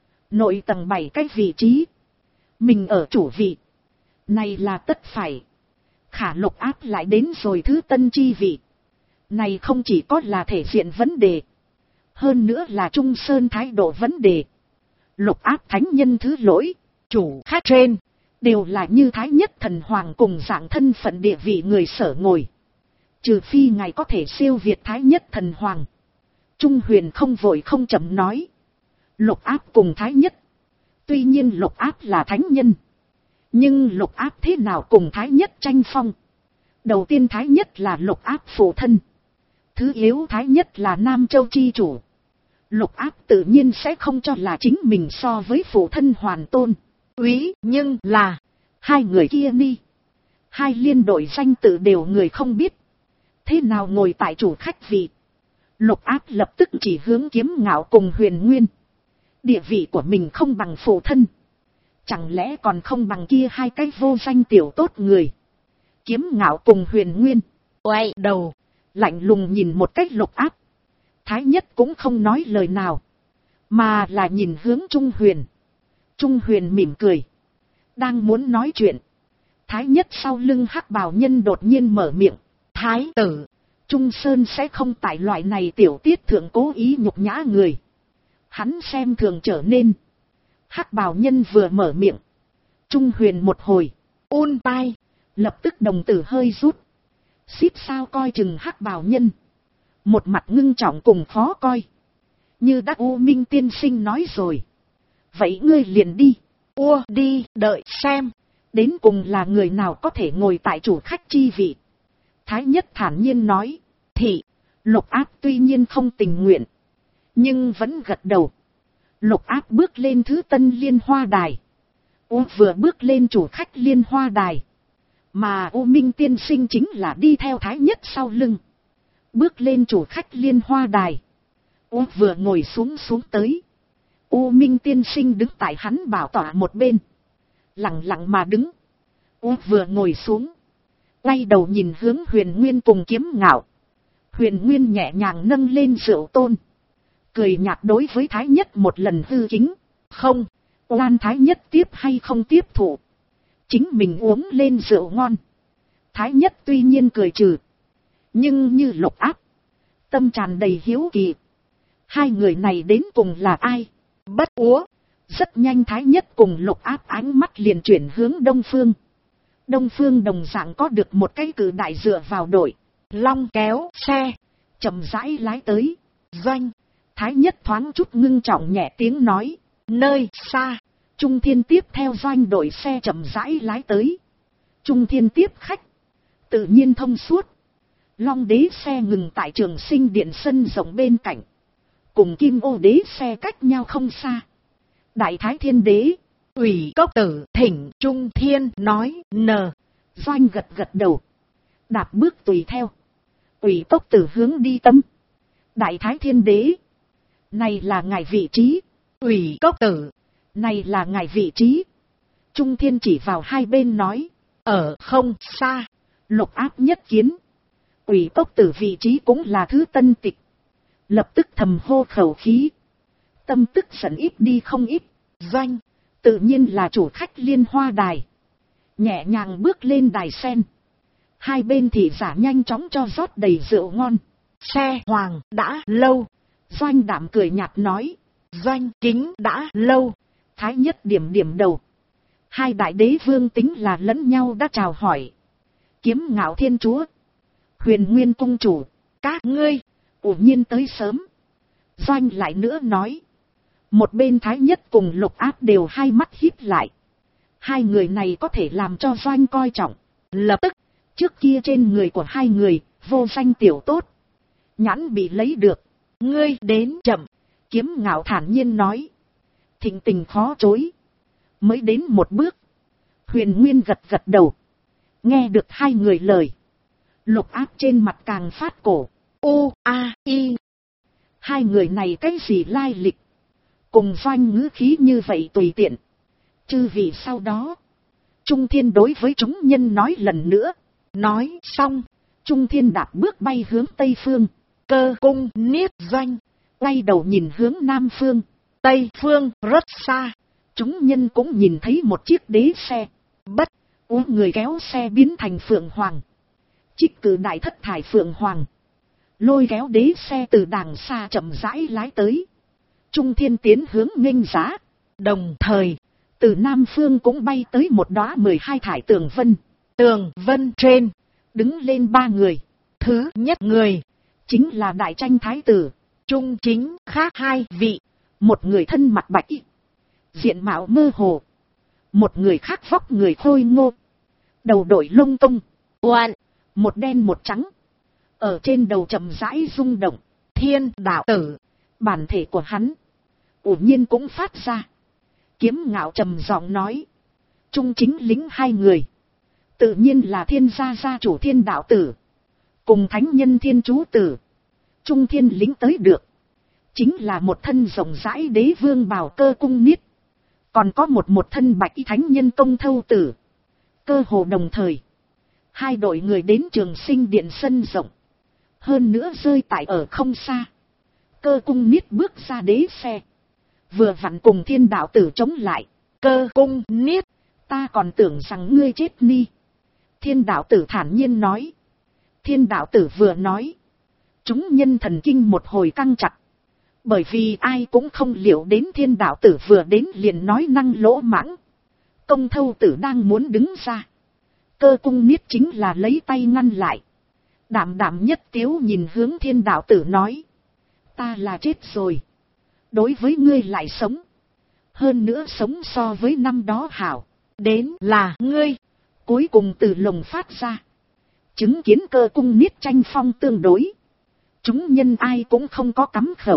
Nội tầng 7 cái vị trí. Mình ở chủ vị. Này là tất phải. Khả Lục Áp lại đến rồi thứ tân chi vị. Này không chỉ có là thể diện vấn đề. Hơn nữa là Trung Sơn thái độ vấn đề. Lục Áp thánh nhân thứ lỗi. Chủ khách trên. Đều là như Thái nhất thần hoàng cùng dạng thân phận địa vị người sở ngồi. Trừ phi ngài có thể siêu việt Thái nhất thần hoàng. Trung Huyền không vội không chậm nói. Lục Áp cùng Thái nhất. Tuy nhiên Lục Áp là thánh nhân. Nhưng Lục Áp thế nào cùng Thái nhất tranh phong. Đầu tiên Thái nhất là Lục Áp phụ thân. Thứ yếu Thái nhất là Nam Châu chi chủ. Lục Áp tự nhiên sẽ không cho là chính mình so với phụ thân hoàn tôn. Úy nhưng là. Hai người kia ni. Hai liên đội danh tự đều người không biết. Thế nào ngồi tại chủ khách vị. Lục Áp lập tức chỉ hướng Kiếm Ngạo cùng Huyền Nguyên. Địa vị của mình không bằng phụ thân. Chẳng lẽ còn không bằng kia hai cái vô danh tiểu tốt người. Kiếm Ngạo cùng Huyền Nguyên. Quay đầu. Lạnh lùng nhìn một cách Lục Áp. Thái nhất cũng không nói lời nào. Mà là nhìn hướng Trung Huyền. Trung Huyền mỉm cười. Đang muốn nói chuyện. Thái nhất sau lưng hắc bào nhân đột nhiên mở miệng. Thái tử. Trung Sơn sẽ không tại loại này tiểu tiết thượng cố ý nhục nhã người. Hắn xem thường trở nên. Hắc bào nhân vừa mở miệng. Trung Huyền một hồi. Ôn tai. Lập tức đồng tử hơi rút. Xíp sao coi chừng hắc bào nhân. Một mặt ngưng trọng cùng khó coi. Như Đắc U Minh tiên sinh nói rồi. Vậy ngươi liền đi. Đi đợi xem. Đến cùng là người nào có thể ngồi tại chủ khách chi vị. Thái nhất thản nhiên nói. Thì Lục Áp tuy nhiên không tình nguyện. nhưng vẫn gật đầu. Lục Áp bước lên thứ tân liên hoa đài. U vừa bước lên chủ khách liên hoa đài. Mà U Minh tiên sinh chính là đi theo Thái Nhất sau lưng. Bước lên chủ khách liên hoa đài. U vừa ngồi xuống tới. U Minh tiên sinh đứng tại hắn bảo tọa một bên. Lặng lặng mà đứng. U vừa ngồi xuống. Quay đầu nhìn hướng Huyền Nguyên cùng Kiếm Ngạo. Huyền Nguyên nhẹ nhàng nâng lên rượu tôn. Cười nhạt đối với Thái Nhất một lần hư kính. Không, oan Thái Nhất tiếp hay không tiếp thụ. Chính mình uống lên rượu ngon. Thái Nhất tuy nhiên cười trừ. Nhưng như Lục Áp. Tâm tràn đầy hiếu kỳ. Hai người này đến cùng là ai? Bất úa. Rất nhanh Thái Nhất cùng Lục Áp ánh mắt liền chuyển hướng Đông Phương. Đông Phương đồng dạng có được một cái cử đại dựa vào đội. Long kéo xe. Chậm rãi lái tới. Doanh. Thái Nhất thoáng chút ngưng trọng nhẹ tiếng nói. Nơi xa. Trung Thiên tiếp theo doanh đội xe chậm rãi lái tới. Trung Thiên tiếp khách. Tự nhiên thông suốt. Long đế xe ngừng tại Trường Sinh Điện sân rộng bên cạnh. Cùng Kim Ô đế xe cách nhau không xa. Đại Thái Thiên đế. Ủy Cốc Tử thỉnh Trung Thiên nói nờ. Doanh gật gật đầu. Đạp bước tùy theo. Ủy Cốc Tử hướng đi tâm. Đại Thái Thiên đế. Này là ngài vị trí. Ủy Cốc Tử. Này là ngài vị trí. Trung Thiên chỉ vào hai bên nói. Ở không xa. Lục Áp nhất kiến. Ủy Cốc Tử vị trí cũng là thứ tân tịch. Lập tức thầm hô khẩu khí. Tâm tức giận ít đi không ít. Doanh. Tự nhiên là chủ khách liên hoa đài. Nhẹ nhàng bước lên đài sen. Hai bên thị giả nhanh chóng cho rót đầy rượu ngon. Xe hoàng đã lâu. Doanh đạm cười nhạt nói. Doanh kính đã lâu. Thái Nhất điểm điểm đầu. Hai đại đế vương tính là lẫn nhau đã chào hỏi. Kiếm Ngạo Thiên Chúa. Huyền Nguyên Cung Chủ. Các ngươi. Ủ nhiên tới sớm. Doanh lại nữa nói. Một bên Thái Nhất cùng Lục Áp đều hai mắt híp lại. Hai người này có thể làm cho Doanh coi trọng. Lập tức. Trước kia trên người của hai người. Vô danh tiểu tốt. Nhãn bị lấy được. Ngươi đến chậm. Kiếm Ngạo thản nhiên nói. Thịnh tình khó chối. Mới đến một bước. Huyền Nguyên gật gật đầu. Nghe được hai người lời. Lục Áp trên mặt càng phát cổ. I. Hai người này cái gì lai lịch. Cùng Doanh ngữ khí như vậy tùy tiện. Chư vì sau đó. Trung Thiên đối với chúng nhân nói lần nữa. Nói xong. Trung Thiên đạp bước bay hướng Tây Phương. Cơ cung niết Doanh. Quay đầu nhìn hướng Nam Phương. Tây Phương rất xa. Chúng nhân cũng nhìn thấy một chiếc đế xe. Bất ú người kéo xe biến thành Phượng Hoàng. Trích cử đại thất thải Phượng Hoàng. Lôi kéo đế xe từ đàng xa chậm rãi lái tới. Trung Thiên tiến hướng nghênh giá. Đồng thời, từ Nam Phương cũng bay tới một đóa 12 thải tường vân. Tường vân trên, đứng lên ba người. Thứ nhất người, chính là Đại Tranh Thái Tử. Trung chính khác hai vị. Một người thân mặt bạch y, diện mạo mơ hồ. Một người khác vóc người khôi ngô. Đầu đội lông tung. Oan. Một đen một trắng. Ở trên đầu chậm rãi rung động. Thiên đạo tử. Bản thể của hắn. Ủ nhiên cũng phát ra. Kiếm Ngạo trầm giọng nói. Trung chính lính hai người. Tự nhiên là Thiên gia gia chủ Thiên đạo tử. Cùng thánh nhân Thiên chú tử. Trung Thiên lính tới được. Chính là một thân rộng rãi đế vương bào Cơ cung niết. Còn có một thân bạch y thánh nhân Công thâu tử. Cơ hồ đồng thời. Hai đội người đến Trường Sinh Điện sân rộng. Hơn nữa rơi tại ở không xa. Cơ cung niết bước ra đế xe. Vừa vặn cùng Thiên đạo tử chống lại. Cơ cung niết. Ta còn tưởng rằng ngươi chết ni. Thiên đạo tử thản nhiên nói. Thiên đạo tử vừa nói. Chúng nhân thần kinh một hồi căng chặt. Bởi vì ai cũng không liệu đến Thiên đạo tử vừa đến liền nói năng lỗ mãng. Công thâu tử đang muốn đứng ra. Cơ cung niết chính là lấy tay ngăn lại. Đảm đảm nhất tiếu nhìn hướng Thiên đạo tử nói. Ta là chết rồi. Đối với ngươi lại sống. Hơn nữa sống so với năm đó hảo. Đến là ngươi. Cuối cùng từ lồng phát ra. Chứng kiến Cơ cung niết tranh phong tương đối. Chúng nhân ai cũng không có cắm khẩu.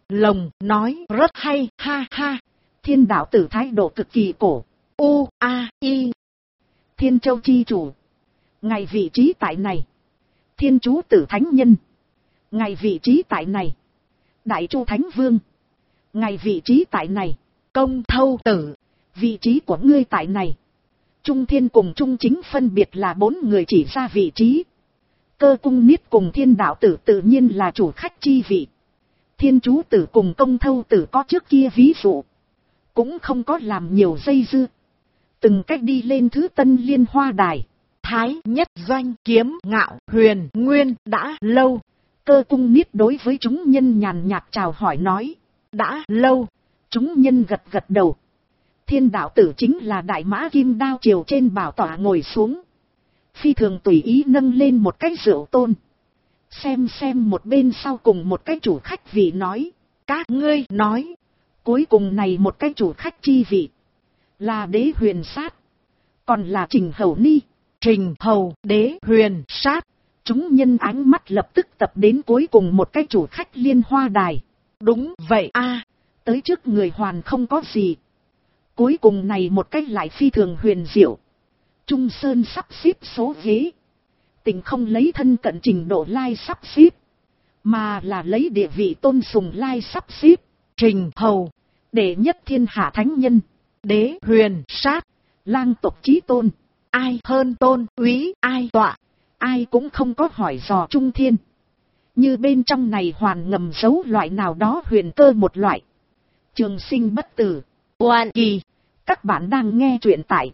lồng nói rất hay, ha ha. Thiên đạo tử thái độ cực kỳ cổ. U-A-I. Thiên Châu chi chủ. Ngài vị trí tại này. Thiên chú tử thánh nhân. Ngài vị trí tại này. Đại Chu Thánh Vương. Ngài vị trí tại này. Công Thâu tử. Vị trí của ngươi tại này. Trung Thiên cùng Trung Chính phân biệt là 4 người chỉ ra vị trí. Cơ Cung Niết cùng Thiên đạo tử tự nhiên là chủ khách chi vị. Thiên chú tử cùng Công Thâu tử có trước kia ví dụ. Cũng không có làm nhiều dây dưa. Từng cách đi lên thứ Tân Liên Hoa Đài. Thái Nhất Doanh Kiếm Ngạo Huyền Nguyên đã lâu. Cơ Cung Niết đối với chúng nhân nhàn nhạt chào hỏi nói. Đã lâu. Chúng nhân gật gật đầu. Thiên đạo tử chính là đại mã kim đao triều trên bảo tọa ngồi xuống. Phi thường tùy ý nâng lên một cái rượu tôn. Xem một bên sau cùng một cái chủ khách vị nói. Các ngươi nói. Cuối cùng này một cái chủ khách chi vị. Là Đế Huyền Sát. Còn là Trình Hầu Ni. Trình Hầu Đế Huyền Sát. Chúng nhân ánh mắt lập tức tập đến cuối cùng một cái chủ khách Liên Hoa Đài. Đúng vậy a, tới trước người hoàn không có gì. Cuối cùng này một cái lại phi thường huyền diệu. Trung Sơn sắp xếp số ghế. Tình không lấy thân cận trình độ lai sắp xếp. Mà là lấy địa vị tôn sùng lai sắp xếp. Trình Hầu. Đệ nhất thiên hạ thánh nhân. Đế Huyền Sát. Lang tộc chí tôn. Ai hơn tôn úy ai tọa. Ai cũng không có hỏi dò Trung Thiên. Như bên trong này hoàn ngầm giấu loại nào đó huyền cơ một loại. Trường Sinh bất tử. Oan kỳ. Các bạn đang nghe truyện tại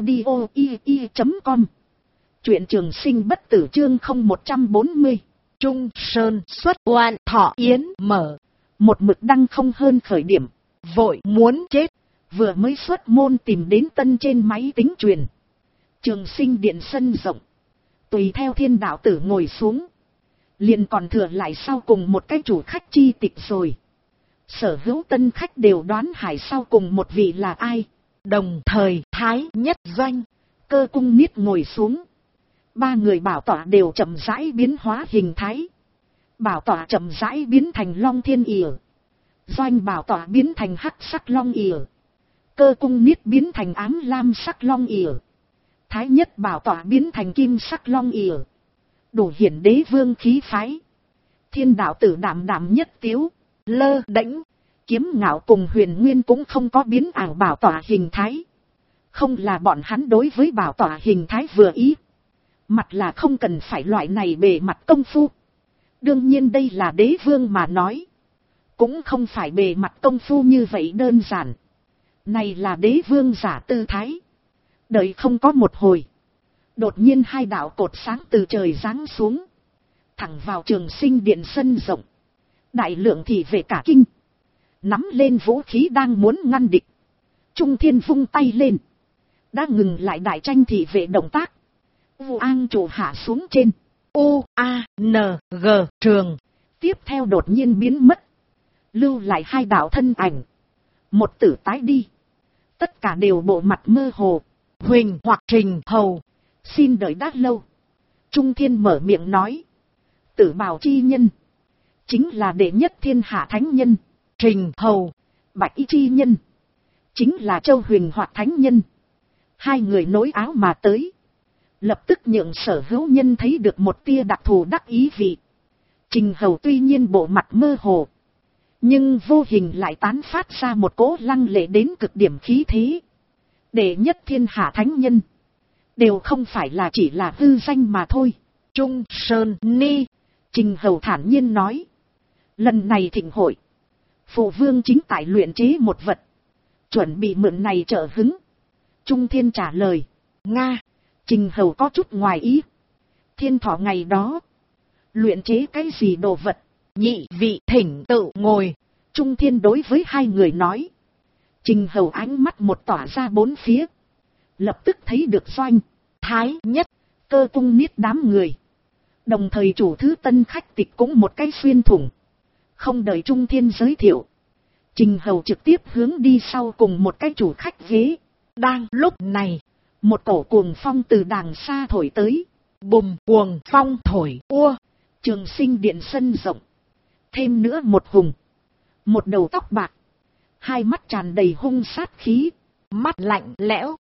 audio.com. Truyện Trường Sinh bất tử chương 0140. Trung Sơn xuất oan thọ yến mở. Một mực đăng không hơn khởi điểm. Vội muốn chết. Vừa mới xuất môn tìm đến tân trên máy tính truyền. Trường Sinh điện sân rộng. Tùy theo Thiên đạo tử ngồi xuống. Liền còn thừa lại sau cùng một cái chủ khách chi tịch rồi. Sở hữu tân khách đều đoán hải sau cùng một vị là ai. Đồng thời Thái Nhất Doanh, Cơ Cung Niết ngồi xuống. 3 người bảo tọa đều chậm rãi biến hóa hình thái. Bảo tọa chậm rãi biến thành long thiên ỉa. Doanh bảo tọa biến thành hắc sắc long ỉa. Cơ Cung Niết biến thành ám lam sắc long ỉa. Thái Nhất bảo tọa biến thành kim sắc long ỉa. Đủ hiển đế vương khí phái. Thiên đạo tử đảm đảm nhất tiếu, lơ đễnh. Kiếm Ngạo cùng Huyền Nguyên cũng không có biến ảo bảo tọa hình thái. Không là bọn hắn đối với bảo tọa hình thái vừa ý. Mặt là không cần phải loại này bề mặt công phu. Đương nhiên đây là đế vương mà nói. Cũng không phải bề mặt công phu như vậy đơn giản. Này là đế vương giả tư thái. Đợi không có một hồi. Đột nhiên 2 đạo cột sáng từ trời giáng xuống. Thẳng vào Trường Sinh điện sân rộng. Đại lượng thị vệ cả kinh. Nắm lên vũ khí đang muốn ngăn địch. Trung Thiên vung tay lên. Đã ngừng lại đại tranh thị vệ động tác. Vu An chủ hạ xuống trên. U-A-N-G trường. Tiếp theo đột nhiên biến mất. Lưu lại 2 đạo thân ảnh. Một tử tái đi. Tất cả đều bộ mặt mơ hồ. Huỳnh hoặc Trình Hầu. Xin đợi đã lâu. Trung Thiên mở miệng nói. Tử bào chi nhân. Chính là đệ nhất thiên hạ thánh nhân. Trình Hầu. Bạch y chi nhân. Chính là Châu Huỳnh hoặc thánh nhân. 2 người nối áo mà tới. Lập tức nhượng sở hữu nhân thấy được một tia đặc thù đắc ý vị. Trình Hầu tuy nhiên bộ mặt mơ hồ. Nhưng vô hình lại tán phát ra một cỗ lăng lệ đến cực điểm khí thế. Đệ nhất thiên hạ thánh nhân. Đều không phải là chỉ là hư danh mà thôi. Trung Sơn Ni. Trình Hầu thản nhiên nói. Lần này thịnh hội. Phụ vương chính tại luyện chế một vật. Chuẩn bị mượn này trợ hứng. Trung Thiên trả lời. Nga. Trình Hầu có chút ngoài ý. Thiên thọ ngày đó. Luyện chế cái gì đồ vật. Nhị vị thỉnh tự ngồi. Trung Thiên đối với 2 người nói. Trình Hầu ánh mắt một tỏa ra 4 phía. Lập tức thấy được Doanh, Thái Nhất, Cơ Cung Niết đám người. Đồng thời chủ thứ tân khách tịch cũng một cái xuyên thủng. Không đợi Trung Thiên giới thiệu. Trình Hầu trực tiếp hướng đi sau cùng một cái chủ khách ghế. Đang lúc này, một cổ cuồng phong từ đàng xa thổi tới. Bùm cuồng phong thổi ua. Trường Sinh điện sân rộng. Thêm nữa một hùng. Một đầu tóc bạc, hai mắt tràn đầy hung sát khí, mắt lạnh lẽo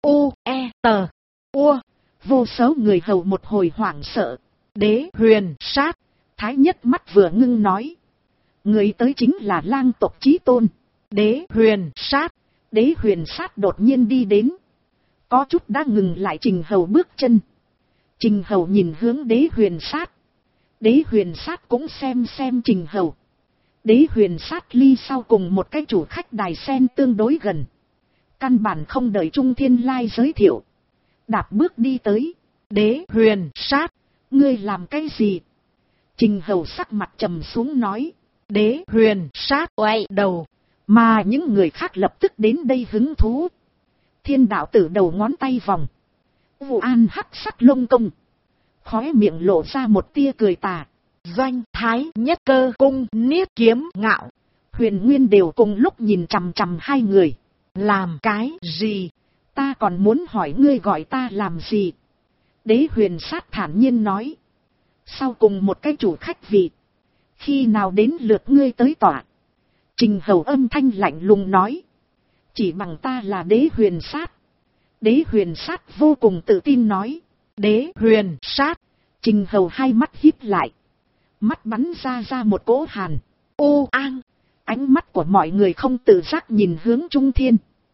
vô số người hầu một hồi hoảng sợ. Đế Huyền Sát, Thái Nhất mắt vừa ngưng nói. Người tới chính là lang tộc chí tôn. Đế Huyền Sát. Đế Huyền Sát đột nhiên đi đến, có chút đã ngừng lại Trình Hầu bước chân. Trình Hầu nhìn hướng Đế Huyền Sát. Đế Huyền Sát cũng xem Trình Hầu. Đế Huyền Sát ly sau cùng một cái chủ khách đài sen tương đối gần, căn bản không đợi Trung Thiên Lai giới thiệu, đạp bước đi tới. Đế Huyền Sát, ngươi làm cái gì? Trình Hầu sắc mặt trầm xuống nói. Đế Huyền Sát quay đầu, mà những người khác lập tức đến đây hứng thú. Thiên đạo tử đầu ngón tay vòng, Vụ An hắc sắc lông công, khóe miệng lộ ra một tia cười tà. Doanh Thái Nhất Cơ Cung Niết Kiếm Ngạo, Huyền Nguyên đều cùng lúc nhìn chằm chằm hai người. Làm cái gì? Ta còn muốn hỏi ngươi gọi ta làm gì? Đế Huyền Sát thản nhiên nói. Sau cùng một cái chủ khách vị, khi nào đến lượt ngươi tới tọa? Trình Hầu âm thanh lạnh lùng nói. Chỉ bằng ta là Đế Huyền Sát. Đế Huyền Sát vô cùng tự tin nói. Đế Huyền Sát. Trình Hầu hai mắt híp lại, mắt bắn ra một cỗ hàn. An. Ánh mắt của mọi người không tự giác nhìn hướng Trung Thiên.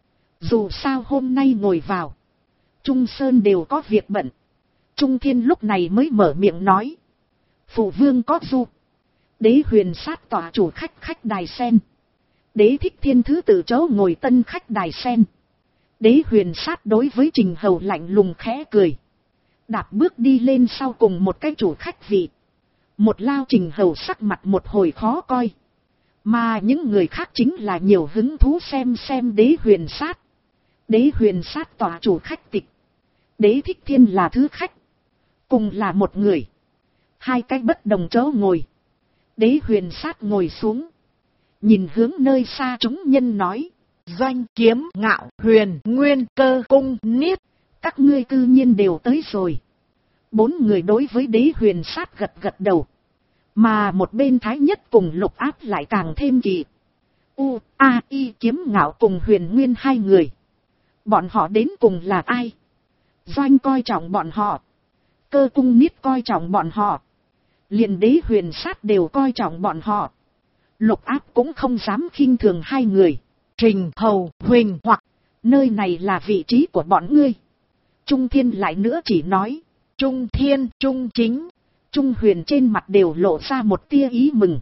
Dù sao hôm nay ngồi vào Trung Sơn đều có việc bận. Trung Thiên lúc này mới mở miệng nói. Phụ vương có du. Đế Huyền Sát tòa chủ khách đài sen. Đế Thích Thiên thứ tự chỗ ngồi tân khách đài sen. Đế Huyền Sát đối với Trình Hầu lạnh lùng khẽ cười, đạp bước đi lên sau cùng một cái chủ khách vị. Một lao Trình Hầu sắc mặt một hồi khó coi, mà những người khác chính là nhiều hứng thú xem Đế Huyền Sát. Đế Huyền Sát tòa chủ khách tịch, Đế Thích Thiên là thứ khách, cùng là một người, hai cái bất đồng chỗ ngồi. Đế Huyền Sát ngồi xuống, nhìn hướng nơi xa chúng nhân nói. Doanh Kiếm Ngạo Huyền Nguyên Cơ Cung Niết, các ngươi cư nhiên đều tới rồi. Bốn người đối với Đế Huyền Sát gật đầu, mà một bên Thái Nhất cùng Lục Áp lại càng thêm kỳ. Kiếm Ngạo cùng Huyền Nguyên hai người, bọn họ đến cùng là ai? Doanh coi trọng bọn họ, Cơ Cung Niết coi trọng bọn họ, liền Đế Huyền Sát đều coi trọng bọn họ. Lục Áp cũng không dám khinh thường hai người. Trình Hầu Huỳnh hoặc, nơi này là vị trí của bọn ngươi. Trung Thiên lại nữa chỉ nói. Trung Thiên, Trung Chính, Trung Huyền trên mặt đều lộ ra một tia ý mừng.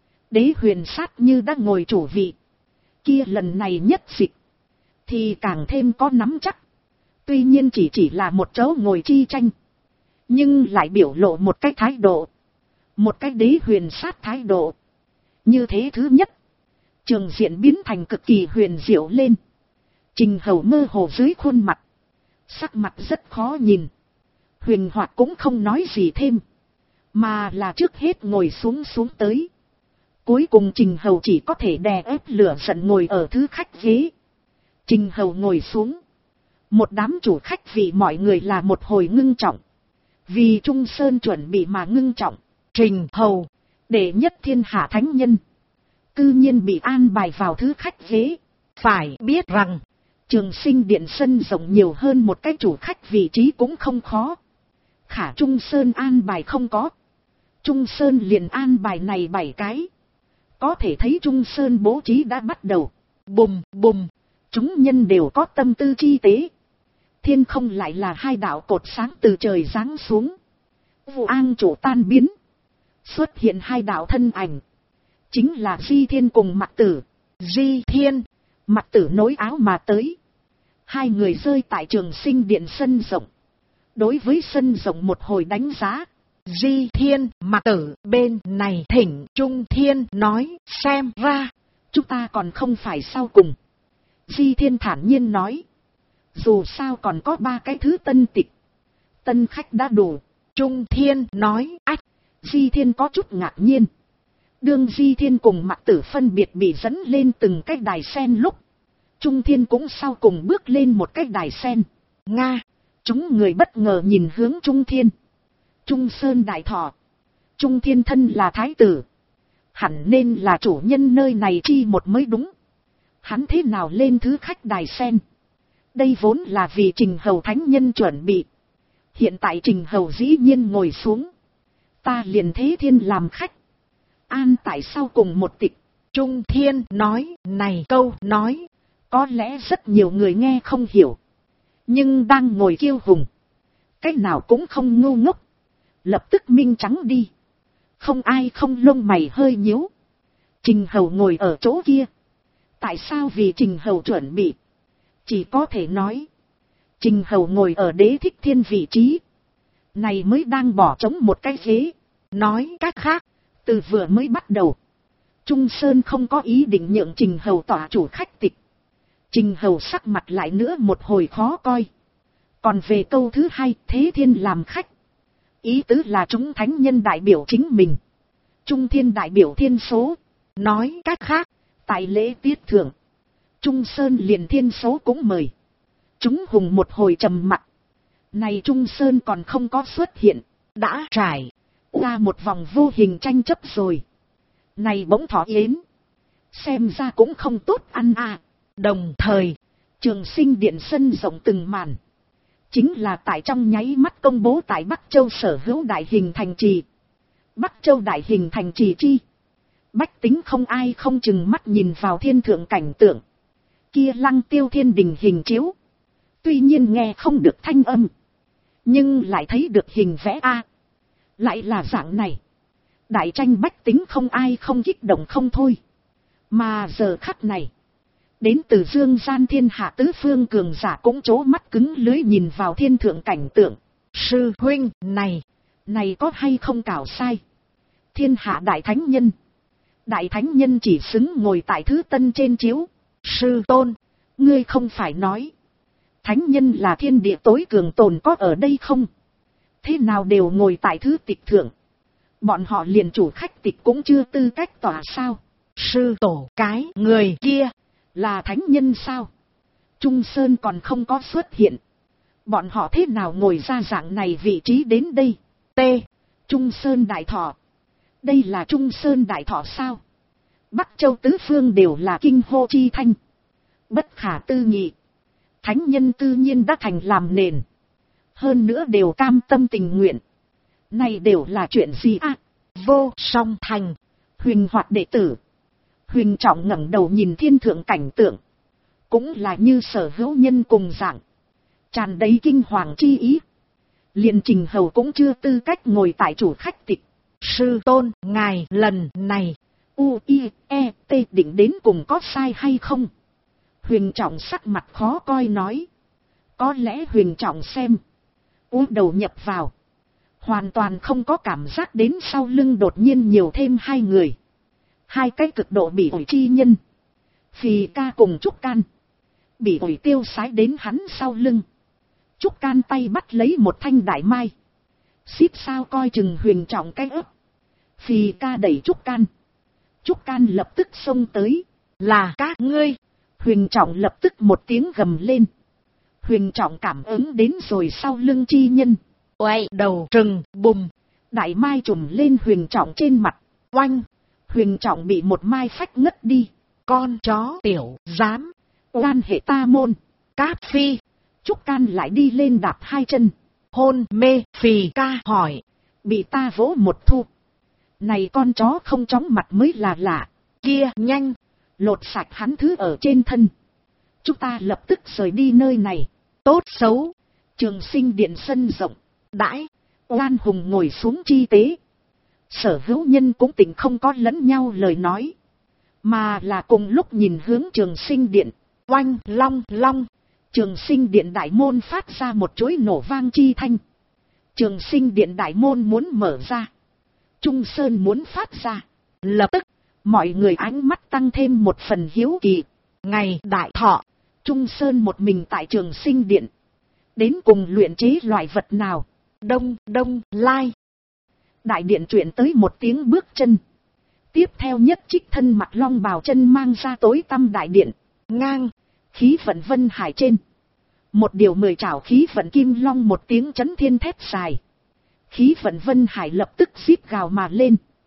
Đế Huyền Sát như đã ngồi chủ vị, kia lần này nhất dịch thì càng thêm có nắm chắc. Tuy nhiên chỉ là một chỗ ngồi chi tranh, nhưng lại biểu lộ một cái thái độ, một cái Đế Huyền Sát thái độ. Như thế thứ nhất, trường diện biến thành cực kỳ huyền diệu lên. Trình Hầu mơ hồ dưới khuôn mặt, sắc mặt rất khó nhìn. Huyền Hoạt cũng không nói gì thêm, mà là trước hết ngồi xuống tới. Cuối cùng Trình Hầu chỉ có thể đè ép lửa giận ngồi ở thứ khách ghế. Trình Hầu ngồi xuống, một đám chủ khách vì mọi người là một hồi ngưng trọng, vì Trung Sơn chuẩn bị mà ngưng trọng. Trình Hầu, đệ nhất thiên hạ thánh nhân, cư nhiên bị an bài vào thứ khách ghế. Phải biết rằng, Trường Sinh Điện sân rộng nhiều hơn một cái chủ khách vị trí cũng không khó. Khả Trung Sơn an bài không có. Trung Sơn liền an bài này 7 cái. Có thể thấy Trung Sơn bố trí đã bắt đầu. Bùm bùm, chúng nhân đều có tâm tư chi tế. Thiên không lại là hai đạo cột sáng từ trời giáng xuống. Vụ An chủ tan biến, xuất hiện hai đạo thân ảnh, chính là Di Thiên cùng Mặc Tử. Di Thiên, Mặc Tử nối áo mà tới. Hai người rơi tại Trường Sinh Điện sân rộng, đối với sân rộng một hồi đánh giá. Di Thiên, Mặc Tử, bên này thỉnh. Trung Thiên nói, xem ra chúng ta còn không phải sau cùng. Di Thiên thản nhiên nói, dù sao còn có 3 cái thứ tân tịch, tân khách đã đủ. Trung Thiên nói, ách. Di Thiên có chút ngạc nhiên. Đương Di Thiên cùng Mặc Tử phân biệt bị dẫn lên từng cái đài sen lúc, Trung Thiên cũng sau cùng bước lên một cái đài sen. Nga, chúng người bất ngờ nhìn hướng Trung Thiên. Trung Sơn đại thọ, Trung Thiên thân là thái tử, hẳn nên là chủ nhân nơi này chi một mới đúng. Hắn thế nào lên thứ khách đài sen? Đây vốn là vì Trình Hầu thánh nhân chuẩn bị. Hiện tại Trình Hầu dĩ nhiên ngồi xuống. Ta liền thế thiên làm khách. An tại sao cùng một tịch? Trung Thiên nói, này câu nói, có lẽ rất nhiều người nghe không hiểu. Nhưng đang ngồi kiêu hùng. Cái nào cũng không ngu ngốc. Lập tức minh trắng đi. Không ai không lông mày hơi nhíu. Trình Hầu ngồi ở chỗ kia. Tại sao vì Trình Hầu chuẩn bị? Chỉ có thể nói. Trình Hầu ngồi ở Đế Thích Thiên vị trí. Này mới đang bỏ trống một cái ghế. Nói cách khác, từ vừa mới bắt đầu. Trung Sơn không có ý định nhượng Trình Hầu tỏa chủ khách tịch. Trình Hầu sắc mặt lại nữa một hồi khó coi. Còn về câu thứ hai, thế thiên làm khách. Ý tứ là chúng thánh nhân đại biểu chính mình. Trung Thiên đại biểu thiên số. Nói cách khác, tại lễ tiết thượng. Trung Sơn liền thiên số cũng mời. Chúng hùng một hồi trầm mặc. Này Trung Sơn còn không có xuất hiện. Đã trải ra một vòng vô hình tranh chấp rồi. Này bỗng thỏ yến. Xem ra cũng không tốt ăn à. Đồng thời, Trường Sinh Điện sân rộng từng màn. Chính là tại trong nháy mắt công bố tại Bắc Châu sở hữu đại hình thành trì. Bắc Châu đại hình thành trì chi. Bách tính không ai không chừng mắt nhìn vào thiên thượng cảnh tượng. Kia Lăng Tiêu thiên đình hình chiếu. Tuy nhiên nghe không được thanh âm. Nhưng lại thấy được hình vẽ A. Lại là dạng này. Đại tranh bách tính không ai không kích động không thôi. Mà giờ khắc này. Đến từ dương gian thiên hạ tứ phương cường giả cũng chố mắt cứng lưới nhìn vào thiên thượng cảnh tượng. Sư huynh này có hay không cảo sai? Thiên hạ đại thánh nhân. Đại thánh nhân chỉ xứng ngồi tại thứ tân trên chiếu. Sư tôn, ngươi không phải nói. Thánh nhân là thiên địa tối cường tồn có ở đây không? Thế nào đều ngồi tại thứ tịch thượng. Bọn họ liền chủ khách tịch cũng chưa tư cách tỏa sao? Sư tổ cái người kia. Là thánh nhân sao? Trung Sơn còn không có xuất hiện. Bọn họ thế nào ngồi ra dạng này vị trí đến đây? T. Trung Sơn đại thọ. Đây là Trung Sơn đại thọ sao? Bắc Châu tứ phương đều là kinh hô chi thanh. Bất khả tư nghị. Thánh nhân tự nhiên đã thành làm nền. Hơn nữa đều cam tâm tình nguyện. Này đều là chuyện gì à? Vô song thành. Huyền hoạt đệ tử. Huyền Trọng ngẩng đầu nhìn thiên thượng cảnh tượng. Cũng là như sở hữu nhân cùng dạng. Tràn đầy kinh hoàng chi ý. Liền Trình Hầu cũng chưa tư cách ngồi tại chủ khách tịch. Sư tôn, ngài lần này. U-I-E-T định đến cùng có sai hay không? Huyền Trọng sắc mặt khó coi nói. Có lẽ Huyền Trọng xem. Đầu nhập vào. Hoàn toàn không có cảm giác đến sau lưng đột nhiên nhiều thêm hai người. Hai cái cực độ bị ổi chi nhân. Phì ca cùng Trúc Can. Bị ổi tiêu sái đến hắn sau lưng. Trúc Can tay bắt lấy một thanh đại mai. Xíp sao coi chừng Huyền Trọng cái ấp. Phì ca đẩy Trúc Can. Trúc Can lập tức xông tới. Là các ngươi. Huyền Trọng lập tức một tiếng gầm lên. Huyền Trọng cảm ứng đến rồi sau lưng chi nhân. Oai đầu trừng bùm. Đại mai trùm lên Huyền Trọng trên mặt. Oanh. Huyền Trọng bị một mai phách ngất đi. Con chó tiểu dám. Oan hệ ta môn. Cáp phi. Trúc Can lại đi lên đạp hai chân. Hôn mê phì ca hỏi. Bị ta vỗ một thu. Này con chó không chóng mặt mới là lạ. Kia nhanh. Lột sạch hắn thứ ở trên thân. Chúng ta lập tức rời đi nơi này. Tốt xấu. Trường Sinh Điện sân rộng. Đãi. Oan hùng ngồi xuống chi tế. Sở hữu nhân cũng tỉnh không có lẫn nhau lời nói. Mà là cùng lúc nhìn hướng Trường Sinh Điện. Oanh long long. Trường Sinh Điện đại môn phát ra một chuỗi nổ vang chi thanh. Trường Sinh Điện đại môn muốn mở ra. Trung Sơn muốn phát ra. Lập tức. Mọi người ánh mắt tăng thêm một phần hiếu kỳ. Ngày đại thọ. Trung Sơn một mình tại Trường Sinh Điện. Đến cùng luyện chế loại vật nào? Đông đông lai. Đại điện chuyển tới một tiếng bước chân. Tiếp theo nhất trích thân mặt long bào chân mang ra tối tăm đại điện. Ngang. Khí vận vân hải trên. Một điều 10 trảo khí vận kim long một tiếng chấn thiên thép dài. Khí vận vân hải lập tức xít gào mà lên.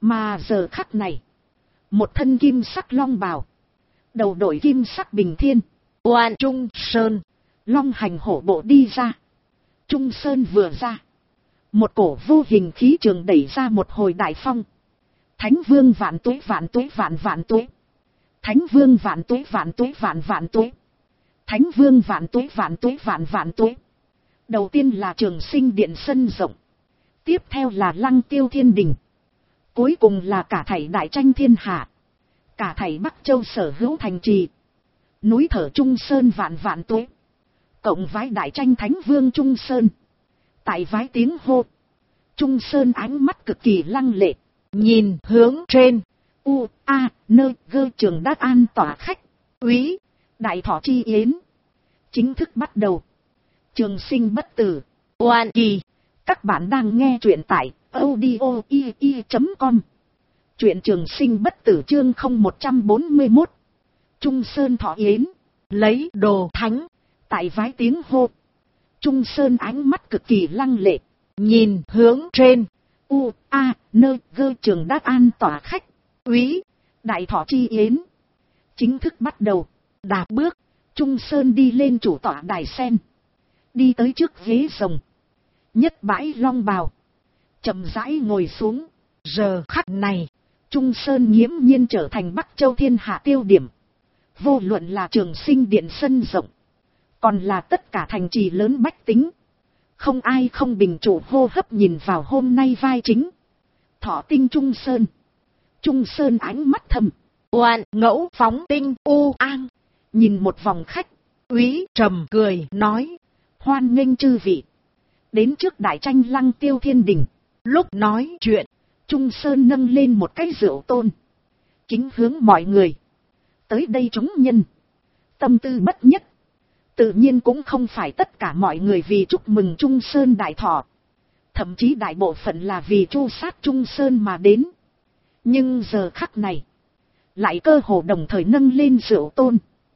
Mà giờ khắc này, một thân kim sắc long bào, đầu đội kim sắc bình thiên, oan Trung Sơn, long hành hổ bộ đi ra. Trung Sơn vừa ra, một cổ vô hình khí trường đẩy ra một hồi đại phong. Thánh vương vạn tuế vạn tuế vạn vạn tuế. Thánh vương vạn tuế vạn tuế vạn vạn tuế. Thánh vương vạn tuế vạn tuế vạn vạn tuế. Đầu tiên là Trường Sinh Điện sân rộng, tiếp theo là Lăng Tiêu Thiên Đình, cuối cùng là cả thảy đại tranh thiên hạ, cả thảy Bắc Châu sở hữu thành trì, núi thở Trung Sơn vạn vạn tuế. Cộng vái đại tranh Thánh Vương Trung Sơn, tại vái tiếng hô, Trung Sơn ánh mắt cực kỳ lăng lệ, nhìn hướng trên, nơi gơ Trường Đắc An tỏa khách, úy, đại thọ chi yến, chính thức bắt đầu. Trường Sinh bất tử, oan kỳ. Các bạn đang nghe truyện tại audio.com. Truyện Trường Sinh bất tử chương 0141. Trung Sơn thọ yến, lấy đồ thánh. Tại vái tiếng hô, Trung Sơn ánh mắt cực kỳ lăng lệ, nhìn hướng trên, nơi gơ Trường Đắc An tỏa khách, úy, đại thọ chi yến, chính thức bắt đầu. Đạp bước, Trung Sơn đi lên chủ tọa đài sen, đi tới trước ghế rồng, nhất bãi long bào, chậm rãi ngồi xuống. Giờ khắc này, Trung Sơn nghiễm nhiên trở thành Bắc Châu thiên hạ tiêu điểm. Vô luận là Trường Sinh Điện sân rộng, còn là tất cả thành trì lớn bách tính, không ai không bình trụ hô hấp nhìn vào hôm nay vai chính. Thọ tinh Trung Sơn. Trung Sơn ánh mắt thầm, oan ngẫu phóng tinh an. Nhìn một vòng khách, úy trầm cười nói, hoan nghênh chư vị đến trước đại tranh Lăng Tiêu Thiên Đình. Lúc nói chuyện, Trung Sơn nâng lên một cái rượu tôn, kính hướng mọi người. Tới đây chúng nhân, tâm tư bất nhất. Tự nhiên cũng không phải tất cả mọi người vì chúc mừng Trung Sơn đại thọ. Thậm chí đại bộ phận là vì tru sát Trung Sơn mà đến. Nhưng giờ khắc này, lại cơ hồ đồng thời nâng lên rượu tôn,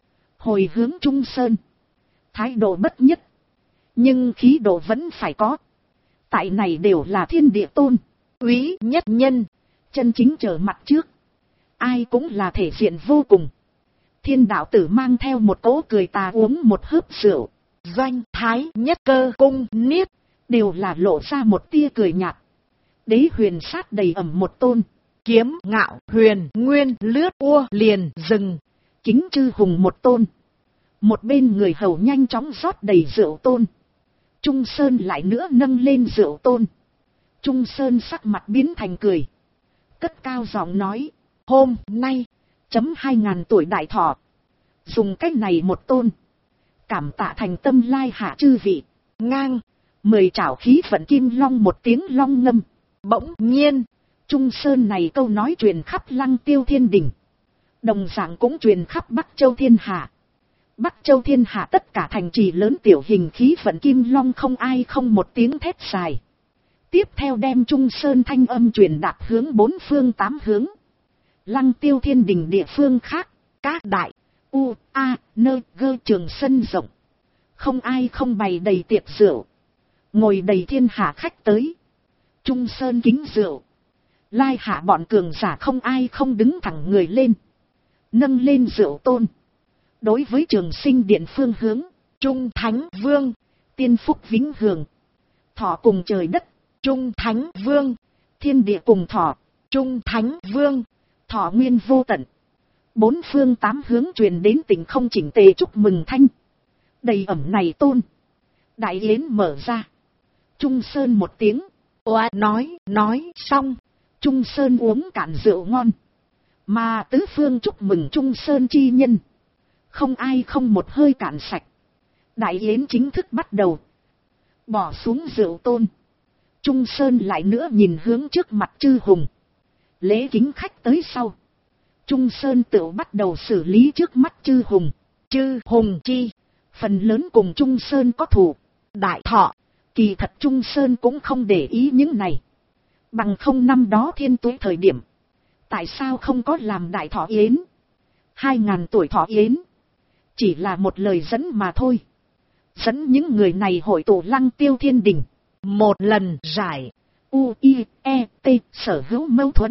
hồi hướng Trung Sơn. Thái độ bất nhất, nhưng khí độ vẫn phải có. Tại này đều là thiên địa tôn, úy nhất nhân, chân chính trở mặt trước. Ai cũng là thể diện vô cùng. Thiên đạo tử mang theo một cỗ cười tà uống một hớp rượu. Doanh, Thái, Nhất, Cơ, Cung, Niết, đều là lộ ra một tia cười nhạt. Đế huyền sát đầy ẩm một tôn. Kiếm, Ngạo, Huyền, Nguyên, Lướt, Ua, Liền, Rừng. Kính Chư Hùng một tôn. Một bên người hầu nhanh chóng rót đầy rượu tôn. Trung Sơn lại nữa nâng lên rượu tôn. Trung Sơn sắc mặt biến thành cười, cất cao giọng nói, hôm nay, chấm 2000 tuổi đại thọ, dùng cách này một tôn, cảm tạ thành tâm lai hạ chư vị. Ngang, 10 trảo khí vận kim long một tiếng long ngâm. Bỗng nhiên, Trung Sơn này câu nói truyền khắp Lăng Tiêu Thiên Đình, đồng dạng cũng truyền khắp Bắc Châu thiên hạ. Bắc Châu thiên hạ tất cả thành trì lớn tiểu hình khí vận kim long không ai không một tiếng thét dài. Tiếp theo đem Trung Sơn thanh âm truyền đạt hướng bốn phương tám hướng. Lăng Tiêu Thiên Đình địa phương khác, các đại, nơi gơ Trường sân rộng, không ai không bày đầy tiệc rượu, ngồi đầy thiên hạ khách tới. Trung Sơn kính rượu, lai hạ bọn cường giả không ai không đứng thẳng người lên, nâng lên rượu tôn. Đối với Trường Sinh Điện phương hướng, Trung Thánh Vương, tiên phúc vĩnh hưởng, thọ cùng trời đất. Trung Thánh Vương, thiên địa cùng thọ. Trung Thánh Vương, thọ nguyên vô tận. Bốn phương tám hướng truyền đến tình không chỉnh tề chúc mừng thanh. Đầy ẩm này tôn. Đại yến mở ra. Trung Sơn một tiếng, oa nói xong. Trung Sơn uống cạn rượu ngon. Mà tứ phương chúc mừng Trung Sơn chi nhân, không ai không một hơi cạn sạch. Đại yến chính thức bắt đầu. Bỏ xuống rượu tôn, Trung Sơn lại nữa nhìn hướng trước mặt chư hùng. Lễ kính khách tới sau, Trung Sơn tự bắt đầu xử lý trước mắt chư hùng. Chư hùng chi, phần lớn cùng Trung Sơn có thù. Đại thọ, kỳ thật Trung Sơn cũng không để ý những này. Bằng không năm đó thiên tuế thời điểm, tại sao không có làm đại thọ yến? 2000 tuổi thọ yến, chỉ là một lời dẫn mà thôi. Dẫn những người này hội tụ Lăng Tiêu Thiên Đình. Một lần giải, U-I-E-T sở hữu mâu thuẫn,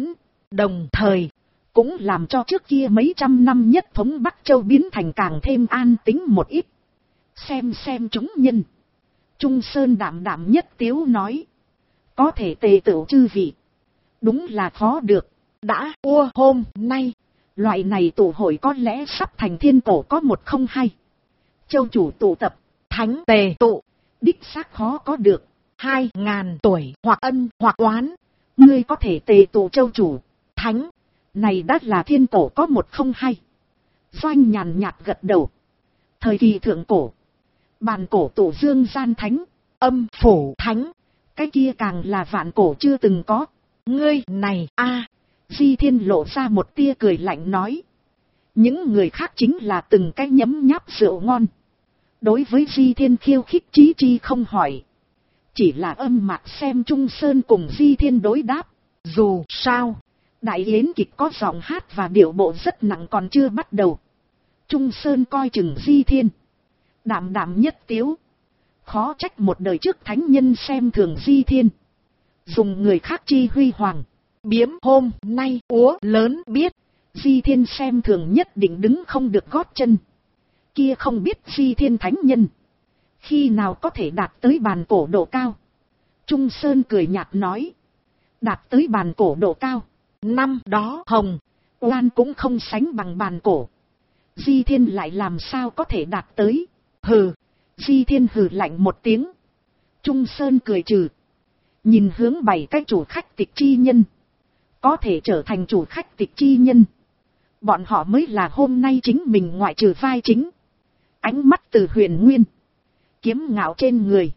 đồng thời cũng làm cho trước kia mấy trăm năm nhất thống Bắc Châu biến thành càng thêm an tĩnh một ít. Xem chúng nhân. Trung Sơn đạm đạm nhất tiếu nói. Có thể tề tựu chư vị. Đúng là khó được. Đã hôm nay, loại này tụ hội có lẽ sắp thành thiên cổ có 102. Châu chủ tụ tập, thánh tề tụ, đích xác khó có được. 2000 tuổi hoặc ân hoặc oán. Ngươi có thể tề tụ châu chủ, thánh. Này đã là thiên cổ có 102. Doanh nhàn nhạt gật đầu. Thời kỳ thượng cổ, bàn cổ tụ dương gian thánh, âm phủ thánh. Cái kia càng là vạn cổ chưa từng có. Ngươi này Di Thiên lộ ra một tia cười lạnh nói. Những người khác chính là từng cái nhấm nháp rượu ngon. Đối với Di Thiên khiêu khích chí chi không hỏi. Chỉ là âm mạc xem Trung Sơn cùng Di Thiên đối đáp. Dù sao, đại yến kịch có giọng hát và điệu bộ rất nặng còn chưa bắt đầu. Trung Sơn coi chừng Di Thiên. Đạm đạm nhất tiếu. Khó trách một đời trước thánh nhân xem thường Di Thiên. Dùng người khác chi huy hoàng. Biếm hôm nay úa lớn biết. Di Thiên xem thường nhất định đứng không được gót chân. Kia không biết Di Thiên thánh nhân. Khi nào có thể đạt tới bàn cổ độ cao. Trung Sơn cười nhạt nói. Đạt tới bàn cổ độ cao. Năm đó Hồng Oan cũng không sánh bằng bàn cổ. Di Thiên lại làm sao có thể đạt tới. Hừ. Di Thiên hừ lạnh một tiếng. Trung Sơn cười trừ. Nhìn hướng 7 cái chủ khách tịch chi nhân. Có thể trở thành chủ khách tịch chi nhân. Bọn họ mới là hôm nay chính mình ngoại trừ vai chính. Ánh mắt từ Huyền Nguyên. Kiếm ngạo trên người.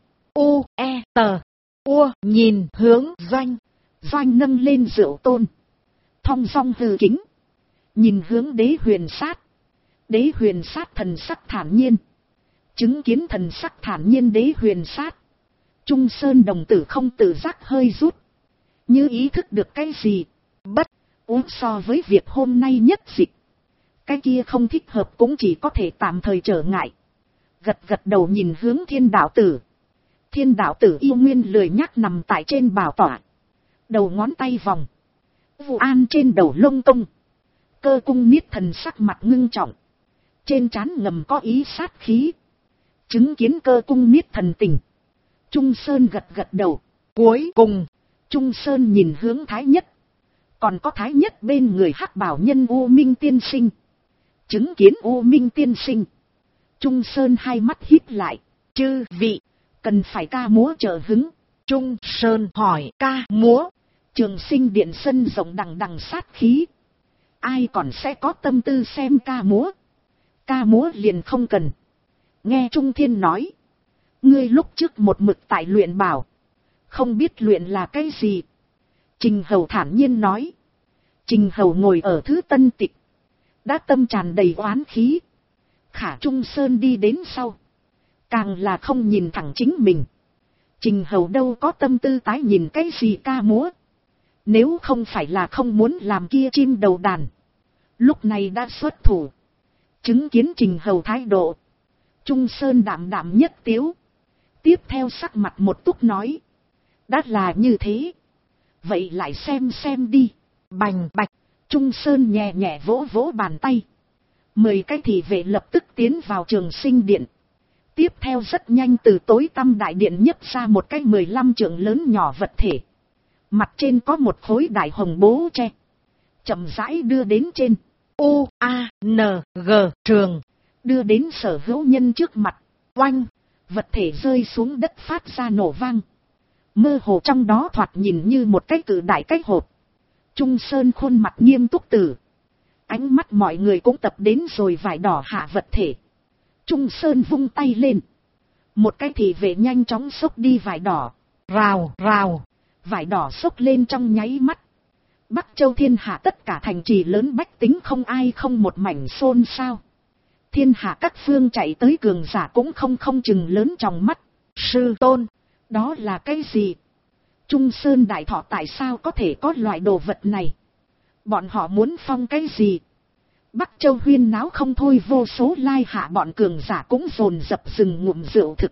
Nhìn hướng Doanh. Doanh nâng lên rượu tôn. Thong dong hư kính. Nhìn hướng Đế Huyền Sát. Đế Huyền Sát thần sắc thản nhiên. Chứng kiến thần sắc thản nhiên Đế Huyền Sát. Trung Sơn đồng tử không tự giác hơi rút. Như ý thức được cái gì. Bất uống so với việc hôm nay nhất dịch. Cái kia không thích hợp cũng chỉ có thể tạm thời trở ngại. Gật đầu nhìn hướng Thiên đạo tử. Thiên đạo tử yêu nguyên lười nhác nằm tại trên bảo tọa. Đầu ngón tay vòng. Vụ an trên đầu lông công. Cơ cung niết thần sắc mặt ngưng trọng. Trên trán ngầm có ý sát khí. Chứng kiến cơ cung niết thần tình. Trung Sơn gật đầu. Cuối cùng, Trung Sơn nhìn hướng Thái Nhất. Còn có Thái Nhất bên người hắc bảo nhân U Minh tiên sinh. Chứng kiến U Minh tiên sinh. Trung Sơn hai mắt híp lại. Chư vị, cần phải ca múa trợ hứng. Trung Sơn hỏi ca múa. Trường Sinh điện sân rộng đằng sát khí. Ai còn sẽ có tâm tư xem ca múa. Ca múa liền không cần. Nghe Trung Thiên nói. Ngươi lúc trước một mực tại luyện bảo. Không biết luyện là cái gì. Trình Hầu thản nhiên nói. Trình Hầu ngồi ở thứ tân tịch. Đã tâm tràn đầy oán khí. Khả Trung Sơn đi đến sau. Càng là không nhìn thẳng chính mình. Trình Hầu đâu có tâm tư tái nhìn cái gì ca múa. Nếu không phải là không muốn làm kia chim đầu đàn. Lúc này đã xuất thủ. Chứng kiến Trình Hầu thái độ. Trung Sơn đạm đạm nhất tiếu. Tiếp theo sắc mặt một túc nói. Đã là như thế. Vậy lại xem đi. Bành bạch. Trung Sơn nhẹ nhẹ vỗ bàn tay. 10 cái thị vệ lập tức tiến vào Trường Sinh điện. Tiếp theo rất nhanh từ tối tăm đại điện nhấc ra một cái 15 trượng lớn nhỏ vật thể. Mặt trên có một khối đại hồng bố tre. Chậm rãi đưa đến trên. U-A-N-G trường. Đưa đến Sở Hữu Nhân trước mặt. Oanh. Vật thể rơi xuống đất phát ra nổ vang. Mơ hồ trong đó thoạt nhìn như một cái cự đại cái hộp. Trung Sơn khuôn mặt nghiêm túc tử. Ánh mắt mọi người cũng tập đến rồi vải đỏ hạ vật thể. Trung Sơn vung tay lên. Một cái thị vệ nhanh chóng xốc đi vải đỏ. Rào. Vải đỏ xốc lên trong nháy mắt. Bắc Châu thiên hạ tất cả thành trì lớn bách tính không ai không một mảnh xôn xao. Thiên hạ các phương chạy tới cường giả cũng không chừng lớn trong mắt. Sư tôn, đó là cái gì? Trung Sơn đại thọ tại sao có thể có loại đồ vật này? Bọn họ muốn phong cái gì? Bắc Châu huyên náo không thôi, vô số lai hạ bọn cường giả cũng dồn dập rừng ngụm rượu thực.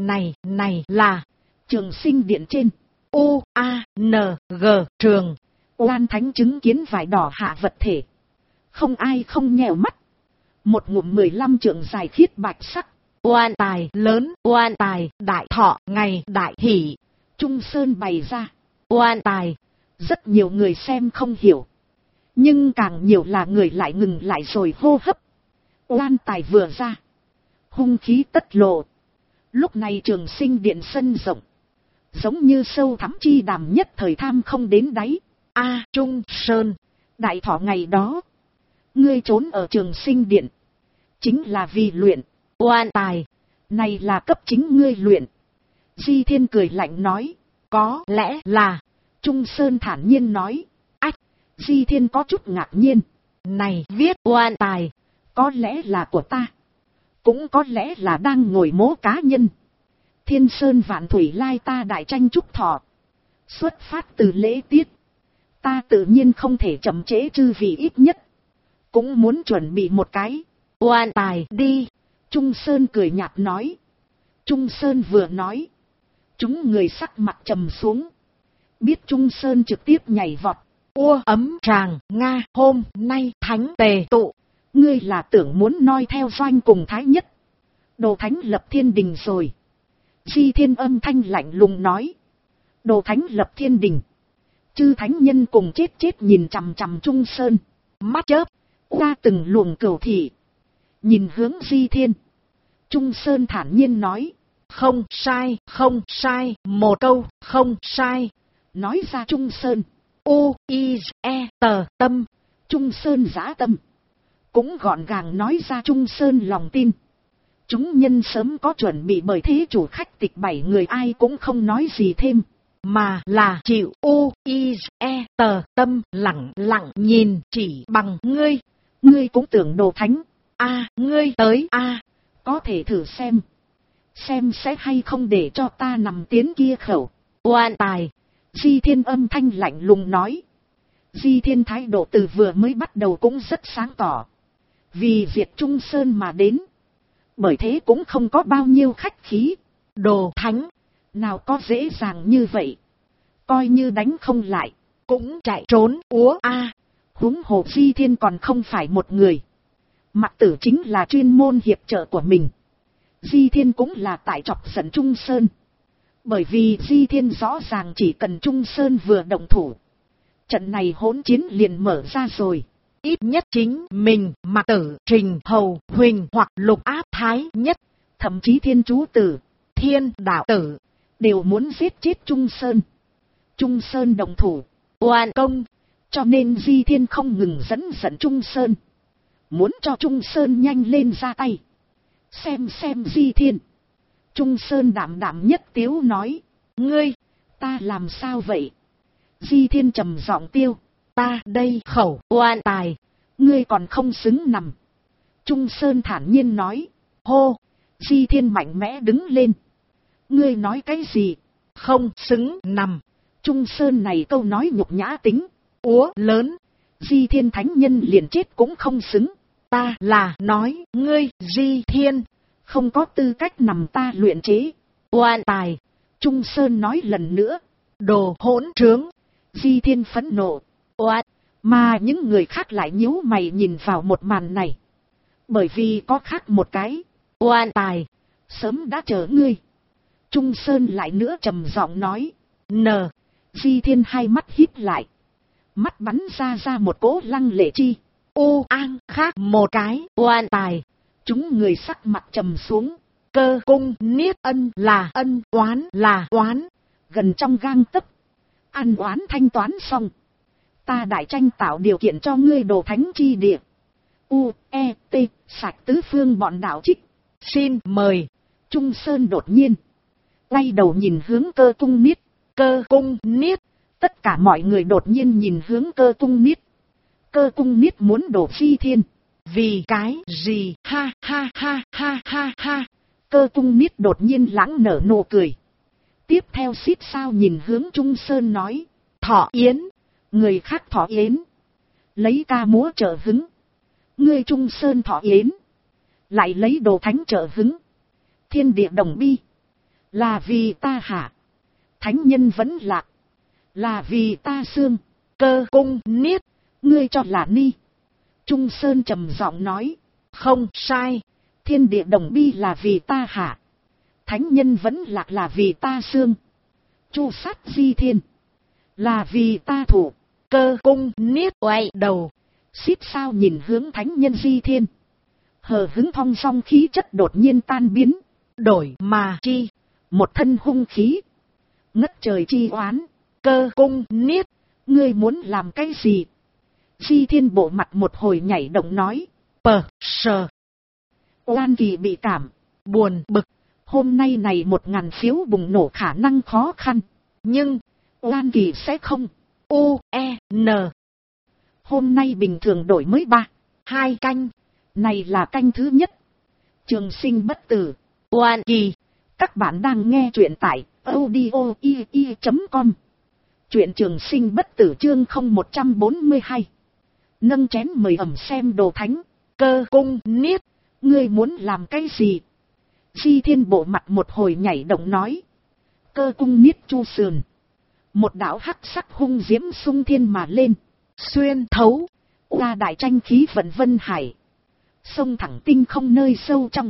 Này là Trường Sinh điện trên. U-A-N-G trường. Oan thánh chứng kiến vải đỏ hạ vật thể. Không ai không nhèo mắt. Một ngụm 15 trượng dài khiết bạch sắc. Oan tài lớn, oan tài, đại thọ, ngày đại hỷ. Trung Sơn bày ra. Oan tài. Rất nhiều người xem không hiểu. Nhưng càng nhiều là người lại ngừng lại rồi hô hấp. Oan tài vừa ra. Hung khí tất lộ. Lúc này Trường Sinh Điện sân rộng. Giống như sâu thẳm chi đàm nhất thời tham không đến đáy. Trung Sơn. Đại thọ ngày đó. Ngươi trốn ở Trường Sinh Điện. Chính là vì luyện. Oan tài. Này là cấp chính ngươi luyện. Di Thiên cười lạnh nói. Có lẽ là. Trung Sơn thản nhiên nói. Ách. Di Thiên có chút ngạc nhiên. Này viết oan tài. Có lẽ là của ta. Cũng có lẽ là đang ngồi mố cá nhân. Thiên Sơn vạn thủy lai ta đại tranh chúc thọ. Xuất phát từ lễ tiết. Ta tự nhiên không thể chậm trễ chư vị, ít nhất cũng muốn chuẩn bị một cái oan tài đi. Trung Sơn cười nhạt nói. Trung Sơn vừa nói. Chúng người sắc mặt trầm xuống. Biết Trung Sơn trực tiếp nhảy vọt. Ấm tràng Nga hôm nay thánh tề tụ. Ngươi là tưởng muốn noi theo Doanh cùng Thái Nhất. Đồ Thánh lập thiên đình rồi. Di Thiên âm thanh lạnh lùng nói. Đồ Thánh lập thiên đình. Chư thánh nhân cùng chết nhìn chằm chằm Trung Sơn. Mắt chớp. Qua từng luồng cửu thị. Nhìn hướng Di Thiên. Trung Sơn thản nhiên nói. Không sai, không sai. Một câu, không sai. Nói ra Trung Sơn. Tâm. Trung Sơn dã tâm. Cũng gọn gàng nói ra Trung Sơn lòng tin. Chúng nhân sớm có chuẩn bị, bởi thế chủ khách tịch 7 người ai cũng không nói gì thêm. Mà là chịu tâm lặng lặng nhìn chỉ bằng ngươi. Ngươi cũng tưởng Đồ Thánh. Ngươi tới có thể thử xem. Xem sẽ hay không để cho ta nằm tiến kia khẩu. Oan tài. Di Thiên âm thanh lạnh lùng nói. Di Thiên thái độ từ vừa mới bắt đầu cũng rất sáng tỏ. Vì diệt Trung Sơn mà đến. Bởi thế cũng không có bao nhiêu khách khí. Đồ Thánh. Nào có dễ dàng như vậy. Coi như đánh không lại. Cũng chạy trốn. Huống hồ Di Thiên còn không phải một người. Mặc Tử chính là chuyên môn hiệp trợ của mình. Di Thiên cũng là tại chọc giận Trung Sơn. Bởi vì Di Thiên rõ ràng chỉ cần Trung Sơn vừa động thủ. Trận này hỗn chiến liền mở ra rồi. Ít nhất chính mình, Mặc Tử, Trình Hầu, Huỳnh hoặc Lục Áp Thái Nhất. Thậm chí Thiên Chú Tử, Thiên Đạo Tử. Đều muốn giết chết Trung Sơn. Trung Sơn động thủ. Oan công. Cho nên Di Thiên không ngừng dẫn Trung Sơn. Muốn cho Trung Sơn nhanh lên ra tay. Xem Di Thiên. Trung Sơn đảm đảm nhất tiếu nói. Ngươi, ta làm sao vậy? Di Thiên trầm giọng tiêu. Ta đây khẩu oan tài. Ngươi còn không xứng nằm. Trung Sơn thản nhiên nói. Hô. Di Thiên mạnh mẽ đứng lên. Ngươi nói cái gì? Không xứng nằm. Trung Sơn này câu nói nhục nhã tính. Lớn. Di Thiên thánh nhân liền chết cũng không xứng. Ta là nói ngươi Di Thiên. Không có tư cách nằm ta luyện chế. Oan tài. Trung Sơn nói lần nữa. Đồ hỗn trướng. Di Thiên phẫn nộ. Mà những người khác lại nhíu mày nhìn vào một màn này. Bởi vì có khác một cái. Oan tài. Sớm đã chờ ngươi. Trung Sơn lại nữa trầm giọng nói. Di Thiên hai mắt híp lại. Mắt bắn ra một cỗ lăng lệ chi. Khác một cái. Oan tài. Chúng người sắc mặt trầm xuống. Cơ cung niết ân là ân, oán là oán. Gần trong gang tấc. Ăn oán thanh toán xong. Ta đại tranh tạo điều kiện cho ngươi Đồ Thánh chi địa. Sạch tứ phương bọn đạo trích. Xin mời. Trung Sơn đột nhiên quay đầu nhìn hướng Cơ cung niết. Cơ cung niết. Tất cả mọi người đột nhiên nhìn hướng Cơ cung niết. Cơ cung niết muốn đổ Di Thiên. Vì cái gì? Ha. Cơ cung niết đột nhiên lãng nở nụ cười. Tiếp theo xít sao nhìn hướng Trung Sơn nói. Thọ yến. Người khác thọ yến. Lấy ca múa trợ hứng. Ngươi Trung Sơn thọ yến. Lại lấy Đồ Thánh trợ hứng. Thiên địa đồng bi. Là vì ta hạ. Thánh nhân vẫn lạc. Là vì ta xương. Cơ cung niết, ngươi cho là ni. Trung Sơn trầm giọng nói, không sai, thiên địa đồng bi là vì ta hạ. Thánh nhân vẫn lạc là vì ta xương. Chu sát Di Thiên là vì ta thủ. Cơ cung niết quay đầu, xít sao nhìn hướng thánh nhân Di Thiên. Hờ hứng thong song khí chất đột nhiên tan biến, đổi mà chi một thân hung khí, ngất trời chi oán. Cơ cung niết, ngươi muốn làm cái gì? Di Thiên bộ mặt một hồi nhảy động nói, sờ. Oan Kỳ bị cảm, buồn bực, hôm nay này 1000 phiếu bùng nổ khả năng khó khăn, nhưng Oan Kỳ sẽ không. U-E-N. Hôm nay bình thường đổi mới 2 canh, này là canh thứ nhất. Trường sinh bất tử, Oan Kỳ. Các bạn đang nghe truyện tại audio.com. Truyện trường sinh bất tử chương 0142. Nâng chén mời ẩm xem đồ thánh. Cơ cung niết, ngươi muốn làm cái gì? Di Thiên bộ mặt một hồi nhảy động nói. Cơ cung niết chu sườn, một đạo hắc sắc hung diễm xung thiên mà lên, xuyên thấu qua đại tranh khí vận vân hải, sông thẳng tinh không nơi sâu trong.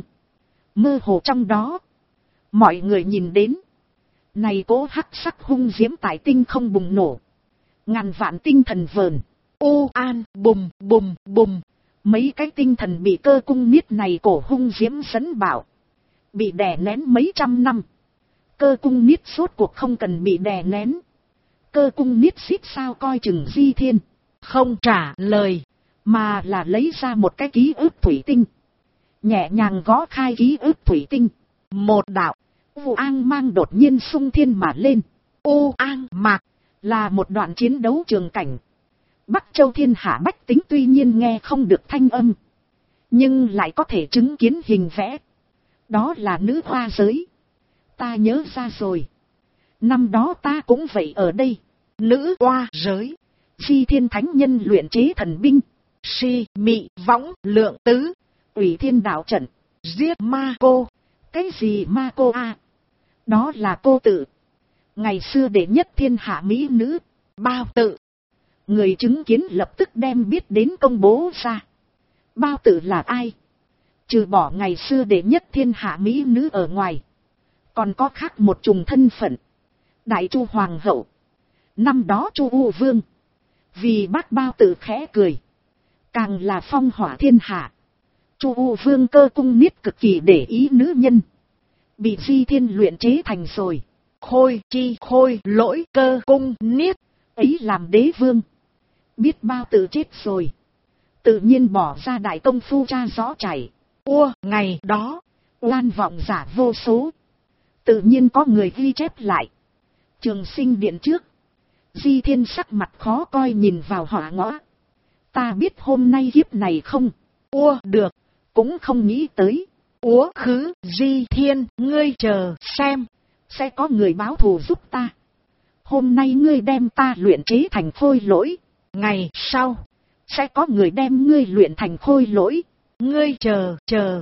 Mơ hồ trong đó, mọi người nhìn đến, này cố hắc sắc hung diễm tại tinh không bùng nổ, ngàn vạn tinh thần vờn, ô an bùng bùng bùng. Mấy cái tinh thần bị cơ cung niết này cổ hung diễm dẫn bảo, bị đè nén mấy trăm năm. Cơ cung niết rốt cuộc không cần bị đè nén. Cơ cung niết xít sao coi chừng Di Thiên, không trả lời, mà là lấy ra một cái ký ức thủy tinh, nhẹ nhàng gõ khai ký ức thủy tinh. Một đạo u ang mang đột nhiên xung thiên mà lên. U ang mạc là một đoạn chiến đấu trường cảnh. Bắc Châu thiên hạ bách tính tuy nhiên nghe không được thanh âm, nhưng lại có thể chứng kiến hình vẽ. Đó là nữ hoa giới. Ta nhớ ra rồi, năm đó ta cũng vậy ở đây. Nữ hoa giới, Di Thiên thánh nhân luyện chế thần binh, si mị võng lượng tứ, ủy thiên đạo trận, giết ma cô. Cái gì ma cô a? Đó là cô tự, ngày xưa đệ nhất thiên hạ mỹ nữ, Bao Tự. Người chứng kiến lập tức đem biết đến công bố ra. Bao Tự là ai? Trừ bỏ ngày xưa đệ nhất thiên hạ mỹ nữ ở ngoài, còn có khác một trùng thân phận, Đại Chu Hoàng hậu. Năm đó Chu U Vương vì bác Bao Tự khẽ cười, càng là phong hỏa thiên hạ. Chu U Vương cơ cung niết cực kỳ để ý nữ nhân, bị Di Thiên luyện chế thành rồi khôi chi khôi lỗi cơ cung niết ấy làm đế vương. Biết Bao Tự chết rồi, tự nhiên bỏ ra đại công phu tra rõ chảy. Ngày đó oan vọng giả vô số, tự nhiên có người ghi chép lại. Trường sinh điện trước, Di Thiên sắc mặt khó coi nhìn vào hỏa ngõ. Ta biết hôm nay kiếp này không được, cũng không nghĩ tới khứ. Di Thiên, ngươi chờ xem, sẽ có người báo thù giúp ta. Hôm nay ngươi đem ta luyện chế thành khôi lỗi, ngày sau sẽ có người đem ngươi luyện thành khôi lỗi. Ngươi chờ,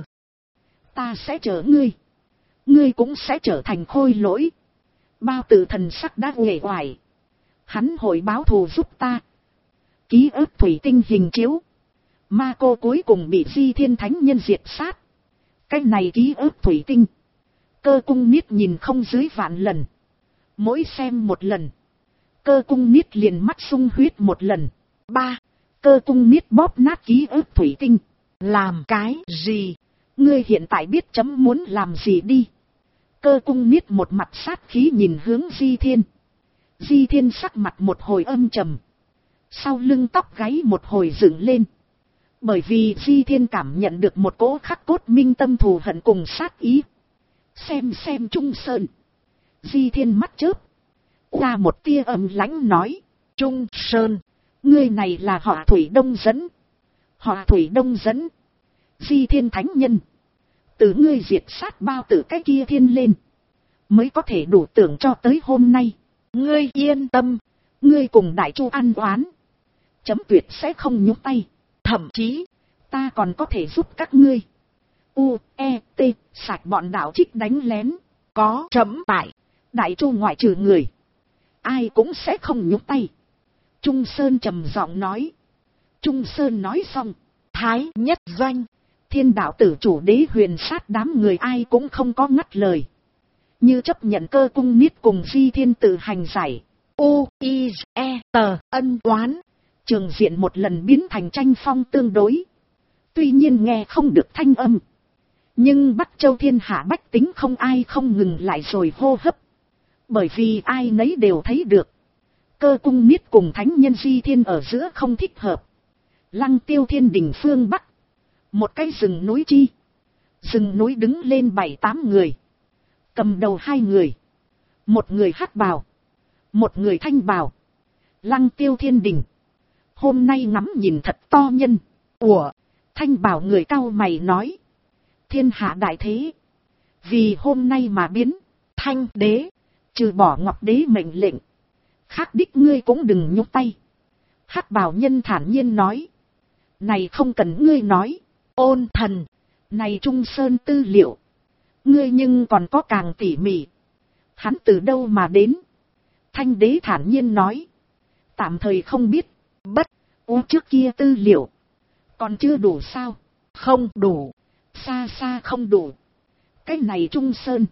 ta sẽ chờ ngươi, ngươi cũng sẽ trở thành khôi lỗi. Bao Tự thần sắc đã uể oải, hắn hội báo thù giúp ta. Ký ức thủy tinh hình chiếu, ma cô cuối cùng bị Di Thiên thánh nhân diệt sát. Cái này ký ức thủy tinh, cơ cung niết nhìn không dưới vạn lần. Mỗi xem một lần, cơ cung niết liền mắt sung huyết một lần. Cơ cung niết bóp nát ký ức thủy tinh. Làm cái gì? Ngươi hiện tại biết chấm muốn làm gì đi. Cơ cung niết một mặt sát khí nhìn hướng Di Thiên. Di Thiên sắc mặt một hồi âm trầm, sau lưng tóc gáy một hồi dựng lên. Bởi vì Di Thiên cảm nhận được một cỗ khắc cốt minh tâm thù hận cùng sát ý. Xem Trung Sơn. Di Thiên mắt chớp ra một tia âm lãnh nói, Trung Sơn, ngươi này là họ Thủy Đông dẫn. Họ Thủy Đông dẫn. Di Thiên thánh nhân, từ ngươi diệt sát Bao Tự cái kia thiên lên, mới có thể đủ tưởng cho tới hôm nay. Ngươi yên tâm, ngươi cùng Đại Chu ăn oán, chấm tuyệt sẽ không nhúc tay. Thậm chí, ta còn có thể giúp các ngươi sạch bọn đạo trích đánh lén. Có chấm tại Đại Chu ngoại trừ người, ai cũng sẽ không nhúc tay. Trung Sơn trầm giọng nói. Trung Sơn nói xong, Thái Nhất Doanh, Thiên Đạo Tử chủ Đế Huyền Sát đám người ai cũng không có ngắt lời. Như chấp nhận Cơ Cung Niết cùng Di Thiên tự hành giải. U, I, E, T, ân oán. Trường diện một lần biến thành tranh phong tương đối. Tuy nhiên nghe không được thanh âm. Nhưng Bắc Châu thiên hạ bách tính không ai không ngừng lại rồi hô hấp. Bởi vì ai nấy đều thấy được. Cơ Cung Niết cùng thánh nhân Di Thiên ở giữa không thích hợp. Lăng Tiêu thiên đỉnh phương Bắc. Một cái rừng núi chi. Rừng núi đứng lên 7-8 người. Cầm đầu 2 người. Một người hắc bào. Một người thanh bào. Lăng Tiêu thiên đỉnh. Hôm nay ngắm nhìn thật to nhân. Ủa, thanh bào người cau mày nói. Thiên hạ đại thế. Vì hôm nay mà biến. Thanh đế. Trừ bỏ Ngọc đế mệnh lệnh. Khác đích ngươi cũng đừng nhúc tay. Hắc bào nhân thản nhiên nói. Này không cần ngươi nói. Ôn thần. Này Trung Sơn tư liệu. Ngươi nhưng còn có càng tỉ mỉ. Hắn từ đâu mà đến? Thanh đế thản nhiên nói. Tạm thời không biết. Bất. Trước kia tư liệu. Còn chưa đủ sao? Không đủ. Xa xa không đủ. Cái này Trung Sơn.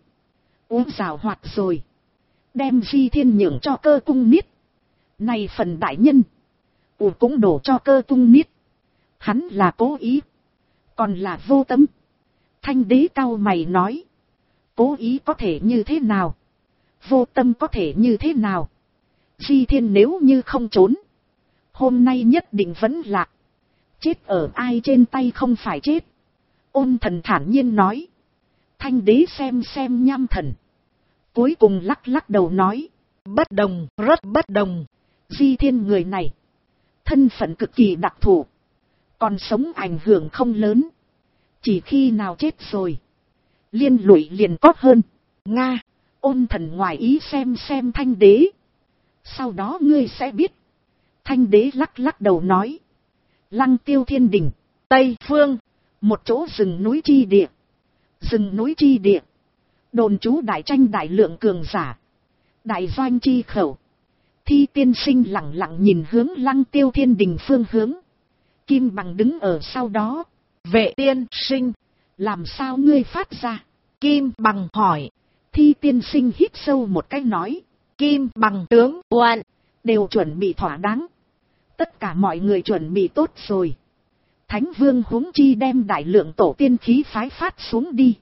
Rào hoạt rồi. Đem Di Thiên nhượng cho Cơ Cung Niết. Này phần đại nhân. Cũng đổ cho Cơ Cung Niết. Hắn là cố ý. Còn là vô tâm. Thanh đế cau mày nói. Cố ý có thể như thế nào? Vô tâm có thể như thế nào? Di Thiên nếu như không trốn. Hôm nay nhất định vẫn lạc. Chết ở ai trên tay không phải chết. Ôn thần thản nhiên nói. Thanh đế xem nham thần. Cuối cùng lắc lắc đầu nói. Bất đồng, rất bất đồng. Di Thiên người này. Thân phận cực kỳ đặc thù. Còn sống ảnh hưởng không lớn. Chỉ khi nào chết rồi. Liên lụy liền có hơn. Nga, ôn thần ngoài ý xem thanh đế. Sau đó ngươi sẽ biết. Thanh đế lắc lắc đầu nói. Lăng Tiêu thiên đỉnh, Tây Phương. Một chỗ rừng núi chi địa. Rừng núi chi địa. Đồn trú đại tranh đại lượng cường giả. Đại doanh chi khẩu. Thi tiên sinh lặng lặng nhìn hướng Lăng Tiêu thiên đỉnh phương hướng. Kim Bằng đứng ở sau đó. Vệ tiên sinh. Làm sao ngươi phát ra? Kim Bằng hỏi. Thi tiên sinh hít sâu một cái nói. Kim Bằng tướng quan. Đều chuẩn bị thỏa đáng. Tất cả mọi người chuẩn bị tốt rồi. Thánh Vương huống chi đem đại lượng tổ tiên khí phái phát xuống đi.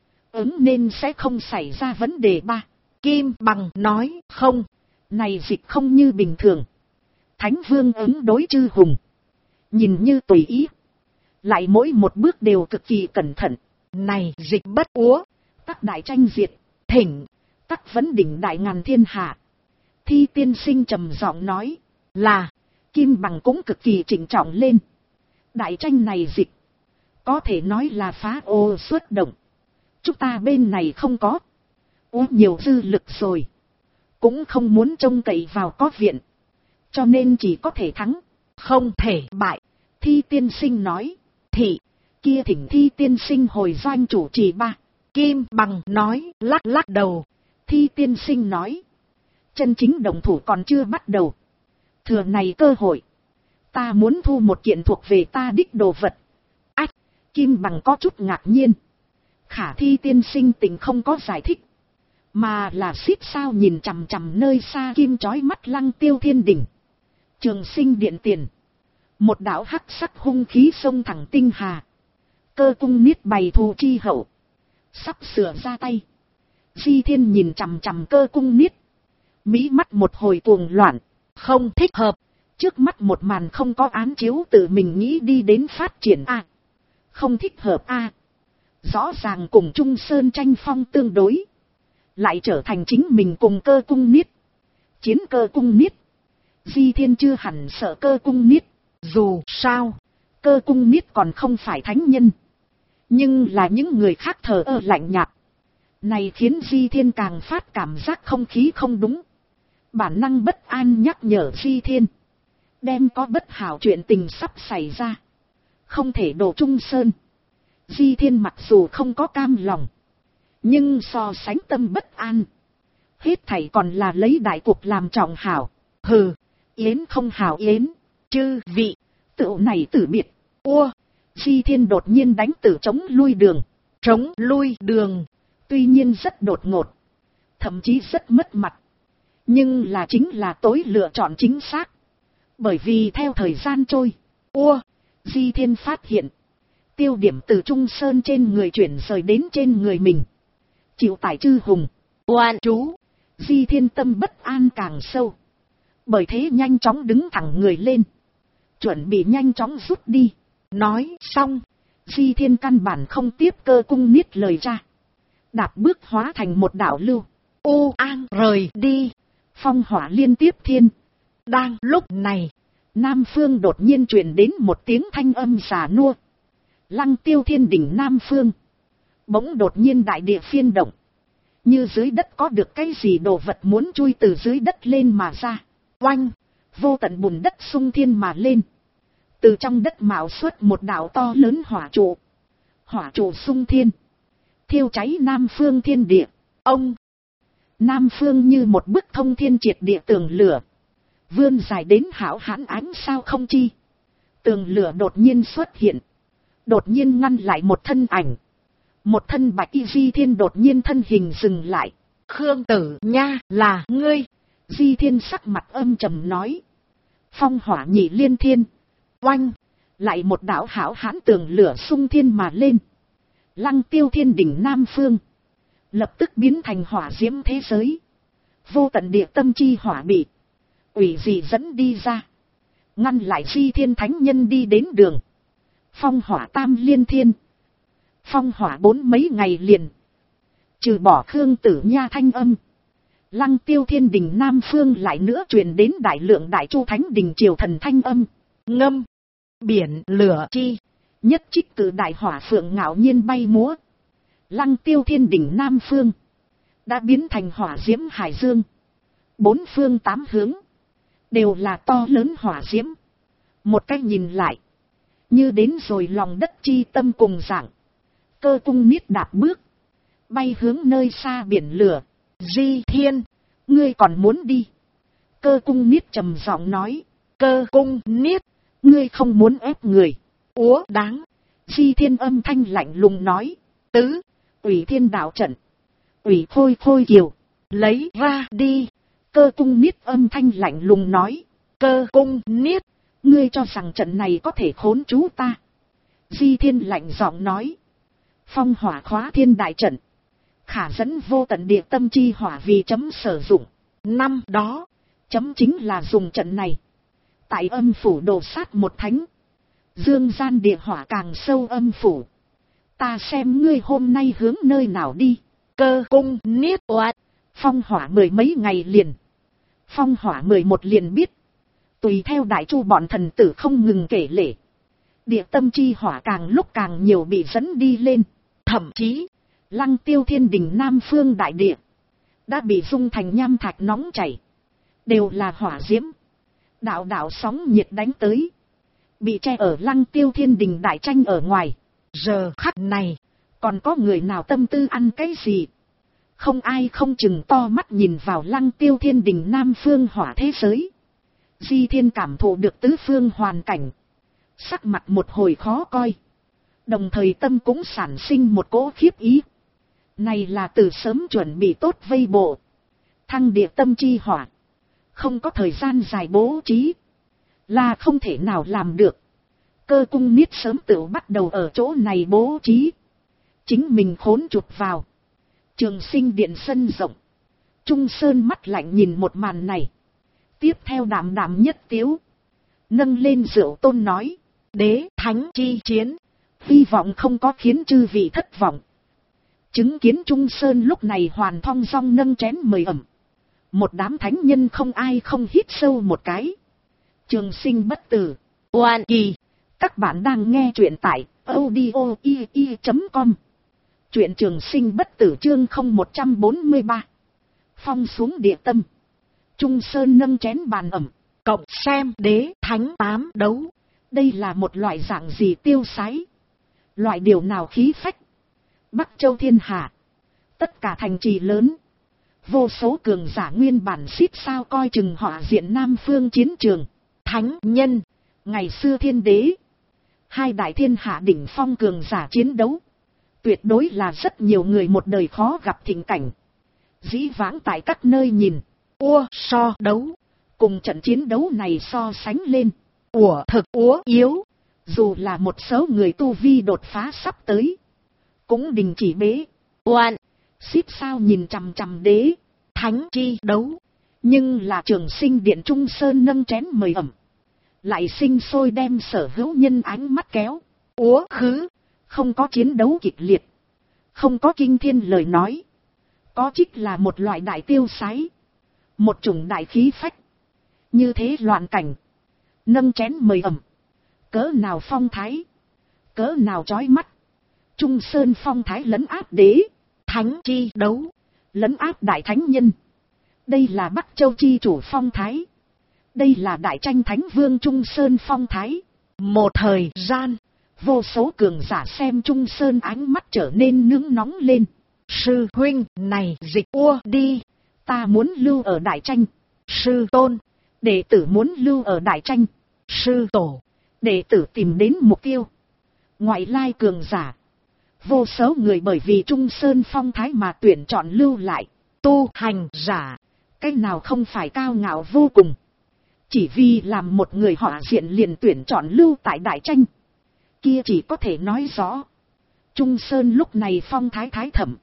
Nên sẽ không xảy ra vấn đề ba. Kim Bằng nói không. Này dịch không như bình thường. Thánh Vương đối chư hùng. Nhìn như tùy ý. Lại mỗi một bước đều cực kỳ cẩn thận. Này dịch bất úa. Các đại tranh diệt. Thỉnh. Các vấn đỉnh đại ngàn thiên hạ. Thi tiên sinh trầm giọng nói. Là. Kim Bằng cũng cực kỳ chỉnh trọng lên. Đại tranh này dịch. Có thể nói là phá ô xuất động. Chúng ta bên này không có. Nhiều dư lực rồi. Cũng không muốn trông cậy vào có viện. Cho nên chỉ có thể thắng. Không thể bại. Thi tiên sinh nói. Thì. Kia thỉnh Thi tiên sinh hồi doanh chủ trì ba. Kim Bằng nói lắc lắc đầu. Thi tiên sinh nói. Chân chính đồng thủ còn chưa bắt đầu. Thừa này cơ hội. Ta muốn thu một kiện thuộc về ta đích đồ vật. Ách. Kim Bằng có chút ngạc nhiên. Khả Thi tiên sinh tình không có giải thích. Mà là xít sao nhìn chằm chằm nơi xa kim chói mắt Lăng Tiêu thiên đỉnh. Trường Sinh điện tiền. Một đạo hắc sắc hung khí xông thẳng tinh hà. Cơ Cung Niết bày thù chi hậu. Sắp sửa ra tay. Di Thiên nhìn chằm chằm Cơ Cung Niết. Mí mắt một hồi cuồng loạn. Không thích hợp. Trước mắt một màn không có án chiếu tự mình nghĩ đi đến phát triển a. Không thích hợp a. Rõ ràng cùng Trung Sơn tranh phong tương đối. Lại trở thành chính mình cùng Cơ Cung Niết. Chiến Cơ Cung Niết. Di Thiên chưa hẳn sợ Cơ Cung Niết. Dù sao. Cơ Cung Niết còn không phải thánh nhân. Nhưng là những người khác thờ ơ lạnh nhạt. Này khiến Di Thiên càng phát cảm giác không khí không đúng. Bản năng bất an nhắc nhở Di Thiên. Đem có bất hảo chuyện tình sắp xảy ra. Không thể đổ Trung Sơn. Di Thiên mặc dù không có cam lòng. Nhưng so sánh tâm bất an. Hết thảy còn là lấy đại cục làm trọng hảo. Hừ. Yến không hảo yến, chư vị, tựu này tử biệt. Di Thiên đột nhiên đánh tử chống lui đường. Trống lui đường, tuy nhiên rất đột ngột, thậm chí rất mất mặt. Nhưng là chính là tối lựa chọn chính xác. Bởi vì theo thời gian trôi, Di Thiên phát hiện, tiêu điểm từ Trung Sơn trên người chuyển rời đến trên người mình. Chịu tải chư hùng, oan chú, Di Thiên tâm bất an càng sâu. Bởi thế nhanh chóng đứng thẳng người lên, chuẩn bị nhanh chóng rút đi. Nói xong, Di Thiên căn bản không tiếp Cơ Cung Niết lời ra. Đạp bước hóa thành một đạo lưu, an rời đi. Phong hỏa liên tiếp thiên. Đang lúc này, Nam Phương đột nhiên truyền đến một tiếng thanh âm già nua. Lăng Tiêu Thiên đỉnh Nam Phương. Bỗng đột nhiên đại địa phiên động. Như dưới đất có được cái gì đồ vật muốn chui từ dưới đất lên mà ra. Oanh, vô tận bùn đất xung thiên mà lên. Từ trong đất mạo xuất một đạo to lớn hỏa trụ. Hỏa trụ xung thiên, thiêu cháy Nam Phương thiên địa. Ông Nam Phương như một bức thông thiên triệt địa tường lửa, vươn dài đến hão hãn ánh sao không chi. Tường lửa đột nhiên xuất hiện, đột nhiên ngăn lại một thân ảnh. Một thân bạch y Di Thiên đột nhiên thân hình dừng lại. Khương Tử Nha, là ngươi? Di Thiên sắc mặt âm trầm nói. Phong hỏa nhị liên thiên. Oanh, lại một đạo hão hãn tường lửa xung thiên mà lên. Lăng Tiêu Thiên đỉnh Nam Phương lập tức biến thành hỏa diễm thế giới. Vô tận địa tâm chi hỏa bị ủy dị dẫn đi ra, ngăn lại Di Thiên thánh nhân đi đến đường. Phong hỏa tam liên thiên, phong hỏa 4 mấy ngày liền. Trừ bỏ Khương Tử Nha thanh âm, Lăng Tiêu Thiên đỉnh Nam Phương lại nữa truyền đến đại lượng đại chu thánh đình triều thần thanh âm. Ngâm biển lửa chi, nhất trích cử đại hỏa phượng ngạo nhiên bay múa. Lăng Tiêu Thiên đỉnh Nam Phương đã biến thành hỏa diễm hải dương. 4 phương 8 hướng đều là to lớn hỏa diễm. Một cách nhìn lại, như đến rồi lòng đất chi tâm cùng dạng. Cơ Cung Niết đạp bước, bay hướng nơi xa biển lửa. Di Thiên, ngươi còn muốn đi? Cơ Cung Niết trầm giọng nói. Cơ Cung Niết, ngươi không muốn ép người. Đáng. Di Thiên âm thanh lạnh lùng nói. Tứ, Ủy Thiên đạo trận, Ủy Khôi Khôi Kiều, lấy ra đi. Cơ Cung Niết âm thanh lạnh lùng nói. Cơ Cung Niết, ngươi cho rằng trận này có thể khốn chú ta? Di Thiên lạnh giọng nói. Phong hỏa khóa thiên đại trận, khả dẫn vô tận địa tâm chi hỏa vì chấm sử dụng. Năm đó, chấm chính là dùng trận này tại âm phủ đồ sát một thánh. Dương gian địa hỏa càng sâu âm phủ. Ta xem ngươi hôm nay hướng nơi nào đi. Cơ Cung Niết oát. Phong hỏa 10 mấy ngày liền. Phong hỏa 11 liền biết. Tùy theo đại chu bọn thần tử không ngừng kể lể. Địa tâm chi hỏa càng lúc càng nhiều bị dẫn đi lên. Thậm chí, Lăng Tiêu Thiên đỉnh Nam Phương đại địa đã bị dung thành nham thạch nóng chảy. Đều là hỏa diễm. Đạo đạo sóng nhiệt đánh tới, bị che ở Lăng Tiêu Thiên đình đại tranh ở ngoài. Giờ khắc này, còn có người nào tâm tư ăn cái gì? Không ai không chừng to mắt nhìn vào Lăng Tiêu Thiên đình Nam Phương hỏa thế giới. Di Thiên cảm thụ được tứ phương hoàn cảnh, sắc mặt một hồi khó coi. Đồng thời tâm cũng sản sinh một cỗ khiếp ý. Này là từ sớm chuẩn bị tốt vây bộ, thăng địa tâm chi hỏa. Không có thời gian dài bố trí, là không thể nào làm được. Cơ Cung Niết sớm tự bắt đầu ở chỗ này bố trí. Chính mình khốn chụp vào. Trường Sinh điện sân rộng. Trung Sơn mắt lạnh nhìn một màn này. Tiếp theo đạm đạm nhất tiếu, nâng lên rượu tôn nói. Đế thánh chi chiến, hy vọng không có khiến chư vị thất vọng. Chứng kiến Trung Sơn lúc này hoàn thong dong nâng chén mời ẩm. Một đám thánh nhân không ai không hít sâu một cái. Trường Sinh bất tử, oan kỳ. Các bạn đang nghe truyện tại audio.com. Truyện Trường Sinh bất tử chương 0143. Phong xuống địa tâm. Trung Sơn nâng chén bàn ẩm. Cộng xem đế thánh 8 đấu. Đây là một loại dạng gì tiêu sái? Loại điều nào khí phách? Bắc Châu thiên hạ, tất cả thành trì lớn, Vô số cường giả nguyên bản xít sao coi chừng họa diện Nam Phương chiến trường. Thánh nhân, ngày xưa thiên đế, hai đại thiên hạ đỉnh phong cường giả chiến đấu, tuyệt đối là rất nhiều người một đời khó gặp thịnh cảnh. Dĩ vãng tại các nơi nhìn, so đấu, cùng trận chiến đấu này so sánh lên, thực yếu. Dù là một số người tu vi đột phá sắp tới, cũng đình chỉ bế oan, xít sao nhìn chằm chằm đế thánh chi đấu. Nhưng là Trường Sinh Điện Trung Sơn nâng chén mời ẩm, lại sinh sôi đem sở hữu nhân ánh mắt kéo khứ. Không có chiến đấu kịch liệt, không có kinh thiên lời nói, có trích là một loại đại tiêu sái, một chủng đại khí phách. Như thế loạn cảnh, nâng chén mời ẩm, cỡ nào phong thái, cỡ nào chói mắt. Trung Sơn phong thái lấn áp đế thánh chi đấu, lấn áp đại thánh nhân. Đây là Bắc Châu chi chủ phong thái, đây là đại tranh thánh vương Trung Sơn phong thái. Một thời gian, vô số cường giả xem Trung Sơn ánh mắt trở nên nướng nóng lên. Sư huynh này dịch đi, ta muốn lưu ở đại tranh. Sư tôn, đệ tử muốn lưu ở đại tranh. Sư tổ, đệ tử tìm đến mục tiêu. Ngoại lai cường giả, vô số người bởi vì Trung Sơn phong thái mà tuyển chọn lưu lại. Tu hành giả, cái nào không phải cao ngạo vô cùng, chỉ vì làm một người họ diện liền tuyển chọn lưu tại đại tranh. Kia chỉ có thể nói rõ, Trung Sơn lúc này phong thái thái thẩm,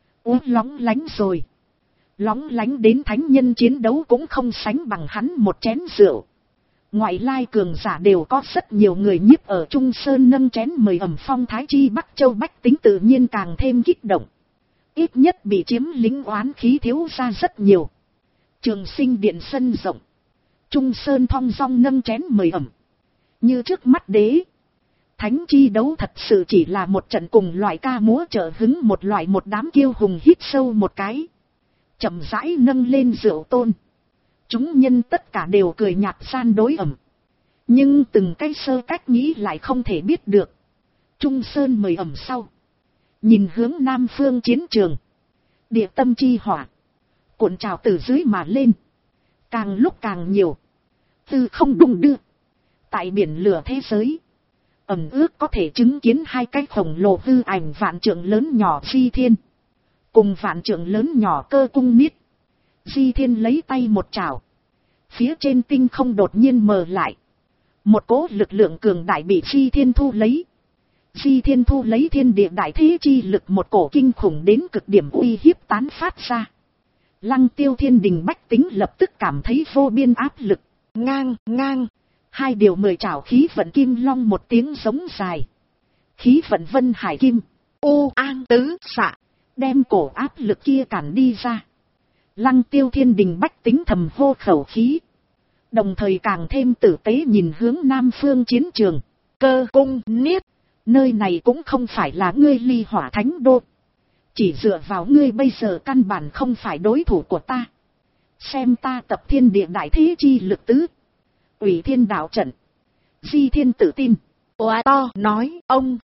lóng lánh rồi. Lóng lánh đến thánh nhân chiến đấu cũng không sánh bằng hắn một chén rượu. Ngoại lai cường giả đều có rất nhiều người nhiếp ở Trung Sơn nâng chén mời ẩm phong thái chi Bắc Châu bách tính tự nhiên càng thêm kích động. Ít nhất bị chiếm lính oán khí thiếu ra rất nhiều. Trường Sinh Điện sân rộng, Trung Sơn thong dong nâng chén mời ẩm. Như trước mắt đế thánh chi đấu thật sự chỉ là một trận cùng loại ca múa trợ hứng, một loại một đám kiêu hùng hít sâu một cái, chậm rãi nâng lên rượu tôn. Chúng nhân tất cả đều cười nhạt san đối ẩm. Nhưng từng cái sơ cách nghĩ lại không thể biết được. Trung Sơn mời ẩm sau, nhìn hướng Nam Phương chiến trường, địa tâm chi hỏa cuộn trào từ dưới mà lên, càng lúc càng nhiều, tư không đung đưa. Tại biển lửa thế giới, ẩm ước có thể chứng kiến hai cái khổng lồ hư ảnh vạn trượng lớn nhỏ Di Thiên, cùng vạn trượng lớn nhỏ Cơ Cung Niết. Di Thiên lấy tay một chảo, phía trên tinh không đột nhiên mờ lại, một cỗ lực lượng cường đại bị Di Thiên thu lấy. Di Thiên thu lấy thiên địa đại thế chi lực, một cổ kinh khủng đến cực điểm uy hiếp tán phát ra. Lăng Tiêu thiên đình bách tính lập tức cảm thấy vô biên áp lực. Ngang ngang, hai điều 10 chảo khí vận kim long một tiếng giống dài, khí vận vân hải kim an tứ xạ, đem cổ áp lực kia cản đi ra. Lăng Tiêu thiên đình bách tính thầm hô khẩu khí, đồng thời càng thêm tử tế nhìn hướng Nam Phương chiến trường. Cơ Cung Niết, nơi này cũng không phải là ngươi Ly Hỏa Thánh Đô, chỉ dựa vào ngươi bây giờ căn bản không phải đối thủ của ta. Xem ta tập thiên địa đại thế chi lực tứ Ủy Thiên đạo trận. Di Thiên tự tin oa to nói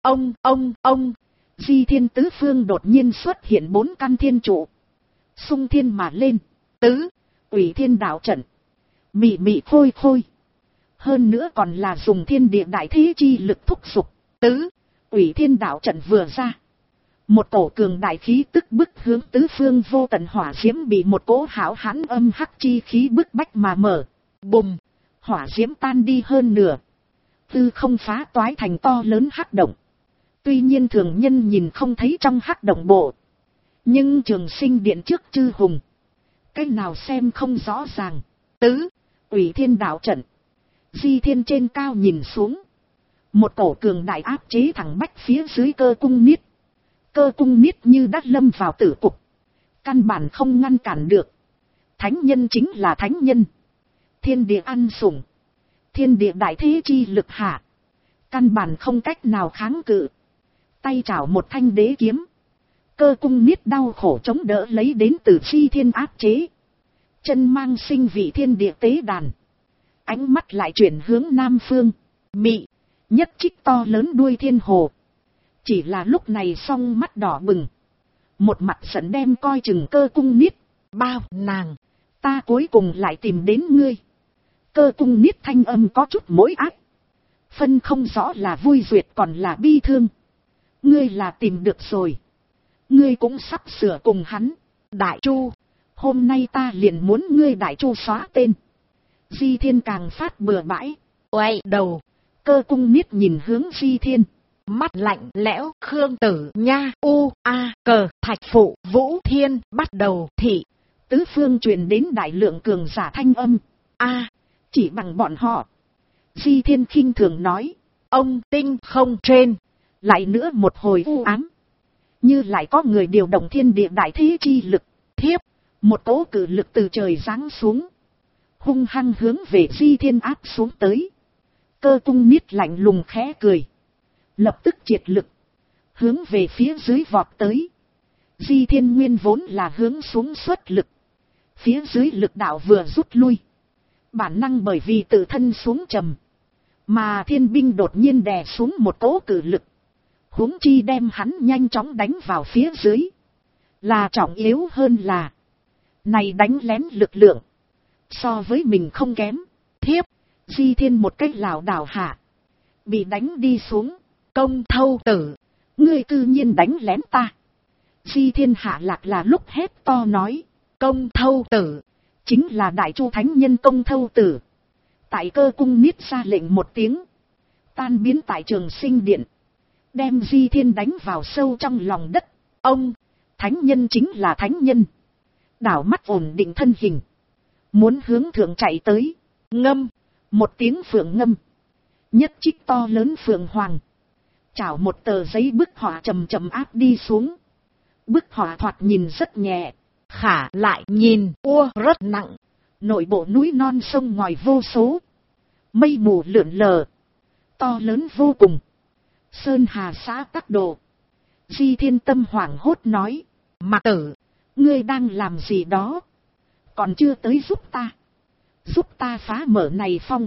ông. Di Thiên tứ phương đột nhiên xuất hiện 4 căn thiên trụ, xung thiên mà lên. Tứ Ủy Thiên đạo trận mị mị khôi khôi, hơn nữa còn là dùng thiên địa đại thế chi lực thúc giục. Tứ Ủy Thiên đạo trận vừa ra, một cổ cường đại khí tức bức hướng tứ phương vô tận hỏa diễm bị một cỗ hảo hãn âm hắc chi khí bức bách mà mở. Bùm, hỏa diễm tan đi hơn nửa, tư không phá toái thành to lớn hắc động. Tuy nhiên thường nhân nhìn không thấy trong hắc động bộ, nhưng Trường Sinh Điện trước chư hùng, cái nào xem không rõ ràng. Tứ Ủy Thiên đạo trận, Di Thiên trên cao nhìn xuống, một cổ cường đại áp chế thẳng bách phía dưới Cơ Cung Niết. Cơ Cung Niết như đắt lâm vào tử cục, căn bản không ngăn cản được. Thánh nhân chính là thánh nhân, thiên địa ăn sủng, thiên địa đại thế chi lực hạ, căn bản không cách nào kháng cự. Tay chảo một thanh đế kiếm, Cơ Cung Niết đau khổ chống đỡ lấy đến từ Di Thiên áp chế. Chân mang sinh vị thiên địa tế đàn, ánh mắt lại chuyển hướng Nam Phương. Mị nhất trích to lớn đuôi thiên hồ, chỉ là lúc này song mắt đỏ bừng, một mặt giận đem coi chừng Cơ Cung Niết. bao nàng, ta cuối cùng lại tìm đến ngươi. Cơ cung niết thanh âm có chút mối ác. Phân không rõ là vui duyệt còn là bi thương. Ngươi là tìm được rồi. Ngươi cũng sắp sửa cùng hắn. Đại Chu, hôm nay ta liền muốn ngươi Đại Chu xóa tên. Di Thiên càng phát bừa bãi. Quay đầu, Cơ cung niết nhìn hướng Di Thiên. Mắt lạnh lẽo. Khương Tử Nha U A Cờ Thạch Phụ Vũ Thiên bắt đầu thị. Tứ phương truyền đến đại lượng cường giả thanh âm. Chỉ bằng bọn họ. Di Thiên khinh thường nói. Ông tinh không trên. Lại nữa một hồi u ám. Như lại có người điều động thiên địa đại thế chi lực. Thiếp. Một cỗ cử lực từ trời giáng xuống. Hung hăng hướng về Di Thiên áp xuống tới. Cơ cung niết lạnh lùng khẽ cười. Lập tức triệt lực. Hướng về phía dưới vọt tới. Di Thiên nguyên vốn là hướng xuống xuất lực. Phía dưới lực đạo vừa rút lui. Bản năng bởi vì tự thân xuống trầm. Mà thiên binh đột nhiên đè xuống một cỗ cử lực. Huống chi đem hắn nhanh chóng đánh vào phía dưới. Là trọng yếu hơn là. Này đánh lén lực lượng. So với mình không kém. Thiếp. Di Thiên một cách lảo đảo hạ. Bị đánh đi xuống. Công Thâu Tử. Ngươi tự nhiên đánh lén ta. Di Thiên hạ lạc là lúc hét to nói. Công Thâu Tử. Chính là Đại Chu Thánh Nhân Công Thâu Tử. Tại Cơ cung niết ra lệnh một tiếng. Tan biến tại Trường Sinh Điện. Đem Di Thiên đánh vào sâu trong lòng đất. Ông. Thánh Nhân chính là Thánh Nhân. Đảo mắt ổn định thân hình. Muốn hướng thượng chạy tới. Ngâm. Một tiếng phượng ngâm. Nhất trích to lớn phượng hoàng. Chảo một tờ giấy bức họa chầm chầm áp đi xuống. Bức họa thoạt nhìn rất nhẹ. Khả lại nhìn rất nặng. Nội bộ núi non sông ngòi vô số. Mây mù lượn lờ. To lớn vô cùng. Sơn Hà xã Tắc Đồ. Di Thiên tâm hoảng hốt nói. Mạc Tử, ngươi đang làm gì đó? Còn chưa tới giúp ta. Giúp ta phá mở này phong.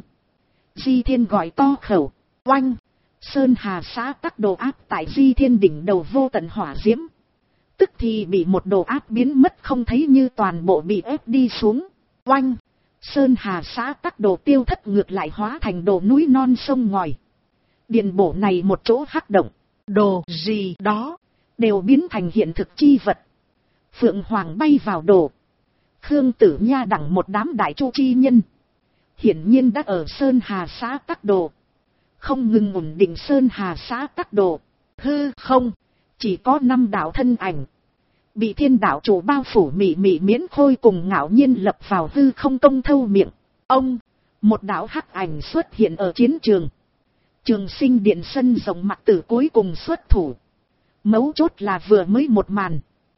Di Thiên gọi to khẩu. Oanh. Sơn Hà xã Tắc Đồ áp tại Di Thiên đỉnh đầu vô tận hỏa diễm. Tức thì bị một đồ áp biến mất không thấy, như toàn bộ bị ép đi xuống. Oanh. Sơn Hà xã Tắc Đồ tiêu thất ngược lại hóa thành đồ núi non sông ngòi. Điện bổ này một chỗ hắc động. Đồ gì đó. Đều biến thành hiện thực chi vật. Phượng Hoàng bay vào đồ. Khương Tử Nha đẳng một đám Đại Chu chi nhân. Hiển nhiên đã ở Sơn Hà xã Tắc Đồ. Không ngừng ổn định Sơn Hà xã Tắc Đồ. Hư không. Chỉ có 5 đạo thân ảnh. Bị Thiên đạo chủ bao phủ mị mị miễn khôi cùng ngạo nhiên lập vào hư không Công Thâu miệng. Ông. Một đạo hắc ảnh xuất hiện ở chiến trường. Trường Sinh Điện sân rộng Mạc Tử cuối cùng xuất thủ. Mấu chốt là vừa mới một màn.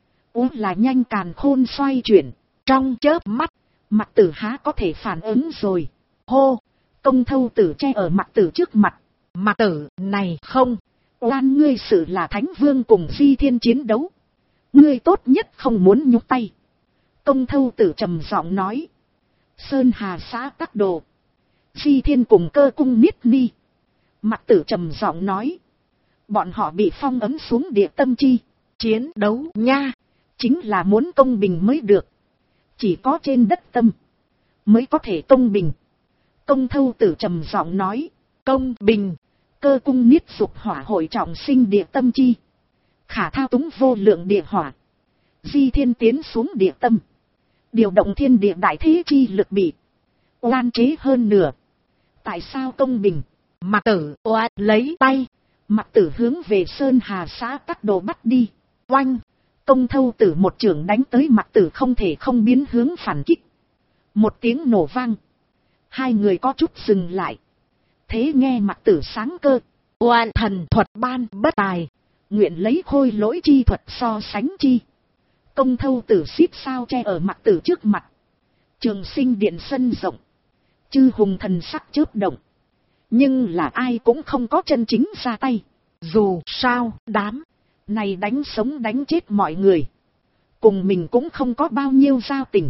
Là nhanh càn khôn xoay chuyển. Trong chớp mắt. Mạc Tử há có thể phản ứng rồi. Hô. Công Thâu Tử che ở Mạc Tử trước mặt. Mạc Tử này không. Oan ngươi sự là Thánh Vương cùng Di Thiên chiến đấu. Ngươi tốt nhất không muốn nhúc tay. Công Thâu Tử trầm giọng nói. Sơn Hà xã Tắc Đồ. Di Thiên cùng Cơ cung niết ni. Mạc Tử trầm giọng nói. Bọn họ bị phong ấn xuống địa tâm chi. Chiến đấu nha. Chính là muốn công bình mới được. Chỉ có trên đất tâm. Mới có thể công bình. Công Thâu Tử trầm giọng nói. Công bình. Cơ cung niết dục hỏa hội trọng sinh địa tâm chi. Khả thao túng vô lượng địa hỏa. Di Thiên tiến xuống địa tâm. Điều động thiên địa đại thế chi lực bị oan chế hơn nửa. Tại sao công bình? Mạc Tử oan lấy tay. Mạc Tử hướng về Sơn Hà xã Tắc Đồ bắt đi. Oanh. Công Thâu Tử một chưởng đánh tới Mạc Tử không thể không biến hướng phản kích. Một tiếng nổ vang. Hai người có chút dừng lại. Thế nghe Mạc Tử sáng cơ. Oan thần thuật ban bất tài. Nguyện lấy khôi lỗi chi thuật so sánh chi. Công Thâu Tử xít sao che ở Mạc Tử trước mặt. Trường Sinh Điện sân rộng. Chư hùng thần sắc chớp động. Nhưng là ai cũng không có chân chính ra tay. Dù sao đám này đánh sống đánh chết mọi người. Cùng mình cũng không có bao nhiêu giao tình.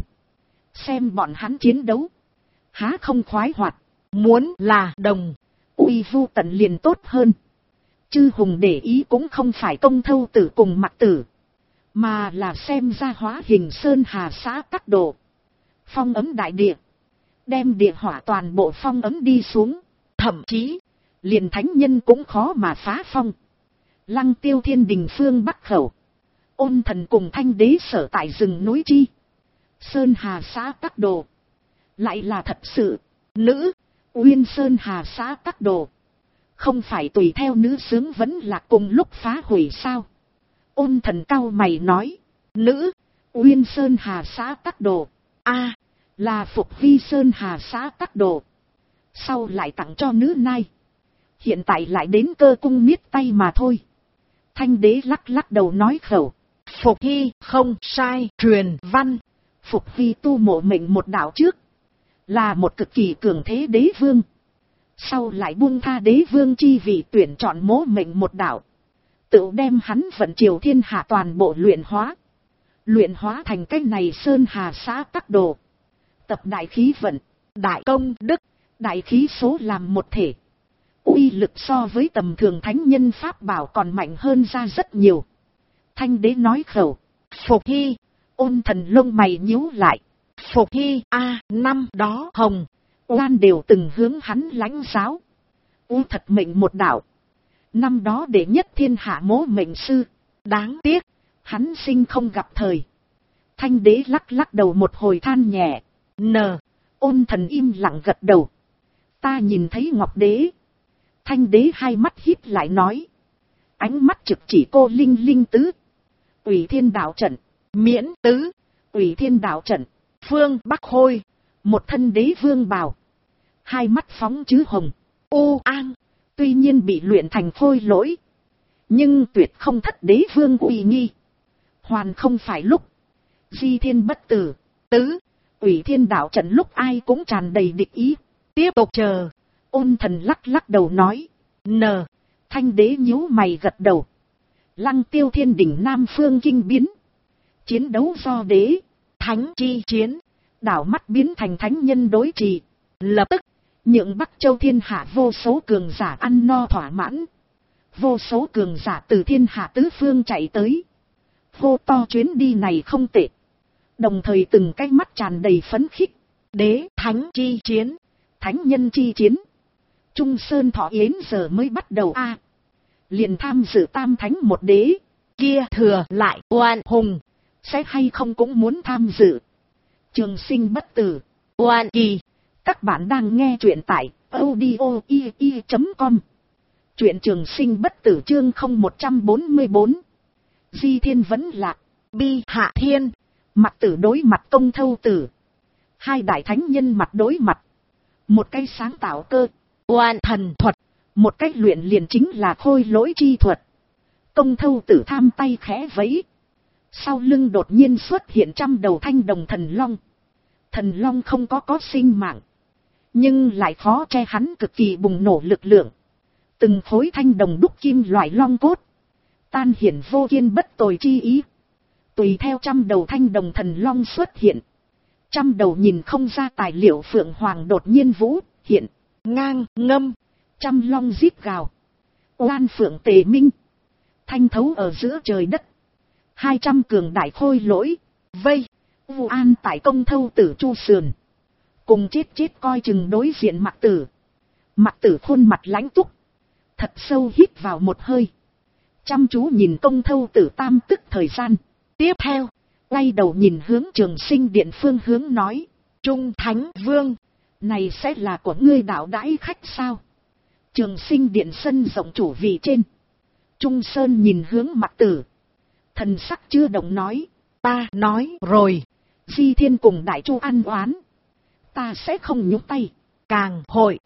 Xem bọn hắn chiến đấu. Há không khoái hoạt. Muốn là đồng. Uy vu tận liền tốt hơn. Chư hùng để ý cũng không phải Công Thâu Tử cùng Mạc Tử. mà là xem ra hóa hình Sơn Hà Xã Tắc Đồ. Phong ấm đại địa, đem địa hỏa toàn bộ phong ấm đi xuống, thậm chí, liền thánh nhân cũng khó mà phá phong. Lăng Tiêu Thiên Đình phương Bắc khẩu, Ôn Thần cùng Thanh Đế sở tại rừng núi chi. Sơn Hà Xã Tắc Đồ, lại là thật sự, nữ, Uyên Sơn Hà Xã Tắc Đồ. Không phải tùy theo nữ sướng vẫn là cùng lúc phá hủy sao? Ôn Thần cau mày nói, nữ, Uyên Sơn Hà Xã Tắc Đồ, là Phục Hy Sơn Hà Xã Tắc Đồ. Sau lại tặng cho nữ nai. Hiện tại lại đến Cơ Cung niết tay mà thôi. Thanh Đế lắc lắc đầu nói khẩu. Phục Hy không sai, truyền văn. Phục Hy tu mộ mệnh một đạo trước, là một cực kỳ cường thế đế vương. Sau lại buông tha đế vương chi vị, tuyển chọn mố mệnh một đạo, tự đem hắn vận triều thiên hạ toàn bộ luyện hóa. Luyện hóa thành cái này Sơn Hà Xã Tắc Đồ. Tập đại khí vận, đại công đức, đại khí số làm một thể. Uy lực so với tầm thường thánh nhân pháp bảo còn mạnh hơn ra rất nhiều. Thanh Đế nói khẩu. Phục Hy. Ôn Thần lông mày nhíu lại. Phục Hy năm đó Hồng Oan đều từng hướng hắn lãnh giáo. Thật mệnh một đạo. Năm đó đệ nhất thiên hạ mố mệnh sư. Đáng tiếc, hắn sinh không gặp thời. Thanh Đế lắc lắc đầu một hồi than nhẹ. Ôn Thần im lặng gật đầu. Ta nhìn thấy Ngọc Đế. Thanh Đế hai mắt híp lại nói. Ánh mắt trực chỉ cô Linh Linh tứ. Ủy Thiên Đạo trận, Miễn tứ, Ủy Thiên Đạo trận, Phương Bắc Hôi, một thân đế vương bào. Hai mắt phóng chứ hồng, an, tuy nhiên bị luyện thành khôi lỗi. Nhưng tuyệt không thất đế vương uy nghi. Hoàn không phải lúc. Di Thiên bất tử, tứ, Ủy Thiên Đạo trận lúc ai cũng tràn đầy địch ý. Tiếp tục chờ. Ôn Thần lắc lắc đầu nói. Thanh Đế nhíu mày gật đầu. Lăng Tiêu Thiên Đỉnh Nam Phương kinh biến. Chiến đấu do đế, thánh chi chiến. Đảo mắt biến thành thánh nhân đối trì. Lập tức, nhượng Bắc Châu thiên hạ vô số cường giả ăn no thỏa mãn. Vô số cường giả từ thiên hạ tứ phương chạy tới. Hô to chuyến đi này không tệ. Đồng thời từng cái mắt tràn đầy phấn khích. Đế, thánh chi chiến, thánh nhân chi chiến. Trung Sơn Thọ Yến giờ mới bắt đầu liền tham dự tam thánh một đế. Kia thừa lại Oan Hùng, sẽ hay không cũng muốn tham dự. Trường Sinh bất tử, Oan Kỳ. Các bạn đang nghe truyện tại audio.com. Truyện Trường Sinh bất tử chương 0144. Di Thiên vẫn lạc, Bi Hạ Thiên. Mặt tử đối mặt Công Thâu Tử. Hai đại thánh nhân mặt đối mặt. Một cái sáng tạo cơ, Oan thần thuật. Một cách luyện liền chính là khôi lỗi chi thuật. Công Thâu Tử tham tay khẽ vẫy. Sau lưng đột nhiên xuất hiện 100 đầu thanh đồng thần long. Thần long không có sinh mạng. Nhưng lại khó che hắn cực kỳ bùng nổ lực lượng. Từng khối thanh đồng đúc kim loại long cốt. Tan hiển vô kiên bất tồi chi ý. Tùy theo 100 đầu thanh đồng thần long xuất hiện. 100 đầu nhìn không ra tài liệu phượng hoàng đột nhiên vũ hiện. Ngang ngâm. 100 long rít gào. Oan phượng tề minh. Thanh thấu ở giữa trời đất. 200 cường đại khôi lỗi. Vây. Vu an tại Công Thâu Tử chu sườn. Cùng chết coi chừng đối diện Mạc Tử. Mạc Tử khuôn mặt lãnh túc. Thật sâu hít vào một hơi. Chăm chú nhìn Công Thâu Tử tam tức thời gian. Tiếp theo, quay đầu nhìn hướng Trường Sinh Điện phương hướng nói. Trung Thánh Vương, này sẽ là của ngươi đạo đãi khách sao? Trường Sinh Điện sân rộng chủ vị trên. Trung Sơn nhìn hướng Mạc Tử. Thần sắc chưa động nói. Ta nói rồi. Di Thiên cùng Đại Chu ăn oán. Ta sẽ không nhúc tay. Càng hội.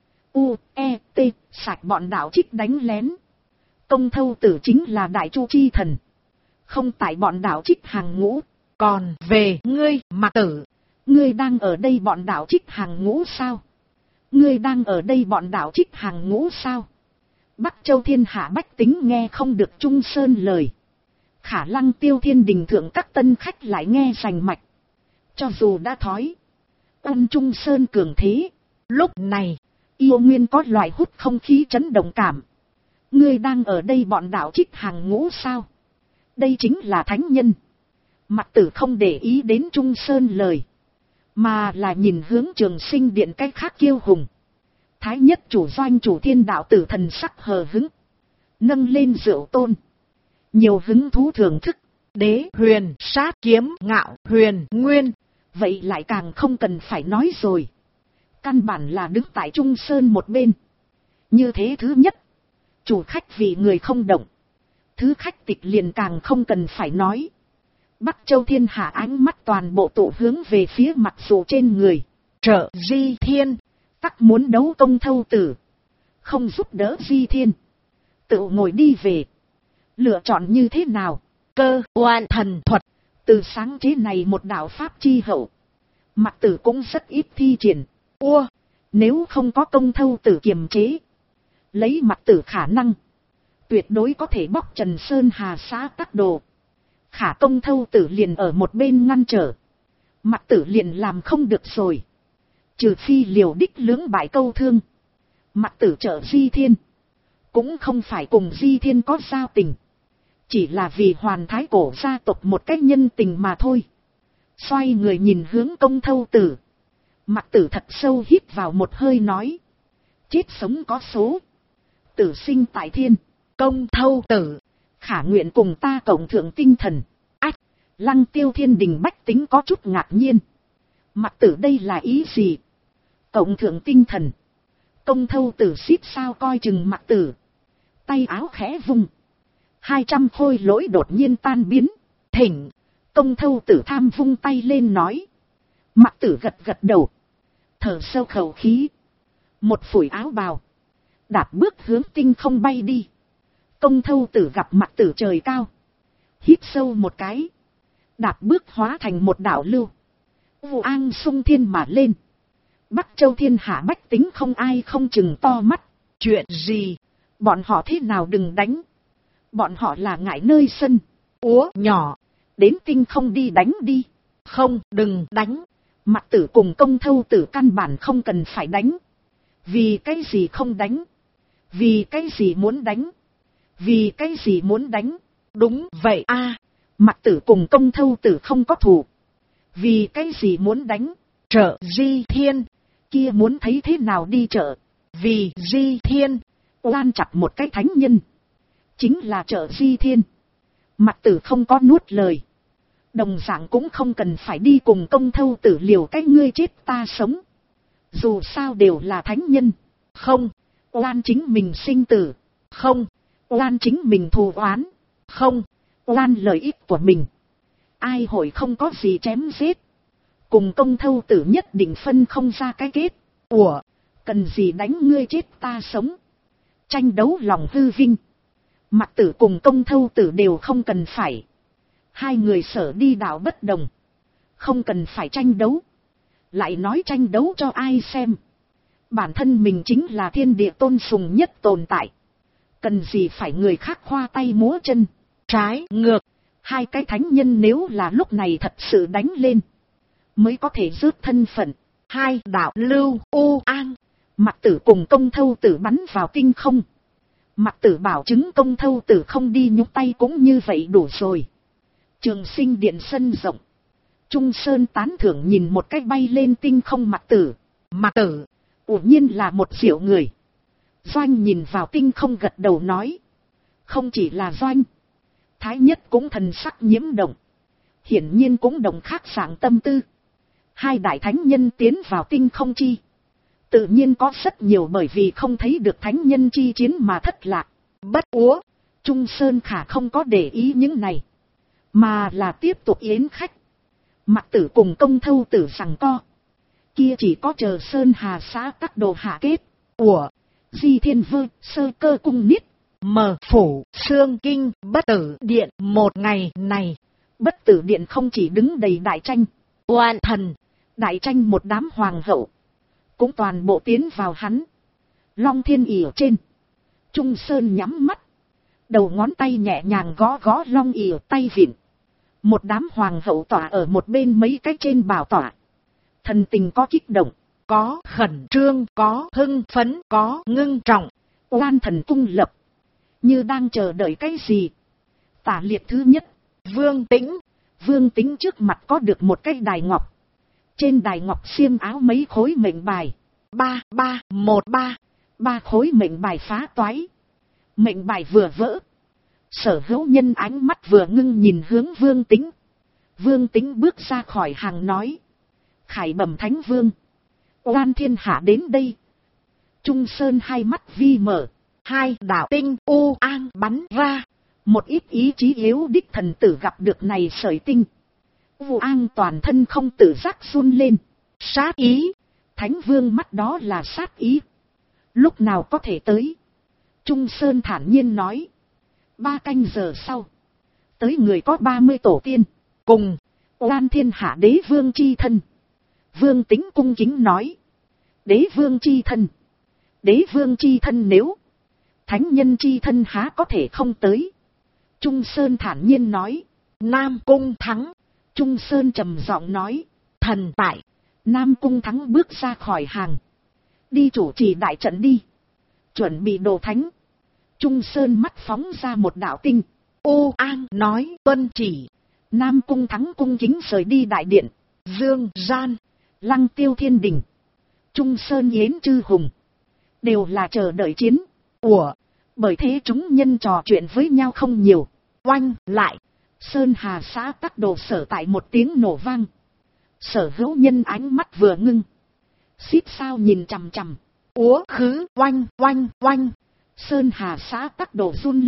T. Sạch bọn đạo trích đánh lén. Công Thâu Tử chính là Đại Chu chi thần. Không tại bọn đạo trích hàng ngũ. Còn về ngươi Mạc Tử. Ngươi đang ở đây bọn đạo trích hàng ngũ sao? Ngươi đang ở đây bọn đạo trích hàng ngũ sao? Bắc Châu thiên hạ bách tính nghe không được Trung Sơn lời. Khả Lăng Tiêu Thiên Đình thượng các tân khách lại nghe rành mạch. Cho dù đã thói. Ân Trung Sơn cường thế. Lúc này, yêu nguyên có loại hút không khí chấn động cảm. Ngươi đang ở đây bọn đạo trích hàng ngũ sao? Đây chính là thánh nhân. Mặc Tử không để ý đến Trung Sơn lời, mà là nhìn hướng Trường Sinh Điện cách khác kiêu hùng. Thái nhất chủ doanh chủ Thiên Đạo Tử thần sắc hờ hững, nâng lên rượu tôn, nhiều hứng thú thưởng thức. Đế huyền sát kiếm ngạo huyền nguyên, vậy lại càng không cần phải nói rồi. Căn bản là đứng tại Trung Sơn một bên. Như thế thứ nhất, chủ khách vì người không động. Thứ khách tịch liền càng không cần phải nói. Bắc Châu thiên hạ ánh mắt toàn bộ tụ hướng về phía Mặc Dù trên người. Trợ Di Thiên, tắc muốn đấu Công Thâu Tử, không giúp đỡ Di Thiên, tự ngồi đi về. Lựa chọn như thế nào? Cơ oan thần thuật, từ sáng chế này một đạo pháp chi hậu, Mặc Tử cũng rất ít thi triển. Nếu không có Công Thâu Tử kiềm chế, lấy Mặc Tử khả năng, tuyệt đối có thể bóc Trần Sơn Hà xã các đồ. Khả Công Thâu Tử liền ở một bên ngăn trở, Mặc Tử liền làm không được rồi. Trừ phi liều đích lưỡng bại câu thương. Mặc Tử trợ Di Thiên, cũng không phải cùng Di Thiên có giao tình, chỉ là vì Hoàn Thái cổ gia tộc một cách nhân tình mà thôi. Xoay người nhìn hướng Công Thâu Tử, Mặc Tử thật sâu hít vào một hơi nói: chết sống có số, tử sinh tại thiên. Công Thâu Tử, khả nguyện cùng ta cộng thượng tinh thần. Lăng Tiêu Thiên Đình bách tính có chút ngạc nhiên. Mặc Tử đây là ý gì? Cộng thượng tinh thần. Công Thâu Tử xít sao coi chừng Mặc Tử, tay áo khẽ vung, 200 khôi lỗi đột nhiên tan biến. Thỉnh. Công Thâu Tử tham vung tay lên nói. Mặc Tử gật gật đầu, thở sâu khẩu khí, một phủi áo bào, đạp bước hướng tinh không bay đi. Công Thâu Tử gặp Mặc Tử trời cao, hít sâu một cái, đạp bước hóa thành một đạo lưu, vụ an sung thiên mà lên. Bắc Châu thiên hạ bách tính không ai không chừng to mắt. Chuyện gì? Bọn họ thế nào đừng đánh? Bọn họ là ngại nơi sân nhỏ, đến tinh không đi đánh đi. Không, đừng đánh. Mặc Tử cùng Công Thâu Tử căn bản không cần phải đánh. Vì cái gì không đánh? Vì cái gì muốn đánh? Vì cái gì muốn đánh? Đúng vậy a, Mặc Tử cùng Công Thâu Tử không có thù, vì cái gì muốn đánh? Trợ Di Thiên, kia muốn thấy thế nào đi trợ? Vì Di Thiên, oan chặt một cái thánh nhân, chính là trợ Di Thiên. Mặc Tử không có nuốt lời, đồng dạng cũng không cần phải đi cùng Công Thâu Tử liều cái ngươi chết ta sống. Dù sao đều là thánh nhân. Không, oan chính mình sinh tử. Không, oan chính mình thù oán. Không, oan lợi ích của mình. Ai hội không có gì chém giết. Cùng Công Thâu Tử nhất định phân không ra cái kết. Cần gì đánh ngươi chết ta sống. Tranh đấu lòng hư vinh. Mặc Tử cùng Công Thâu Tử đều không cần phải. Hai người sở đi đạo bất đồng, không cần phải tranh đấu. Lại nói tranh đấu cho ai xem? Bản thân mình chính là thiên địa tôn sùng nhất tồn tại, cần gì phải người khác khoa tay múa chân. Trái ngược, hai cái thánh nhân nếu là lúc này thật sự đánh lên, mới có thể rước thân phận. Hai đạo lưu u an, Mặc Tử cùng Công Thâu Tử bắn vào tinh không. Mặc Tử bảo chứng Công Thâu Tử không đi nhúc tay cũng như vậy đủ rồi. Trường Sinh Điện sân rộng, Trung Sơn tán thưởng nhìn một cách bay lên tinh không Mặc Tử. Mặc Tử, ủ nhiên là một diệu người. Doanh nhìn vào tinh không gật đầu nói. Không chỉ là Doanh, Thái Nhất cũng thần sắc nhiễm động, hiển nhiên cũng đồng khác dạng tâm tư. Hai đại thánh nhân tiến vào tinh không chi, tự nhiên có rất nhiều bởi vì không thấy được thánh nhân chi chiến mà thất lạc. Bất úa, Trung Sơn khả không có để ý những này, mà là tiếp tục yến khách. Mặc Tử cùng Công Thâu Tử rằng co, kia chỉ có chờ Sơn Hà xã các đồ hạ kết. Di Thiên Vơ, Sơ Cơ Cung Niết, Mờ Phủ, Sương Kinh, Bất Tử Điện. Một ngày này, Bất Tử Điện không chỉ đứng đầy đại tranh, oan thần, đại tranh một đám hoàng hậu, cũng toàn bộ tiến vào hắn. Long Thiên ỉ ở trên, Trung Sơn nhắm mắt, đầu ngón tay nhẹ nhàng gõ gõ long ỉ tay vịn. Một đám hoàng hậu tỏa ở một bên mấy cái trên bảo tỏa, thần tình có kích động, có khẩn trương, có hưng phấn, có ngưng trọng. Oan thần cung lập, như đang chờ đợi cái gì. Tả liệt thứ nhất, Vương Tĩnh, Vương Tính trước mặt có được một cái đài ngọc. Trên đài ngọc xiêm áo mấy khối mệnh bài. 3313. 3 khối mệnh bài phá toái. Mệnh bài vừa vỡ. Sở Hữu Nhân ánh mắt vừa ngưng nhìn hướng Vương Tính. Vương Tính bước ra khỏi hàng nói. Khải bẩm Thánh Vương. Oan thiên hạ đến đây. Trung Sơn hai mắt vi mở. Hai đạo tinh u an bắn ra. Một ít ý chí yếu đích thần tử gặp được này sợi tinh. U an toàn thân không tự giác run lên. Sát ý. Thánh Vương mắt đó là sát ý. Lúc nào có thể tới? Trung Sơn thản nhiên nói. 3 canh giờ sau. Tới người có 30 tổ tiên. Cùng. Oan thiên hạ đế vương chi thân. Vương Tính cung kính nói. Đế vương chi thân. Đế vương chi thân nếu. Thánh nhân chi thân há có thể không tới. Trung Sơn thản nhiên nói. Nam Cung Thắng. Trung Sơn trầm giọng nói. Thần tại. Nam Cung Thắng bước ra khỏi hàng. Đi chủ trì đại trận đi. Chuẩn bị đồ thánh. Trung Sơn mắt phóng ra một đạo tinh. Ô An nói tuân chỉ. Nam Cung Thắng cung kính rời đi đại điện. Dương Gian. Lăng Tiêu Thiên Đình. Trung Sơn Yến Chư Hùng. Đều là chờ đợi chiến. Bởi thế chúng nhân trò chuyện với nhau không nhiều. Oanh lại. Sơn Hà xã Tắc Đồ sở tại một tiếng nổ vang. Sở Hữu Nhân ánh mắt vừa ngưng. Xít sao nhìn chằm chằm. Úa khứ oanh oanh oanh. Sơn Hà xã Tắc Đồ run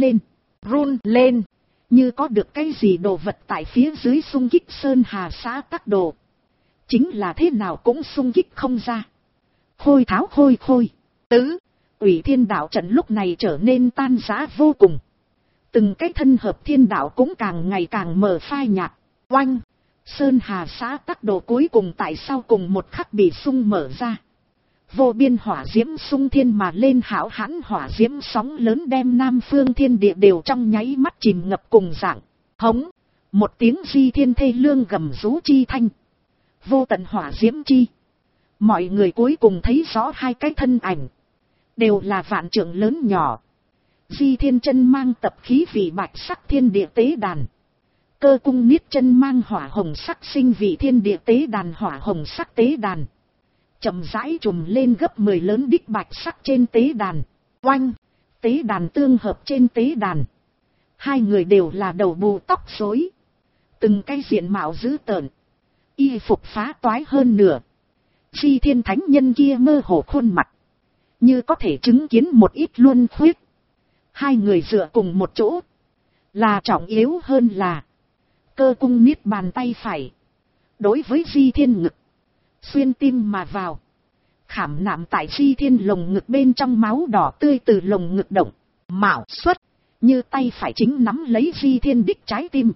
lên. Như có được cái gì đồ vật tại phía dưới xung kích Sơn Hà xã Tắc Đồ. Chính là thế nào cũng xung kích không ra. Khôi tháo khôi. Tứ. Ủy Thiên Đạo trận lúc này trở nên tan rã vô cùng. Từng cái thân hợp thiên đạo cũng càng ngày càng mờ phai nhạt. Oanh. Sơn Hà xã Tắc Đồ cuối cùng tại sau cùng một khắc bị xung mở ra. Vô biên hỏa diễm xung thiên mà lên, hão hãn hỏa diễm sóng lớn đem Nam Phương thiên địa đều trong nháy mắt chìm ngập cùng dạng. Hống. Một tiếng di thiên thê lương gầm rú chi thanh. Vô tận hỏa diễm chi. Mọi người cuối cùng thấy rõ hai cái thân ảnh. Đều là vạn trượng lớn nhỏ. Di Thiên Chân mang tập khí vị bạch sắc thiên địa tế đàn. Cơ Cung Niết Chân mang hỏa hồng sắc sinh vị thiên địa tế đàn, hỏa hồng sắc tế đàn. Chậm rãi trùm lên gấp 10 lớn đích bạch sắc trên tế đàn. Oanh. Tế đàn tương hợp trên tế đàn. Hai người đều là đầu bù tóc rối. Từng cái diện mạo dữ tợn. Y phục phá toái hơn nửa. Di Thiên Thánh Nhân kia mơ hồ khuôn mặt. Như có thể chứng kiến một ít luân khuyết. Hai người dựa cùng một chỗ. Là trọng yếu hơn là. Cơ Cung Niết bàn tay phải. Đối với Di Thiên ngực. Xuyên tim mà vào. Khảm nạm tại Di Thiên lồng ngực bên trong, máu đỏ tươi từ lồng ngực động. Mạo xuất. Như tay phải chính nắm lấy Di Thiên đích trái tim.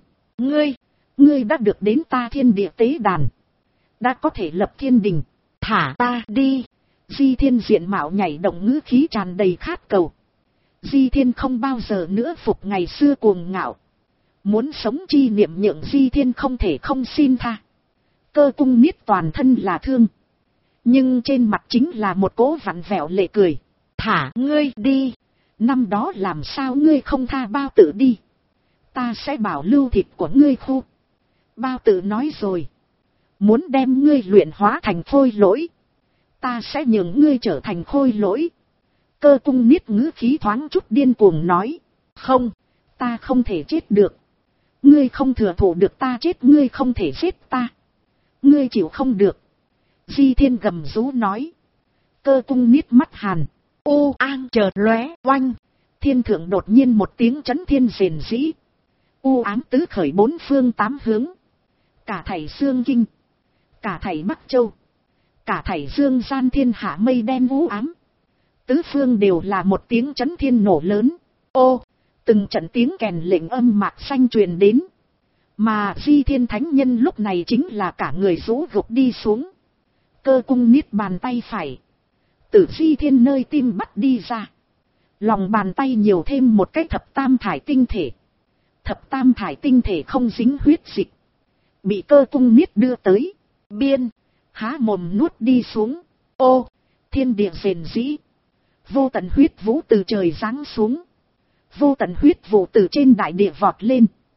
Ngươi đã được đến ta thiên địa tế đàn. Đã có thể lập thiên đình. Thả ta đi. Di Thiên diện mạo nhảy động, ngữ khí tràn đầy khát cầu. Di Thiên không bao giờ nữa phục ngày xưa cuồng ngạo. Muốn sống chi niệm nhượng Di Thiên không thể không xin tha. Cơ Cung Niết toàn thân là thương. Nhưng trên mặt chính là một cỗ vặn vẹo lệ cười. Thả ngươi đi. Năm đó làm sao ngươi không tha Bao Tử đi. Ta sẽ bảo lưu thịt của ngươi khu. Bao Tử nói rồi. Muốn đem ngươi luyện hóa thành khôi lỗi. Ta sẽ nhường ngươi trở thành khôi lỗi. Cơ Cung Niết ngữ khí thoáng chút điên cuồng nói. Không, ta không thể chết được. Ngươi không thừa thụ được ta chết, ngươi không thể giết ta. Ngươi chịu không được. Di Thiên gầm rú nói. Cơ Cung Niết mắt hàn. Ô An chợt lóe. Oanh. Thiên thượng đột nhiên một tiếng chấn thiên rền rĩ. U ám tứ khởi bốn phương tám hướng. Cả thảy xương kinh. Cả thảy Bắc Châu. Cả thảy dương gian thiên hạ mây đen u ám. Tứ phương đều là một tiếng chấn thiên nổ lớn. Ô. Từng trận tiếng kèn lệnh âm mạc xanh truyền đến. Mà Di Thiên Thánh Nhân lúc này chính là cả người rũ gục đi xuống. Cơ Cung Niết bàn tay phải. Từ Di Thiên nơi tim bắt đi ra. Lòng bàn tay nhiều thêm một cái thập tam thải tinh thể. Thập tam thải tinh thể không dính huyết dịch. Bị Cơ Cung Niết đưa tới. Biên. Há mồm nuốt đi xuống. Ô. Thiên địa rền rĩ. Vô tận huyết vũ từ trời giáng xuống. Vô tận huyết vụ từ trên đại địa vọt lên.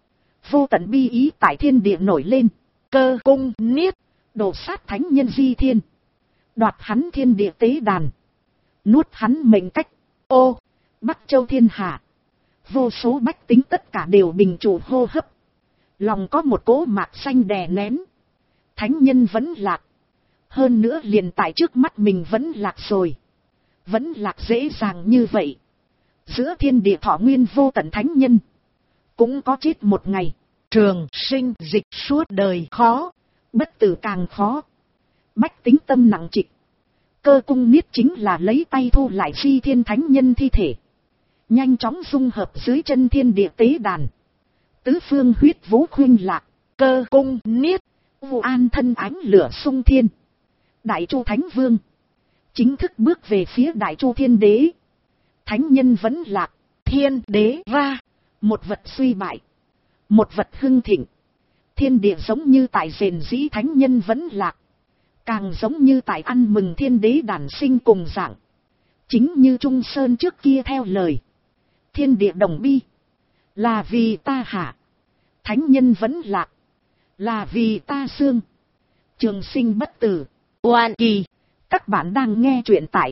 Vô tận bi ý tại thiên địa nổi lên. Cơ cung niết, đổ sát thánh nhân Di Thiên. Đoạt hắn thiên địa tế đàn. Nuốt hắn mệnh cách. Ô, Bắc Châu thiên hạ. Vô số bách tính tất cả đều bình trụ hô hấp. Lòng có một cỗ mạc xanh đè nén. Thánh nhân vẫn lạc. Hơn nữa liền tại trước mắt mình vẫn lạc rồi. Vẫn lạc dễ dàng như vậy. Giữa thiên địa thọ nguyên vô tận thánh nhân. Cũng có chết một ngày. Trường sinh dịch suốt đời khó. Bất tử càng khó. Bách tính tâm nặng trịch. Cơ cung niết chính là lấy tay thu lại Di Thiên thánh nhân thi thể. Nhanh chóng dung hợp dưới chân thiên địa tế đàn. Tứ phương huyết vũ khuynh lạc. Cơ cung niết. Vu an thân ánh lửa sung thiên. Đại Chu Thánh Vương. Chính thức bước về phía Đại Chu Thiên Đế. Thánh nhân vẫn lạc. Thiên đế ra. Một vật suy bại. Một vật hưng thịnh. Thiên địa giống như tại rền dĩ thánh nhân vẫn lạc. Càng giống như tại ăn mừng thiên đế đản sinh cùng dạng. Chính như Trung Sơn trước kia theo lời. Thiên địa đồng bi. Là vì ta hạ. Thánh nhân vẫn lạc. Là vì ta xương. Trường sinh bất tử. Oan kỳ. Các bạn đang nghe truyện tại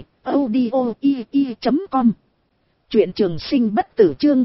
audio.com. Truyện trường sinh bất tử chương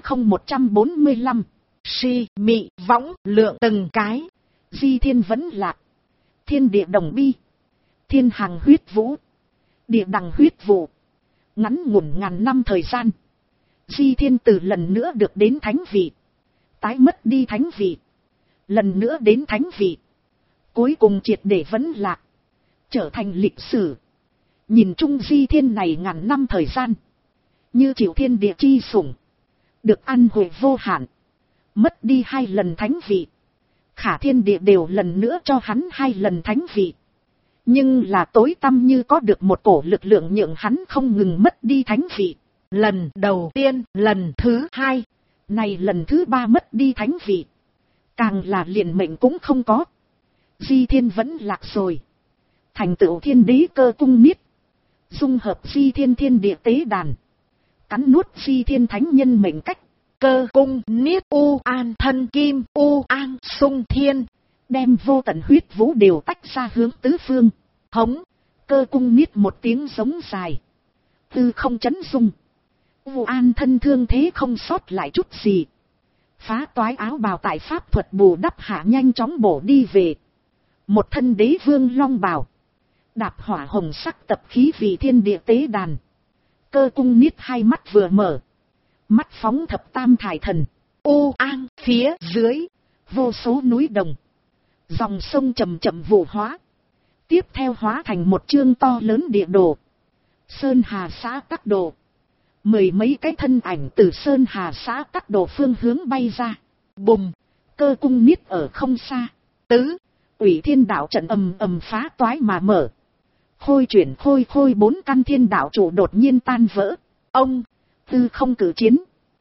0145. Si mị võng lượng từng cái. Di Thiên vẫn lạc. Thiên địa đồng bi. Thiên hàng huyết vũ. Địa đằng huyết vụ. Ngắn ngủn ngàn năm thời gian. Di Thiên từ lần nữa được đến thánh vị. Tái mất đi thánh vị. Lần nữa đến thánh vị. Cuối cùng triệt để vẫn lạc. Trở thành lịch sử. Nhìn chung Di Thiên này ngàn năm thời gian. Như chịu thiên địa chi sủng. Được ăn hội vô hạn. Mất đi 2 lần thánh vị. Khả thiên địa đều lần nữa cho hắn 2 lần thánh vị. Nhưng là tối tăm như có được một cổ lực lượng nhượng hắn không ngừng mất đi thánh vị. Lần đầu tiên, lần thứ 2. Này lần thứ 3 mất đi thánh vị. Càng là liền mệnh cũng không có. Di Thiên vẫn lạc rồi. Thành tựu thiên đế cơ cung niết. Dung hợp Di Thiên thiên địa tế đàn. Cắn nuốt Di Thiên thánh nhân mệnh cách. Cơ cung niết u an thân kim u an sung thiên. Đem vô tận huyết vũ đều tách ra hướng tứ phương. Hống. Cơ cung niết một tiếng giống dài. Tư không chấn dung. U an thân thương thế không sót lại chút gì. Phá toái áo bào tại pháp thuật bù đắp hạ nhanh chóng bổ đi về. Một thân đế vương long bào. Đạp hỏa hồng sắc tập khí vì thiên địa tế đàn. Cơ cung niết 2 mắt vừa mở. Mắt phóng thập tam thải thần. U an phía dưới. Vô số núi đồng. Dòng sông chậm chậm vụ hóa. Tiếp theo hóa thành một chương to lớn địa đồ. Sơn Hà xã các đồ. 10 mấy cái thân ảnh từ Sơn Hà xã các đồ phương hướng bay ra. Bùm. Cơ cung niết ở không xa. Tứ. Ủy thiên đạo trận ầm ầm phá toái mà mở. Khôi chuyển khôi 4 căn thiên đạo trụ đột nhiên tan vỡ. Ông. Tư không cử chiến.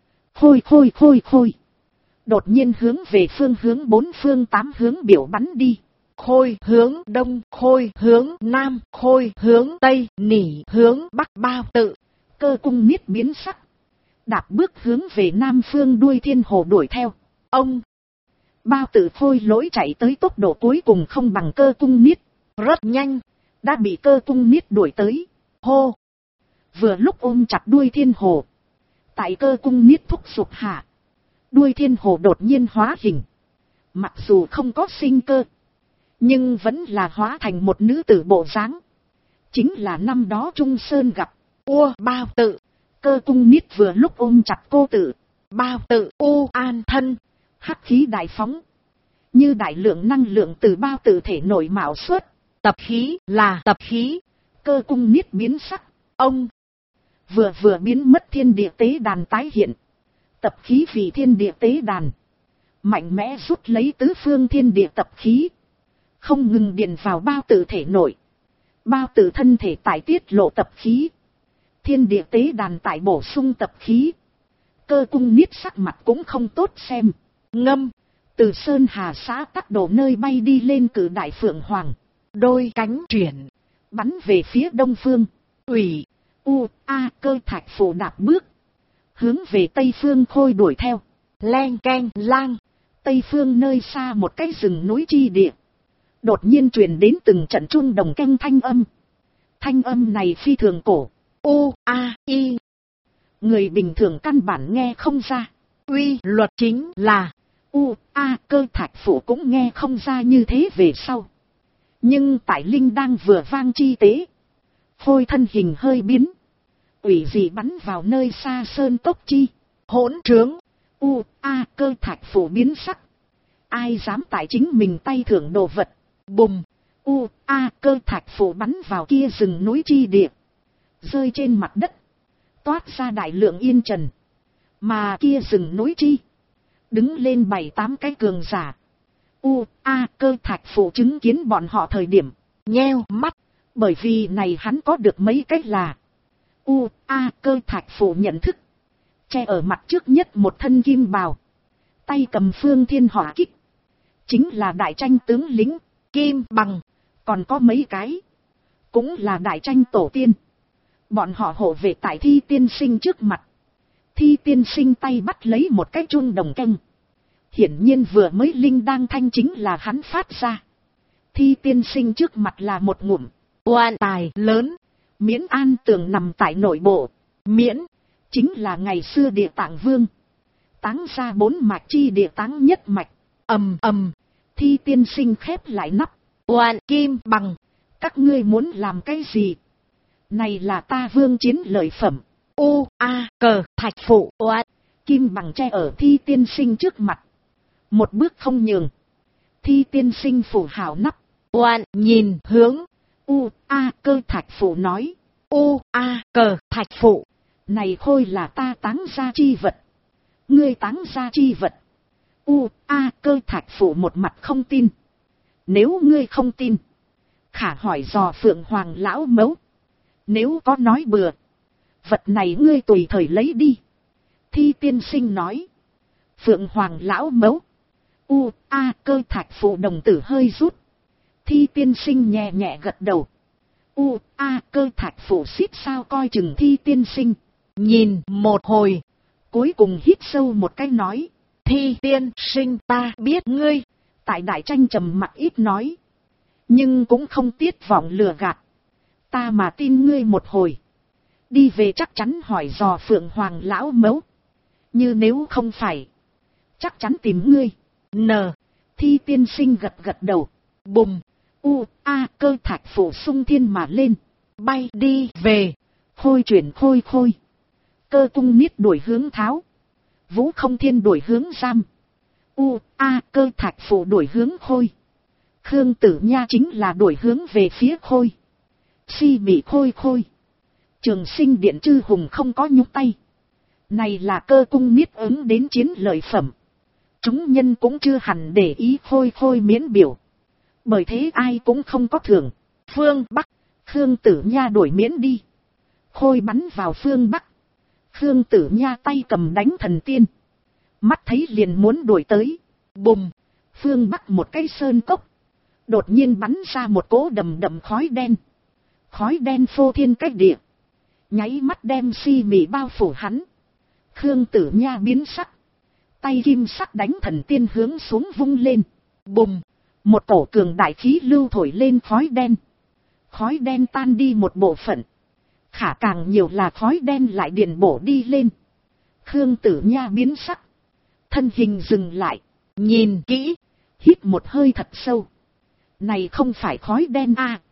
Khôi. Đột nhiên hướng về phương hướng 4 phương 8 hướng biểu bắn đi. Khôi hướng đông, khôi hướng nam, khôi hướng tây, nỉ hướng bắc bao tự. Cơ cung niết biến sắc. Đạp bước hướng về nam phương đuôi thiên hồ đuổi theo. Ông. Bao tử khôi lỗi chạy tới tốc độ cuối cùng không bằng cơ cung niết. Rất nhanh. Đã bị cơ cung niết đuổi tới. Hô. Vừa lúc ôm chặt đuôi thiên hồ. Tại cơ cung niết thúc giục hạ. Đuôi thiên hồ đột nhiên hóa hình. Mặc dù không có sinh cơ. Nhưng vẫn là hóa thành một nữ tử bộ dáng. Chính là năm đó Trung Sơn gặp. Bao tự. Cơ cung niết vừa lúc ôm chặt cô tử. Bao tự u an thân. Hắc khí đại phóng. Như đại lượng năng lượng từ bao tử thể nội mạo xuất. Tập khí là tập khí. Cơ cung niết biến sắc. Ông. Vừa biến mất thiên địa tế đàn tái hiện. Tập khí vì thiên địa tế đàn. Mạnh mẽ rút lấy tứ phương thiên địa tập khí. Không ngừng điền vào bao tử thể nội. Bao tử thân thể tại tiết lộ tập khí. Thiên địa tế đàn tại bổ sung tập khí. Cơ cung niết sắc mặt cũng không tốt xem. Ngâm. Từ Sơn Hà xã các đồ nơi bay đi lên cử đại phượng hoàng. Đôi cánh chuyển. Bắn về phía đông phương. Ủy. Cơ thạch phủ đạp bước. Hướng về tây phương khôi đuổi theo. Len keng lang. Tây phương nơi xa một cái rừng núi chi địa. Đột nhiên truyền đến từng trận chuông đồng keng thanh âm. Thanh âm này phi thường cổ. U, A, I. Người bình thường căn bản nghe không ra. Quy luật chính là U, A, Cơ Thạch Phụ cũng nghe không ra như thế về sau. Nhưng tại linh đang vừa vang chi tế. Phôi thân hình hơi biến. Ủy dị bắn vào nơi xa sơn tốc chi. Hỗn trướng. U, A, Cơ Thạch Phụ biến sắc. Ai dám tại chính mình tay thưởng đồ vật. Bùm. U, A, Cơ Thạch Phụ bắn vào kia rừng núi chi địa. Rơi trên mặt đất. Toát ra đại lượng yên trần. Mà kia rừng núi chi. Đứng lên 7-8 cái cường giả. U, A, Cơ Thạch Phụ chứng kiến bọn họ thời điểm. Nheo mắt. Bởi vì này hắn có được mấy cách là. U, A, Cơ Thạch Phụ nhận thức. Che ở mặt trước nhất một thân kim bào. Tay cầm phương thiên hỏa kích. Chính là đại tranh tướng lính. Kim Bằng. Còn có mấy cái. Cũng là đại tranh tổ tiên. Bọn họ hộ vệ tại Thi tiên sinh trước mặt. Thi tiên sinh tay bắt lấy một cái chuông đồng keng. Hiển nhiên vừa mới linh đang thanh chính là hắn phát ra. Thi tiên sinh trước mặt là một ngụm oan tài lớn. Miễn An Tường nằm tại nội bộ. Miễn chính là ngày xưa Địa Tạng Vương. Táng ra 4 mạch chi địa táng nhất mạch. Ầm ầm. Thi tiên sinh khép lại nắp. Oan Kim Bằng. Các ngươi muốn làm cái gì? Này là ta vương chiến lợi phẩm. U, A, Cờ, Thạch Phụ, oan. Kim Bằng che ở Thi tiên sinh trước mặt. Một bước không nhường. Thi tiên sinh phủ hảo nắp. Oan nhìn hướng. U, A, Cơ Thạch Phụ nói. U, A, Cờ, Thạch Phụ. Này khôi là ta táng ra chi vật. Ngươi táng ra chi vật. U, A, Cơ Thạch Phụ một mặt không tin. Nếu ngươi không tin. Khả hỏi dò Phượng Hoàng lão mẫu. Nếu có nói bừa. Vật này ngươi tùy thời lấy đi. Thi tiên sinh nói. Phượng Hoàng lão mẫu. U, A, Cơ Thạch Phụ đồng tử hơi rút. Thi tiên sinh nhẹ nhẹ gật đầu. U, A, Cơ Thạch Phụ xít sao coi chừng Thi tiên sinh. Nhìn một hồi. Cuối cùng hít sâu một cái nói. Thi tiên sinh ta biết ngươi. Tại đại tranh trầm mặc ít nói. Nhưng cũng không tiết vọng lừa gạt. Ta mà tin ngươi một hồi. Đi về chắc chắn hỏi dò Phượng Hoàng lão mẫu. Như nếu không phải. Chắc chắn tìm ngươi. N. Thi tiên sinh gật gật đầu. Bùm. U, A, Cơ Thạch Phụ xung thiên mà lên. Bay đi về. Khôi chuyển khôi khôi. Cơ cung niết đuổi hướng Tháo. Vũ Không Thiên đuổi hướng Giam. U, A, Cơ Thạch Phụ đuổi hướng Khôi. Khương Tử Nha chính là đuổi hướng về phía Khôi. Si bị khôi khôi. Trường Sinh Điện chư hùng không có nhúc tay. Này là Cơ cung niết ứng đến chiến lợi phẩm. Chúng nhân cũng chưa hẳn để ý khôi khôi miễn biểu. Bởi thế ai cũng không có thưởng. Phương Bắc. Khương Tử Nha đuổi miễn đi. Khôi bắn vào phương Bắc. Khương Tử Nha tay cầm đánh thần tiên. Mắt thấy liền muốn đuổi tới. Bùm. Phương Bắc một cái sơn cốc. Đột nhiên bắn ra một cỗ đầm đầm khói đen. Khói đen phô thiên cách địa. Nháy mắt đem si mị bao phủ hắn. Khương Tử Nha biến sắc. Tay kim sắc đánh thần tiên hướng xuống vung lên. Bùm. Một cổ cường đại khí lưu thổi lên khói đen. Khói đen tan đi một bộ phận. Khả càng nhiều là khói đen lại điện bổ đi lên. Khương Tử Nha biến sắc. Thân hình dừng lại. Nhìn kỹ. Hít một hơi thật sâu. Này không phải khói đen a,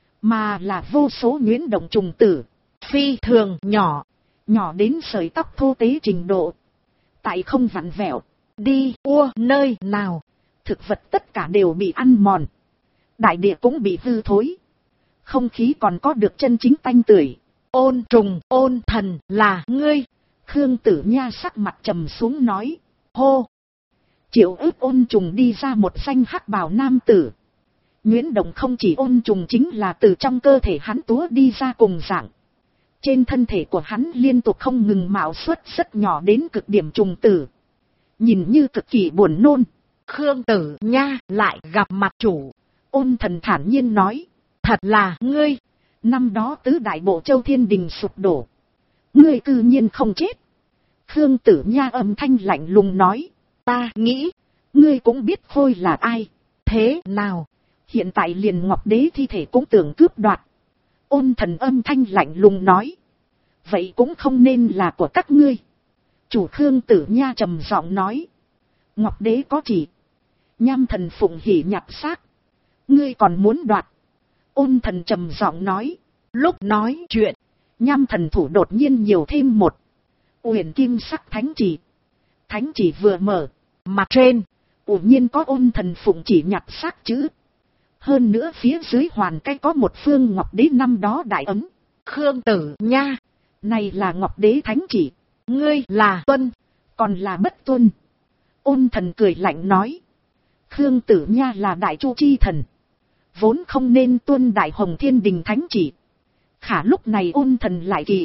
mà là vô số nhuyễn động trùng tử. Phi thường nhỏ. Nhỏ đến sợi tóc thô tế trình độ. Tại không vặn vẹo. Đi ua nơi nào. Thực vật tất cả đều bị ăn mòn. Đại địa cũng bị hư thối. Không khí còn có được chân chính tanh tưởi. Ôn trùng ôn thần là ngươi. Khương Tử Nha sắc mặt trầm xuống nói. Hô. Triệu ức ôn trùng đi ra một danh hắc bào nam tử. Nhuyễn động không chỉ ôn trùng chính là từ trong cơ thể hắn túa đi ra cùng dạng. Trên thân thể của hắn liên tục không ngừng mạo xuất rất nhỏ đến cực điểm trùng tử. Nhìn như cực kỳ buồn nôn. Khương Tử Nha lại gặp mặt chủ. Ôn thần thản nhiên nói. Thật là ngươi. Năm đó tứ đại bộ châu thiên đình sụp đổ. Ngươi cư nhiên không chết. Khương Tử Nha âm thanh lạnh lùng nói. Ta nghĩ. Ngươi cũng biết Khôi là ai. Thế nào? Hiện tại liền Ngọc Đế thi thể cũng tưởng cướp đoạt. Ôn Thần âm thanh lạnh lùng nói. Vậy cũng không nên là của các ngươi. Chủ Khương Tử Nha trầm giọng nói. Ngọc Đế có chỉ. Nham Thần phụng hỉ nhặt xác. Ngươi còn muốn đoạt. Ôn Thần trầm giọng nói. Lúc nói chuyện, Nham Thần thủ đột nhiên nhiều thêm một uyển kim sắc thánh chỉ. Thánh chỉ vừa mở, mặt trên ủ nhiên có Ôn Thần phụng chỉ nhặt xác chữ. Hơn nữa phía dưới hoàn cái có một phương Ngọc Đế năm đó đại ấn. Khương Tử Nha, này là Ngọc Đế thánh chỉ. Ngươi là tuân, còn là bất tuân. Ôn Thần cười lạnh nói. Khương Tử Nha là đại chu chi thần, vốn không nên tuân đại hồng thiên đình thánh chỉ. Khả lúc này Ôn Thần lại kỳ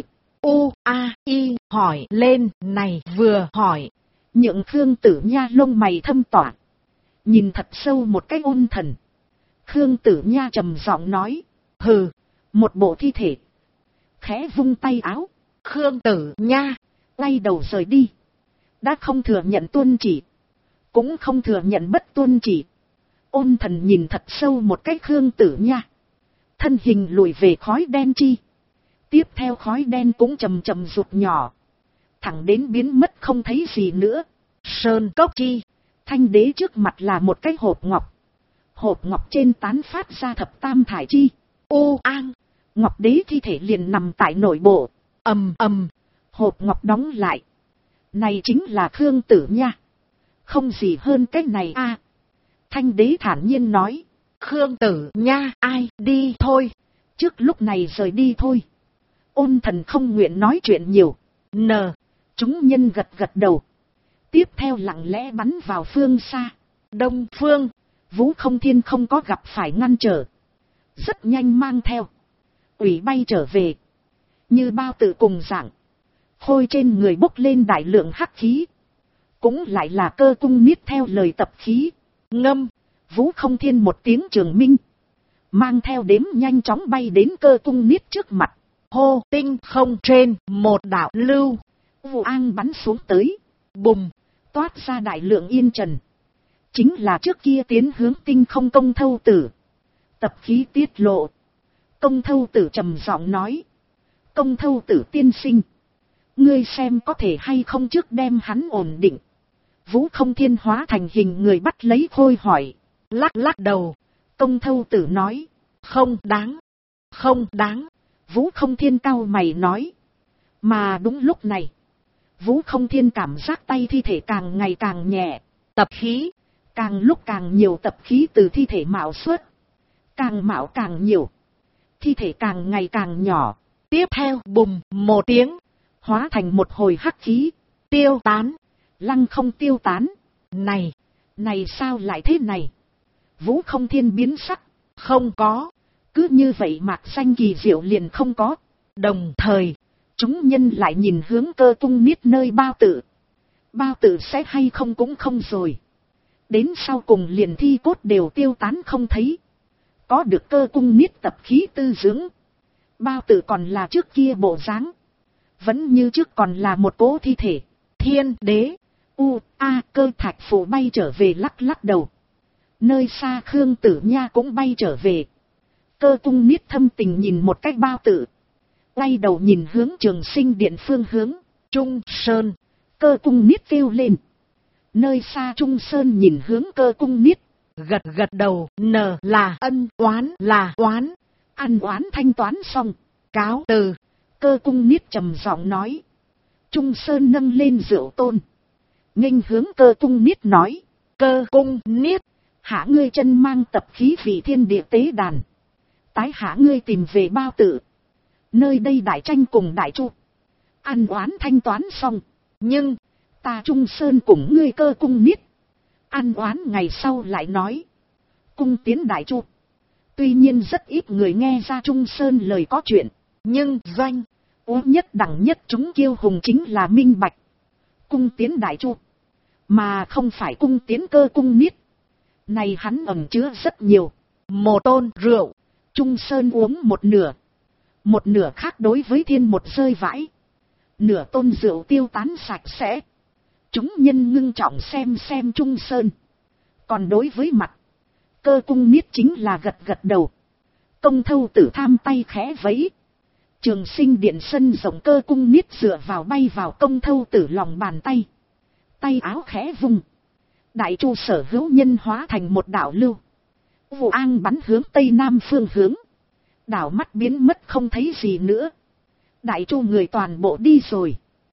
hỏi lên, này vừa hỏi, nhượng Khương Tử Nha lông mày thâm tỏa, nhìn thật sâu một cái Ôn Thần. Khương Tử Nha trầm giọng nói. Hừ, một bộ thi thể. Khẽ vung tay áo, Khương Tử Nha quay đầu rời đi. Đã không thừa nhận tuân chỉ, cũng không thừa nhận bất tuân chỉ. Ôn Thần nhìn thật sâu một cái Khương Tử Nha, thân hình lùi về khói đen chi. Tiếp theo khói đen cũng chầm chầm rụt nhỏ, thẳng đến biến mất không thấy gì nữa. Sơn cốc chi, Thanh Đế trước mặt là một cái hộp ngọc. Hộp ngọc trên tán phát ra thập tam thải chi. Ngọc Đế thi thể liền nằm tại nội bộ. Hộp ngọc đóng lại. Này chính là Khương Tử Nha, không gì hơn cái này a. Thanh Đế thản nhiên nói. Khương Tử Nha ai đi thôi, trước lúc này rời đi thôi. Ôn Thần không nguyện nói chuyện nhiều. Chúng nhân gật gật đầu. Tiếp theo lặng lẽ bắn vào phương xa. Đông phương, Vũ Không Thiên không có gặp phải ngăn trở, rất nhanh mang theo ủy bay trở về. Như bao tử cùng dạng, Khôi trên người bốc lên đại lượng hắc khí, cũng lại là Cơ Cung Niết theo lời tập khí. Ngâm, Vũ Không Thiên một tiếng trường minh, mang theo đếm nhanh chóng bay đến Cơ Cung Niết trước mặt. Hô, tinh không trên một đạo lưu vụ an bắn xuống tới. Bùm, toát ra đại lượng yên trần. Chính là trước kia tiến hướng tinh không Công Thâu Tử. Tập khí tiết lộ. Công Thâu Tử trầm giọng nói. Công Thâu Tử tiên sinh, ngươi xem có thể hay không trước đem hắn ổn định. Vũ Không Thiên hóa thành hình người bắt lấy Khôi hỏi. Lắc đầu. Công Thâu Tử nói. Không đáng. Không đáng. Vũ Không Thiên cau mày nói. Mà đúng lúc này, Vũ Không Thiên cảm giác tay thi thể càng ngày càng nhẹ. Tập khí, càng lúc càng nhiều tập khí từ thi thể mạo xuất. Càng mạo càng nhiều, thi thể càng ngày càng nhỏ. Tiếp theo bùm một tiếng, hóa thành một hồi hắc khí, tiêu tán. Lăng không tiêu tán. Này sao lại thế này? Vũ Không Thiên biến sắc. Không có, cứ như vậy mạc xanh kỳ diệu liền không có. Đồng thời, chúng nhân lại nhìn hướng Cơ Cung Niết nơi bao tử. Bao tử sẽ hay không cũng không rồi. Đến sau cùng liền thi cốt đều tiêu tán không thấy. Có được Cơ Cung Niết tập khí tư dưỡng, bao tử còn là trước kia bộ dáng, vẫn như trước còn là một cỗ thi thể. Thiên Đế, Cơ Thạch Phù bay trở về lắc đầu. Nơi xa Khương Tử Nha cũng bay trở về. Cơ Cung Niết thâm tình nhìn một cách bao tử, quay đầu nhìn hướng Trường Sinh Điện phương hướng. Trung Sơn, Cơ Cung Niết kêu lên. Nơi xa Trung Sơn nhìn hướng Cơ Cung Niết, gật đầu. Là ân, oán là oán, ăn oán thanh toán xong, cáo từ. Cơ Cung Niết trầm giọng nói. Trung Sơn nâng lên rượu tôn, nghênh hướng Cơ Cung Niết nói. Cơ Cung Niết, hạ ngươi chân mang tập khí vì thiên địa tế đàn, tái hạ ngươi tìm về bao tử. Nơi đây đại tranh cùng đại chu, ăn oán thanh toán xong, nhưng ta Trung Sơn cùng ngươi Cơ Cung Niết ăn oán ngày sau lại nói. Cung tiến đại chu, tuy nhiên rất ít người nghe ra Trung Sơn lời có chuyện, nhưng doanh nhất đẳng nhất chúng kiêu hùng chính là minh bạch. Cung tiến đại chu, mà không phải cung tiến Cơ Cung Niết. Này hắn ẩn chứa rất nhiều. Một tôn rượu, Trung Sơn uống một nửa khác đối với thiên một rơi vãi. Nửa tôn rượu tiêu tán sạch sẽ. Chúng nhân ngưng trọng xem Trung Sơn. Còn đối với mặt, Cơ cung niết chính là gật gật đầu. Công thâu tử tham tay khẽ vẫy. Trường sinh điện sân rộng, Cơ cung niết dựa vào bay vào công thâu tử lòng bàn tay. Tay áo khẽ vung. Đại chu sở hữu nhân hóa thành một đảo lưu. Vụ an bắn hướng tây nam phương hướng. Đảo mắt biến mất không thấy gì nữa. Đại chu người toàn bộ đi rồi.